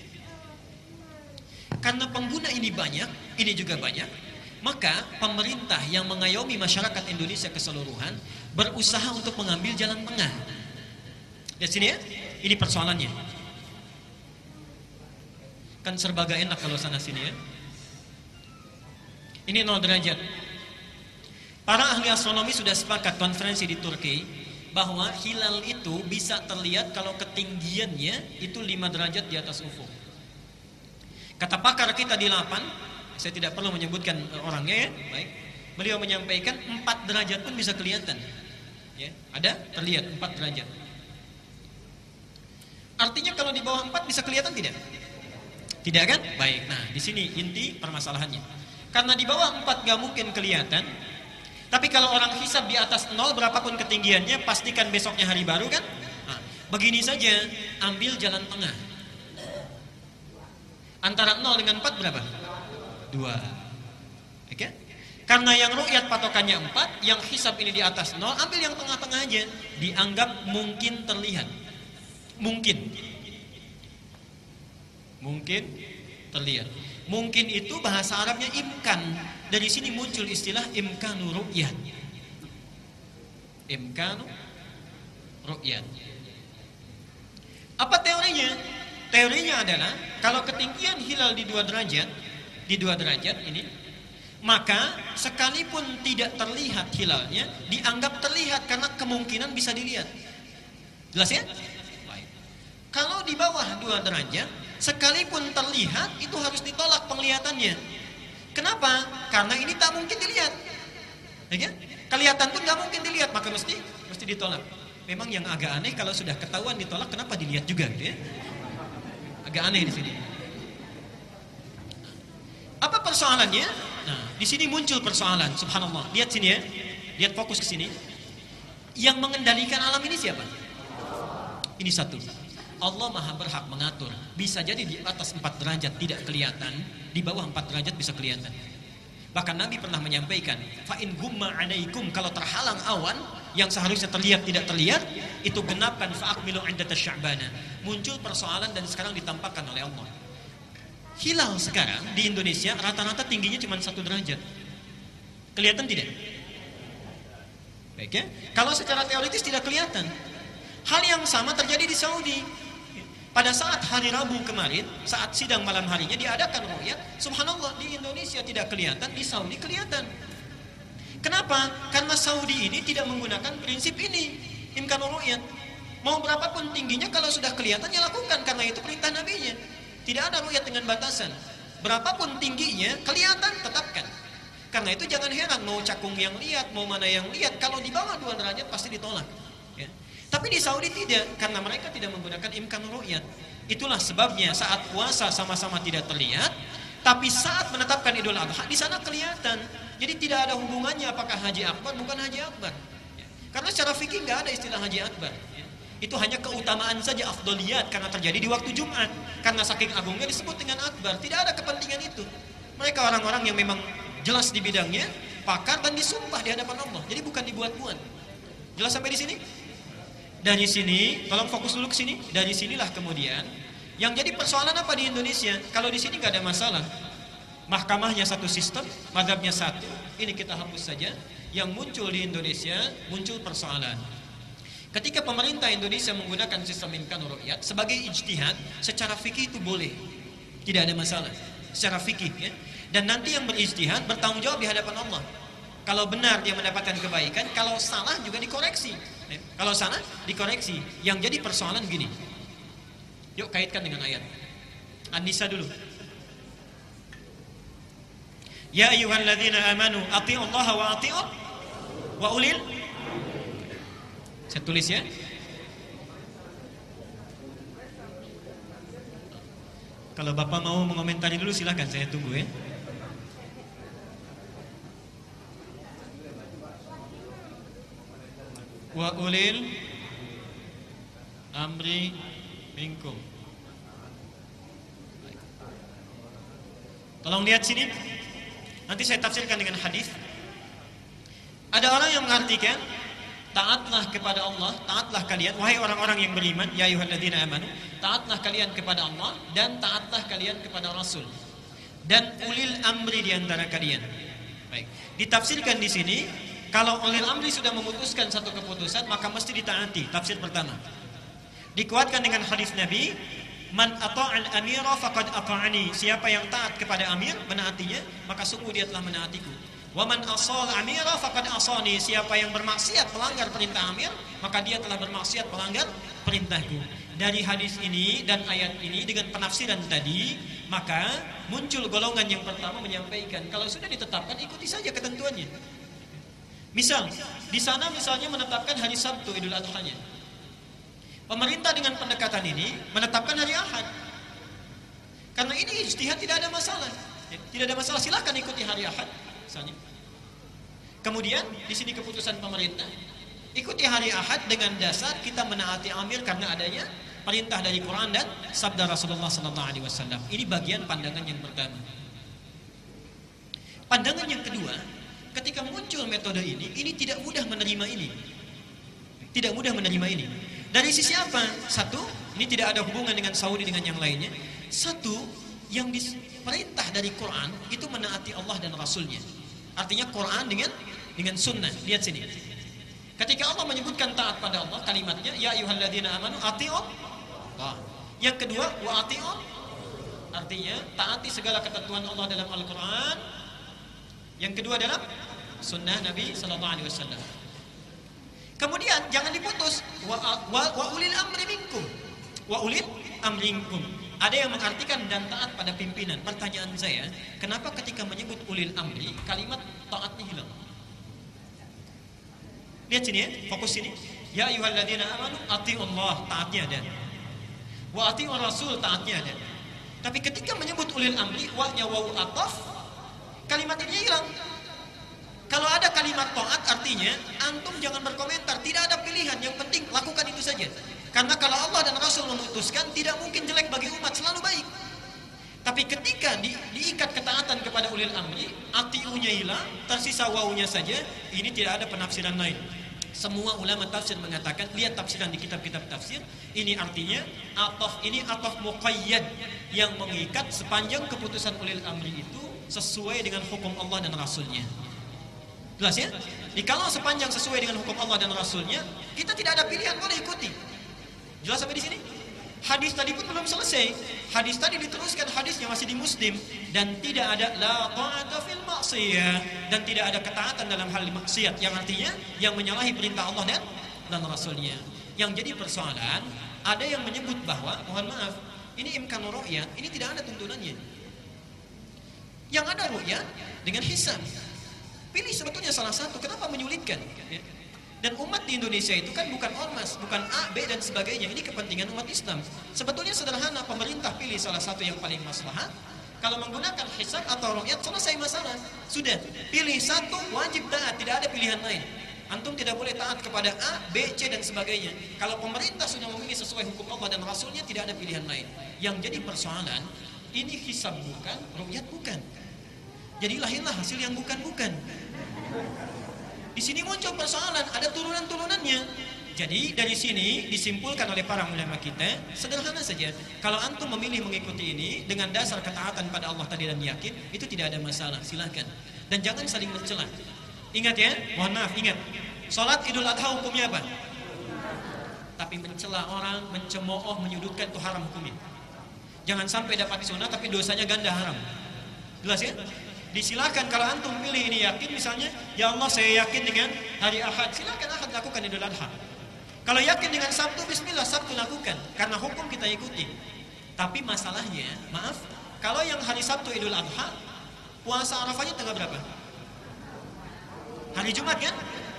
Karena pengguna ini banyak, ini juga banyak, maka pemerintah yang mengayomi masyarakat Indonesia keseluruhan berusaha untuk mengambil jalan tengah. Lihat sini ya. Ini persoalannya. Kan serba gak enak kalau sana sini ya. Ini 0 derajat. Para ahli astronomi sudah sepakat konferensi di Turki bahwa hilal itu bisa terlihat kalau ketinggiannya itu 5 derajat di atas ufuk. Kata pakar kita di 8, saya tidak perlu menyebutkan orangnya ya, baik. Beliau menyampaikan 4 derajat pun bisa kelihatan. Ya, ada terlihat 4 derajat. Artinya kalau di bawah 4 bisa kelihatan tidak? Tidak kan? Baik. Nah, di sini inti permasalahannya. Karena di bawah 4 gak mungkin kelihatan. Tapi kalau orang hisab di atas 0 berapapun ketinggiannya, pastikan besoknya hari baru kan? Nah, begini saja, ambil jalan tengah. Antara 0 dengan 4 berapa? 2. Oke? Karena yang ru'yat patokannya 4, yang hisab ini di atas 0, ambil yang tengah-tengah aja. Dianggap mungkin terlihat. Mungkin terlihat. Mungkin itu bahasa Arabnya imkan. Dari sini muncul istilah imkanu ru'yat. Imkanu ru'yat. Apa teorinya? Teorinya adalah kalau ketinggian hilal di 2 derajat ini, maka sekalipun tidak terlihat hilalnya, dianggap terlihat karena kemungkinan bisa dilihat. Jelas ya? Baik. Kalau di bawah 2 derajat, sekalipun terlihat, itu harus ditolak penglihatannya. Kenapa? Karena ini tak mungkin dilihat. Ya kan? Kelihatan pun gak mungkin dilihat, maka mesti ditolak. Memang yang agak aneh kalau sudah ketahuan ditolak, kenapa dilihat juga gitu ya? Agak aneh di sini. Apa persoalannya? Nah, di sini muncul persoalan, subhanallah. Lihat sini ya. Lihat fokus ke sini. Yang mengendalikan alam ini siapa? Ini satu. Allah Maha berhak mengatur. Bisa jadi di atas 4 derajat tidak kelihatan, di bawah 4 derajat bisa kelihatan. Bahkan Nabi pernah menyampaikan, fa in gumma 'alaikum, kalau terhalang awan yang seharusnya terlihat tidak terlihat, itu genapkan fa akmilu 'iddatash sya'bana. Muncul persoalan dan sekarang ditampakkan oleh Allah. Hilal sekarang di Indonesia rata-rata tingginya cuma 1 derajat. Kelihatan tidak? Baik ya. Kalau secara teoritis tidak kelihatan. Hal yang sama terjadi di Saudi. Pada saat hari Rabu kemarin, saat sidang malam harinya diadakan ru'yat, subhanallah, di Indonesia tidak kelihatan, di Saudi kelihatan. Kenapa? Karena Saudi ini tidak menggunakan prinsip ini, imkanul ru'yat. Mau berapapun tingginya, kalau sudah kelihatan ya lakukan, karena itu perintah nabinya. Tidak ada ru'yat dengan batasan. Berapapun tingginya, kelihatan, tetapkan. Karena itu jangan heran, mau cakung yang lihat, mau mana yang lihat, kalau di bawah 2 derajat pasti ditolak. Ya. Tapi di Saudi tidak, karena mereka tidak menggunakan imkanul ru'yat. Itulah sebabnya saat puasa sama-sama tidak terlihat, tapi saat menetapkan Idul Adha di sana kelihatan. Jadi tidak ada hubungannya apakah haji akbar bukan haji akbar. Ya. Karena secara fikih nggak ada istilah haji akbar. Ya. Itu hanya keutamaan saja, afdoliyat, karena terjadi di waktu Jumat. Karena saking agungnya disebut dengan akbar. Tidak ada kepentingan itu. Mereka orang-orang yang memang jelas di bidangnya, pakar dan disumpah di hadapan Allah. Jadi bukan dibuat-buat. Jelas sampai di sini? Dari sini, tolong fokus dulu ke sini. Dari sinilah kemudian yang jadi persoalan apa di Indonesia? Kalau di sini nggak ada masalah. Mahkamahnya satu sistem, mazhabnya satu. Ini kita hapus saja. Yang muncul di Indonesia muncul persoalan. Ketika pemerintah Indonesia menggunakan sistem imkanul ru'yat sebagai ijtihad, secara fikih itu boleh. Tidak ada masalah. Secara fikih ya. Dan nanti yang berijtihad bertanggung jawab di hadapan Allah. Kalau benar dia mendapatkan kebaikan, kalau salah juga dikoreksi. Kalau salah dikoreksi. Yang jadi persoalan gini. Yuk kaitkan dengan ayat An-Nisa dulu. Ya ayyuhalladzina amanu athi'ullaha wa athi'ur wa ulil. Saya tulis ya. Kalau Bapak mau mengomentari dulu silakan, saya tunggu ya. Wa ulil amri minkum. Tolong lihat sini. Nanti saya tafsirkan dengan hadis. Ada orang yang mengartikan taatlah kepada Allah, taatlah kalian wahai orang-orang yang beriman, ya ayyuhalladzina amanu, taatlah kalian kepada Allah dan taatlah kalian kepada Rasul dan ulil amri di antara kalian. Baik. Ditafsirkan di sini, kalau ulil amri sudah memutuskan satu keputusan, maka mesti ditaati. Tafsir pertama. Dikuatkan dengan hadis Nabi, man ata'al amira faqad ata'ani. Siapa yang taat kepada amir, menaatinya, maka sungguh dia telah menaatiku. Wa man asal amira faqad asani. Siapa yang bermaksiat melanggar perintah amir, maka dia telah bermaksiat melanggar perintahku. dari hadis ini dan ayat ini dengan penafsiran tadi, maka muncul golongan yang pertama menyampaikan kalau sudah ditetapkan ikuti saja ketentuannya. Misal di sana misalnya menetapkan hari Sabtu Idul Adha-nya. Pemerintah dengan pendekatan ini menetapkan hari Ahad. Karena ini ijtihad tidak ada masalah. Tidak ada masalah, silakan ikuti hari Ahad misalnya. Kemudian di sini keputusan pemerintah, ikuti hari Ahad dengan dasar kita menaati amir karena adanya perintah dari Quran dan sabda Rasulullah SAW. Ini bagian pandangan yang pertama. Pandangan yang kedua, ketika muncul metode ini tidak mudah menerima ini. Tidak mudah menerima ini. Dari sisi apa? Satu, ini tidak ada hubungan dengan Saudi dengan yang lainnya. Satu, yang diperintah dari Quran itu menaati Allah dan Rasulnya. Artinya Quran dengan sunnah. Lihat sini. Ketika Allah menyebutkan taat pada Allah, kalimatnya ya ayyuhalladzina amanu atii'ut Allah. Yang kedua wa atii'ut, artinya taati segala ketentuan Allah dalam Al-Qur'an. Yang kedua dalam sunnah Nabi sallallahu alaihi wasallam. Kemudian jangan diputus wa ulil amri minkum. Wa ulil amri minkum. Ada yang mengartikan dan taat pada pimpinan. Pertanyaan saya, kenapa ketika menyebut ulil amri kalimat taatnya hilang? Lihat sini ya, fokus sini. Ya ayyuhalladzina amanu atii'ullah, taatnya ada. Wa atii'ur rasul, taatnya ada. Tapi ketika menyebut ulil amri, wa'nya wawu ataf, kalimat ini hilang. Kalau ada kalimat taat artinya antum jangan berkomentar, tidak ada pilihan, yang penting lakukan itu saja. Karena kalau Allah dan Rasul memutuskan, tidak mungkin jelek bagi umat, selalu baik. Tapi ketika diikat ketaatan kepada ulil amri, ati'unya hilang, tersisa wawunya saja, ini tidak ada penafsiran lain. Semua ulama tafsir mengatakan, lihat tafsiran di kitab-kitab tafsir, ini artinya ataf ini ataf muqayyad yang mengikat sepanjang keputusan ulil amri itu sesuai dengan hukum Allah dan Rasulnya. Jelas ya? Kalau sepanjang sesuai dengan hukum Allah dan Rasulnya, kita tidak ada pilihan, boleh ikuti. Jelas sampai di sini? Hadis tadi pun belum selesai. Hadis tadi diteruskan, hadisnya masih di Muslim, dan tidak ada la ta'ata fil ma'siyah, dan tidak ada ketaatan dalam hal maksiat, yang artinya yang menyalahi perintah Allah dan Rasulnya. Yang jadi persoalan, ada yang menyebut bahwa, mohon maaf, ini imkan ru'yat, ini tidak ada tuntunannya. Yang ada ru'yat dengan hisab. Pilih sebetulnya salah satu, kenapa menyulitkan? Dan umat di Indonesia itu kan bukan ormas, bukan A, B dan sebagainya. Ini kepentingan umat Islam. Sebetulnya sederhana, pemerintah pilih salah satu yang paling maslahat. Kalau menggunakan hisab atau ru'yat, selesai masalah. Sudah, pilih satu, wajib taat, tidak ada pilihan lain. Antum tidak boleh taat kepada A, B, C dan sebagainya. Kalau pemerintah sudah memilih sesuai hukum Allah dan Rasulnya, tidak ada pilihan lain. Yang jadi persoalan, ini hisab bukan, ru'yat bukan. Jadi lahirlah hasil yang bukan-bukan. Di sini muncul persoalan, ada turunan-turunannya. Jadi dari sini disimpulkan oleh para ulama kita, sederhana saja. Kalau antum memilih mengikuti ini dengan dasar ketaatan pada Allah tadi dan yakin, itu tidak ada masalah, silakan. Dan jangan saling mencela. Ingat ya, mohon maaf, ingat. Salat Idul Adha hukumnya apa? Tapi mencela orang, mencemooh, menyudutkan itu haram hukumnya. Jangan sampai dapat sunnah tapi dosanya ganda, haram. Jelas ya? Disilakan kalau antum pilih ini yakin, misalnya ya Allah saya yakin dengan hari Ahad, silakan Ahad lakukan Idul Adha. Kalau yakin dengan Sabtu, bismillah Sabtu lakukan, karena hukum kita ikuti. Tapi masalahnya, maaf, kalau yang hari Sabtu Idul Adha, puasa Arafahnya tanggal berapa? Hari Jumat kan?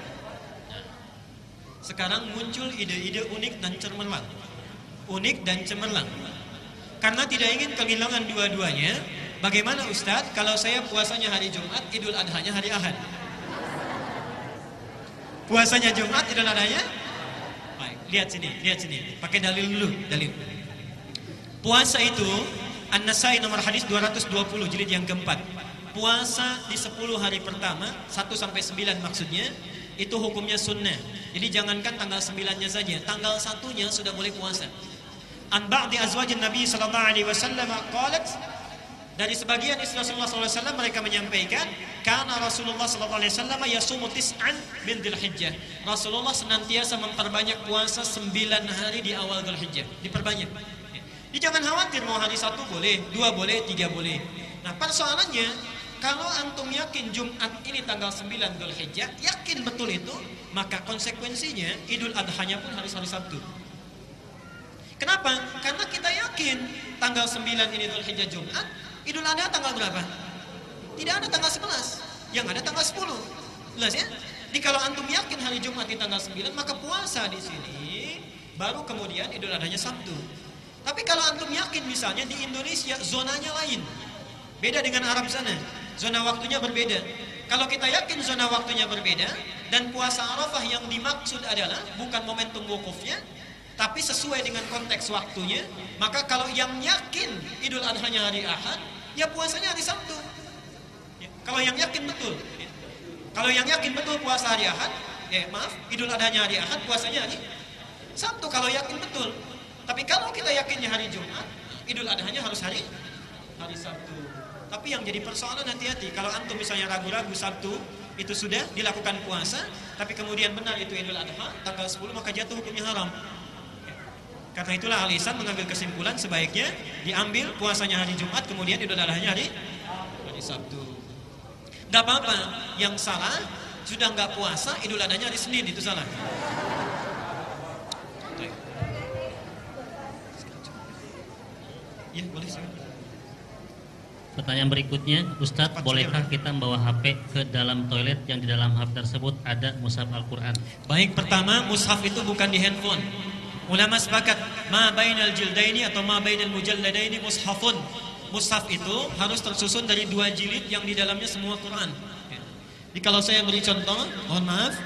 Sekarang muncul ide-ide unik dan cemerlang. Unik dan cemerlang. Karena tidak ingin kehilangan dua-duanya. Bagaimana Ustadz kalau saya puasanya hari Jumat, Idul Adhanya hari Ahad? Puasanya Jumat, Idul Adhanya? Baik, lihat sini. Pakai dalil dulu, dalil. Puasa itu An-Nasai nomor hadis 220 jilid yang keempat. Puasa di 10 hari pertama 1 sampai 9 maksudnya, itu hukumnya sunnah. Jadi jangankan tanggal 9-nya saja, tanggal 1-nya sudah boleh puasa. An ba'di azwajin Nabi sallallahu alaihi wasallam qalat, dari sebagian istri Rasulullah SAW mereka menyampaikan, karena Rasulullah SAW yasumu tis'an min Dzulhijjah. Rasulullah senantiasa memperbanyak puasa 9 hari di awal Dzulhijjah, diperbanyak. Jadi jangan khawatir, mau hari 1 boleh, 2 boleh, 3 boleh. Nah persoalannya, kalau antum yakin Jumat ini tanggal 9 Dzulhijjah, yakin betul itu, maka konsekuensinya Idul Adhanya pun hari Sabtu. Kenapa? Karena kita yakin tanggal 9 ini Dzulhijjah Jumat, Idul Adha tanggal berapa? Tidak ada tanggal 11, yang ada tanggal 10. Jelas ya? Jadi kalau antum yakin hari Jumat di tanggal 9, maka puasa di sini, baru kemudian Idul Adhanya Sabtu. Tapi kalau antum yakin misalnya di Indonesia zonanya lain, beda dengan Arab sana, zona waktunya berbeda. Kalau kita yakin zona waktunya berbeda dan puasa Arafah yang dimaksud adalah bukan momentum wukufnya, tapi sesuai dengan konteks waktunya, maka kalau yang yakin Idul Adhanya hari Ahad, ya puasanya hari Sabtu. Ya, kalau yang yakin betul, ya. Kalau yang yakin betul puasa hari Ahad, Idul Adhanya hari Ahad, puasanya hari Sabtu kalau yakin betul. Tapi kalau kita yakinnya hari Jumat, Idul Adhanya harus hari Sabtu. Tapi yang jadi persoalan, hati-hati kalau antum misalnya ragu-ragu Sabtu itu sudah dilakukan puasa, tapi kemudian benar itu Idul Adha tanggal 10, maka jatuh hukumnya haram. Karena itulah Al-Ihsan mengambil kesimpulan sebaiknya diambil puasanya hari Jumat, kemudian Idul Adhanya hari Sabtu. Gak apa-apa, yang salah sudah gak puasa, Idul Adhanya hari Senin, itu salah. Ya, boleh sih. Pertanyaan berikutnya, Ustadz, bolehkah kita membawa HP ke dalam toilet yang di dalam HP tersebut ada mushaf Al-Quran? Baik, pertama, mushaf itu bukan di handphone. Ulama sepakat, ma bainal jildaini atau ma bainal mujalladaini mushafun. Mushaf itu harus tersusun dari 2 jilid yang di dalamnya semua Quran. Jadi kalau saya beri contoh, mohon maaf.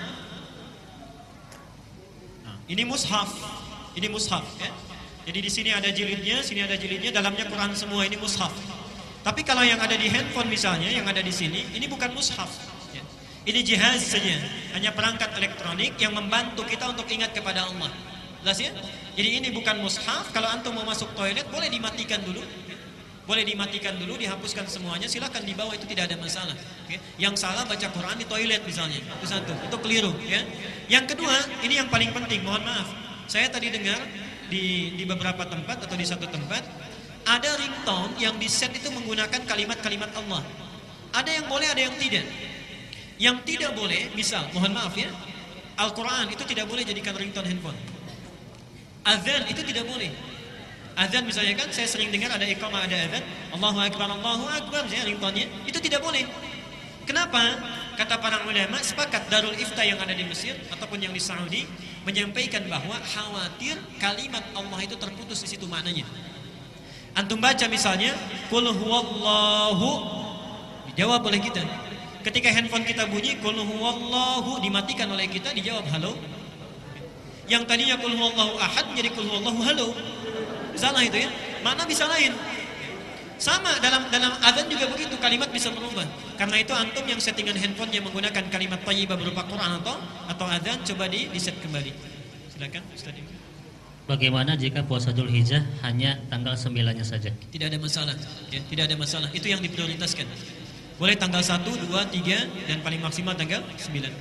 Nah, ini mushaf. Ini mushaf, ya. Jadi di sini ada jilidnya, sini ada jilidnya, dalamnya Quran semua, ini mushaf. Tapi kalau yang ada di handphone misalnya, yang ada di sini, ini bukan mushaf. Ya. Ini jihaz saja, hanya perangkat elektronik yang membantu kita untuk ingat kepada Allah. Jelas ya? Jadi ini bukan mushaf. Kalau antum mau masuk toilet, boleh dimatikan dulu. Boleh dimatikan dulu, dihapuskan semuanya, silakan dibawa, itu tidak ada masalah. Okay? Yang salah baca Quran di toilet misalnya, itu satu, itu keliru. Ya. Yang kedua, ini yang paling penting, mohon maaf. Saya tadi dengar di beberapa tempat atau di satu tempat, ada ringtone yang di set itu menggunakan kalimat-kalimat Allah. Ada yang boleh, ada yang tidak. Yang tidak boleh, misal, mohon maaf ya, Al-Quran itu tidak boleh jadikan ringtone handphone. Azan itu tidak boleh. Azan misalnya kan, saya sering dengar ada iqamah, ada azan, Allahu Akbar, saya ringtone-nya, itu tidak boleh. Kenapa? Kata para ulama, sepakat Darul Ifta yang ada di Mesir ataupun yang di Saudi menyampaikan bahwa khawatir kalimat Allah itu terputus di situ maknanya. Antum baca misalnya, Qul huwallahu, dijawab oleh kita. Ketika handphone kita bunyi, Qul huwallahu, dimatikan oleh kita, dijawab halo. Yang tadinya Qul huwallahu ahad menjadi Qul huwallahu halo. Salah itu ya, makna bisa lain. Sama dalam azan juga begitu, kalimat bisa berubah. Karena itu antum yang settingan handphone yang menggunakan kalimat thayyibah berupa Quran atau azan, coba di set kembali. Silakan Ustaz. Bagaimana jika puasa Dzulhijjah hanya tanggal 9-nya saja? Tidak ada masalah, ya, tidak ada masalah. Itu yang diprioritaskan. Boleh tanggal 1, 2, 3 dan paling maksimal tanggal 9.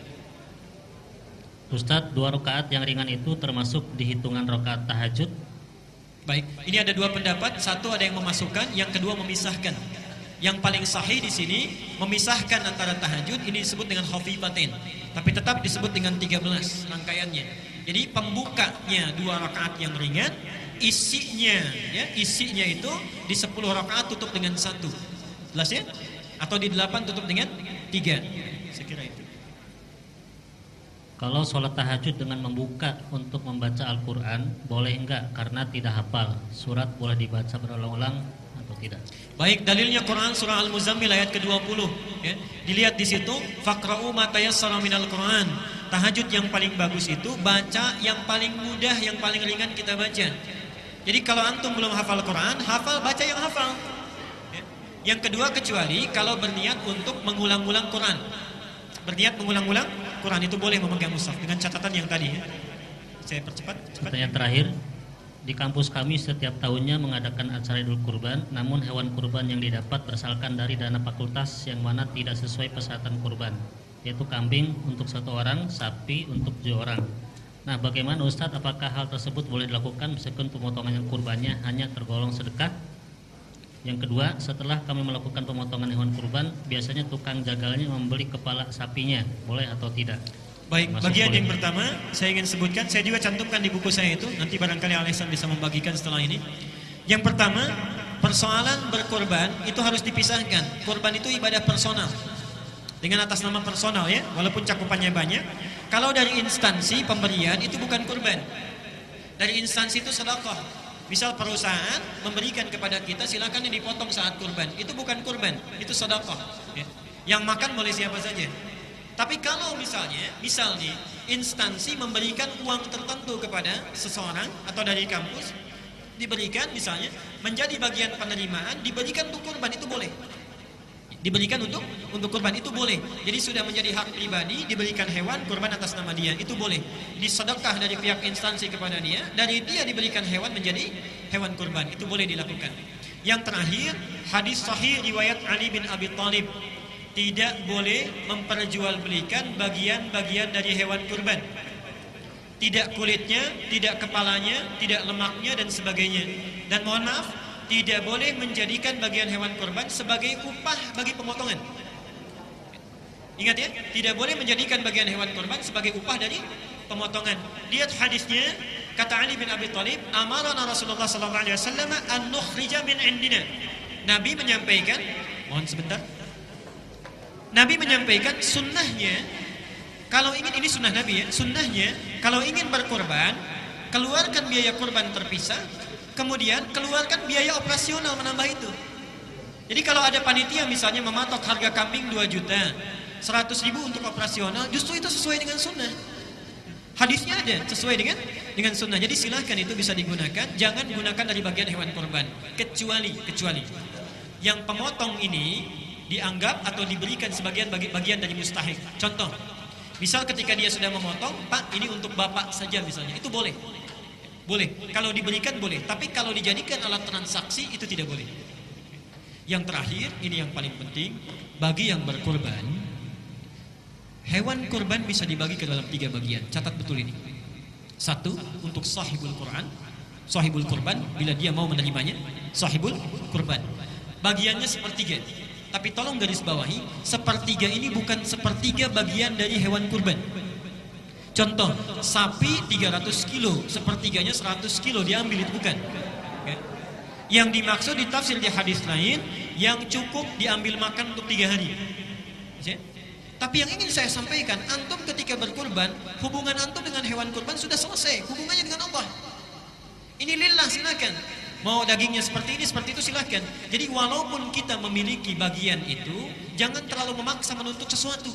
Ustadz, 2 rakaat yang ringan itu termasuk dihitungan rakaat tahajud? Baik, ini ada 2 pendapat. Satu ada yang memasukkan, yang kedua memisahkan. Yang paling sahih di sini memisahkan antara tahajud, ini disebut dengan khafifatain, tapi tetap disebut dengan 13 rangkaiannya. Jadi pembukanya 2 rakaat yang ringan, isinya itu di 10 rakaat tutup dengan 1. Jelas ya? Atau di 8 tutup dengan 3. Saya kira itu. Kalau sholat tahajud dengan membuka untuk membaca Al-Quran, boleh enggak? Karena tidak hafal, surat boleh dibaca berulang-ulang atau tidak? Baik, dalilnya Quran surah Al-Muzammil ayat ke-20 ya. Dilihat di situ, faqra'u ma tayassara minal Quran. Tahajud yang paling bagus itu baca yang paling mudah, yang paling ringan kita baca. Jadi kalau antum belum hafal Quran, hafal, baca yang hafal ya. Yang kedua, kecuali kalau berniat untuk mengulang-ulang Quran. Berniat mengulang-ulang Quran itu boleh memegang mushaf dengan catatan yang tadi ya. Saya percepat. Pertanyaan terakhir, di kampus kami setiap tahunnya mengadakan acara Idul Kurban, namun hewan kurban yang didapat berasalkan dari dana fakultas yang mana tidak sesuai persyaratan kurban, yaitu kambing untuk 1 orang, sapi untuk 7 orang. Nah, bagaimana Ustadz, apakah hal tersebut boleh dilakukan meskipun pemotongan yang kurbannya hanya tergolong sedekah? Yang kedua, setelah kami melakukan pemotongan hewan kurban, biasanya tukang jagalnya membeli kepala sapinya, boleh atau tidak? Baik, Masuk bagian boleh. yang pertama saya ingin sebutkan, saya juga cantumkan di buku saya itu, nanti barangkali Alexan bisa membagikan setelah ini. Yang pertama, persoalan berkorban itu harus dipisahkan. Korban itu ibadah personal. Dengan atas nama personal ya, walaupun cakupannya banyak. Kalau dari instansi pemberian itu bukan kurban. Dari instansi itu sedekah. Misal perusahaan memberikan kepada kita, silakan yang dipotong saat kurban. Itu bukan kurban, itu sedekah. Ya. Yang makan boleh siapa saja. Tapi kalau misalnya, nih, instansi memberikan uang tertentu kepada seseorang atau dari kampus, diberikan misalnya menjadi bagian penerimaan, diberikan untuk kurban, itu boleh. Diberikan untuk kurban, itu boleh. Jadi sudah menjadi hak pribadi, diberikan hewan kurban atas nama dia, itu boleh. Jadi sedekah dari pihak instansi kepada dia, dari dia diberikan hewan menjadi hewan kurban, itu boleh dilakukan. Yang terakhir, hadis sahih riwayat Ali bin Abi Thalib, tidak boleh memperjualbelikan bagian-bagian dari hewan kurban. Tidak kulitnya, tidak kepalanya, tidak lemaknya dan sebagainya. Dan mohon maaf, tidak boleh menjadikan bagian hewan kurban sebagai upah bagi pemotongan. Ingat ya, tidak boleh menjadikan bagian hewan kurban sebagai upah dari pemotongan. Lihat hadisnya, kata Ali bin Abi Thalib, amarana Rasulullah sallallahu alaihi wasallam an nukhrija min indina. Nabi menyampaikan, mohon sebentar. Nabi menyampaikan sunnahnya, kalau ingin, ini sunnah Nabi ya, sunnahnya kalau ingin berkorban, keluarkan biaya kurban terpisah, kemudian keluarkan biaya operasional menambah itu. Jadi kalau ada panitia misalnya mematok harga kambing 2 juta, 100.000 untuk operasional, justru itu sesuai dengan sunnah. Hadisnya ada sesuai dengan sunnah. Jadi silahkan itu bisa digunakan, jangan gunakan dari bagian hewan kurban, kecuali yang pemotong ini dianggap atau diberikan sebagian bagian dari mustahik. Contoh, misal ketika dia sudah memotong, Pak ini untuk bapak saja misalnya, itu boleh. Boleh, kalau diberikan boleh. Tapi kalau dijadikan alat transaksi itu tidak boleh. Yang terakhir, ini yang paling penting, bagi yang berkorban, hewan kurban bisa dibagi ke dalam 3 bagian. Catat betul ini. 1, untuk sahibul Quran, sahibul kurban, bila dia mau menerimanya, sahibul kurban. Bagiannya sepertiga. Tapi tolong garis bawahi, sepertiga ini bukan sepertiga bagian dari hewan kurban. Contoh, sapi 300 kilo, sepertiganya 100 kilo diambil, itu bukan. Yang dimaksud di tafsir di hadis lain, yang cukup diambil makan untuk 3 hari. Tapi yang ingin saya sampaikan, antum ketika berkurban, hubungan antum dengan hewan kurban sudah selesai, hubungannya dengan Allah. Ini lillah, silakan. Mau dagingnya seperti ini, seperti itu, silahkan. Jadi walaupun kita memiliki bagian itu, jangan terlalu memaksa menuntut sesuatu.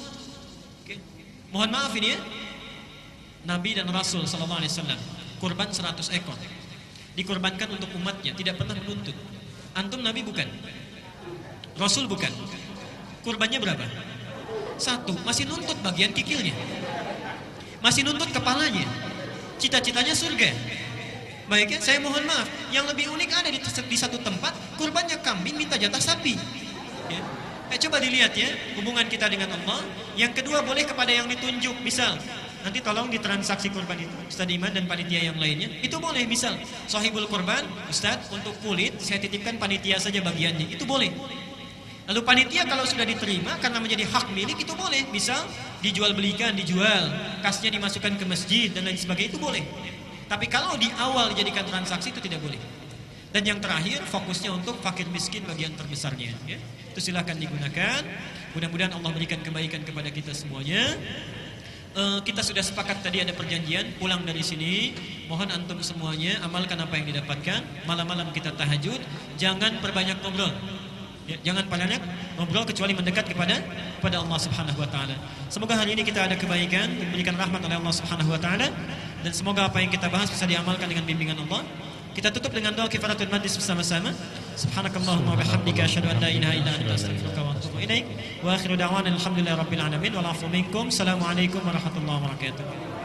Mohon maaf ini ya, Nabi dan Rasul SAW kurban 100 ekor, dikurbankan untuk umatnya, tidak pernah menuntut. Antum Nabi bukan, Rasul bukan. Kurbannya berapa? 1, masih nuntut bagian kikilnya, masih nuntut kepalanya. Cita-citanya surga. Baik ya, saya mohon maaf, yang lebih unik ada di satu tempat, kurbannya kambing minta jatah sapi ya. Coba dilihat ya, hubungan kita dengan Allah. Yang kedua, boleh kepada yang ditunjuk. Misal, nanti tolong ditransaksi kurban itu, Ustaz Iman dan panitia yang lainnya, itu boleh. Misal, sahibul kurban, Ustaz untuk kulit saya titipkan panitia saja bagiannya, itu boleh. Lalu panitia kalau sudah diterima karena menjadi hak milik, itu boleh. Misal, dijual belikan, dijual, kasnya dimasukkan ke masjid dan lain sebagainya, itu boleh. Tapi kalau di awal dijadikan transaksi, itu tidak boleh. Dan yang terakhir, fokusnya untuk fakir miskin bagian terbesarnya ya. Itu silahkan digunakan. Mudah-mudahan Allah berikan kebaikan kepada kita semuanya. Kita sudah sepakat tadi ada perjanjian, pulang dari sini mohon antum semuanya amalkan apa yang didapatkan. Malam-malam kita tahajud, jangan perbanyak ngobrol ya, jangan banyak ngobrol kecuali mendekat kepada Allah Subhanahu wa taala. Semoga hari ini kita ada kebaikan, diberikan rahmat oleh Allah Subhanahu wa taala, dan semoga apa yang kita bahas bisa diamalkan dengan bimbingan Allah. Kita tutup dengan doa kifaratul majlis bersama-sama. Subhanakallahumma wa bihamdika asyhadu an la ilaha illa anta astaghfiruka wa atubu ilaik. Wa akhiru da'wana alhamdulillahi rabbil alamin. Wal 'afwu minkum. Assalamualaikum warahmatullahi wabarakatuh.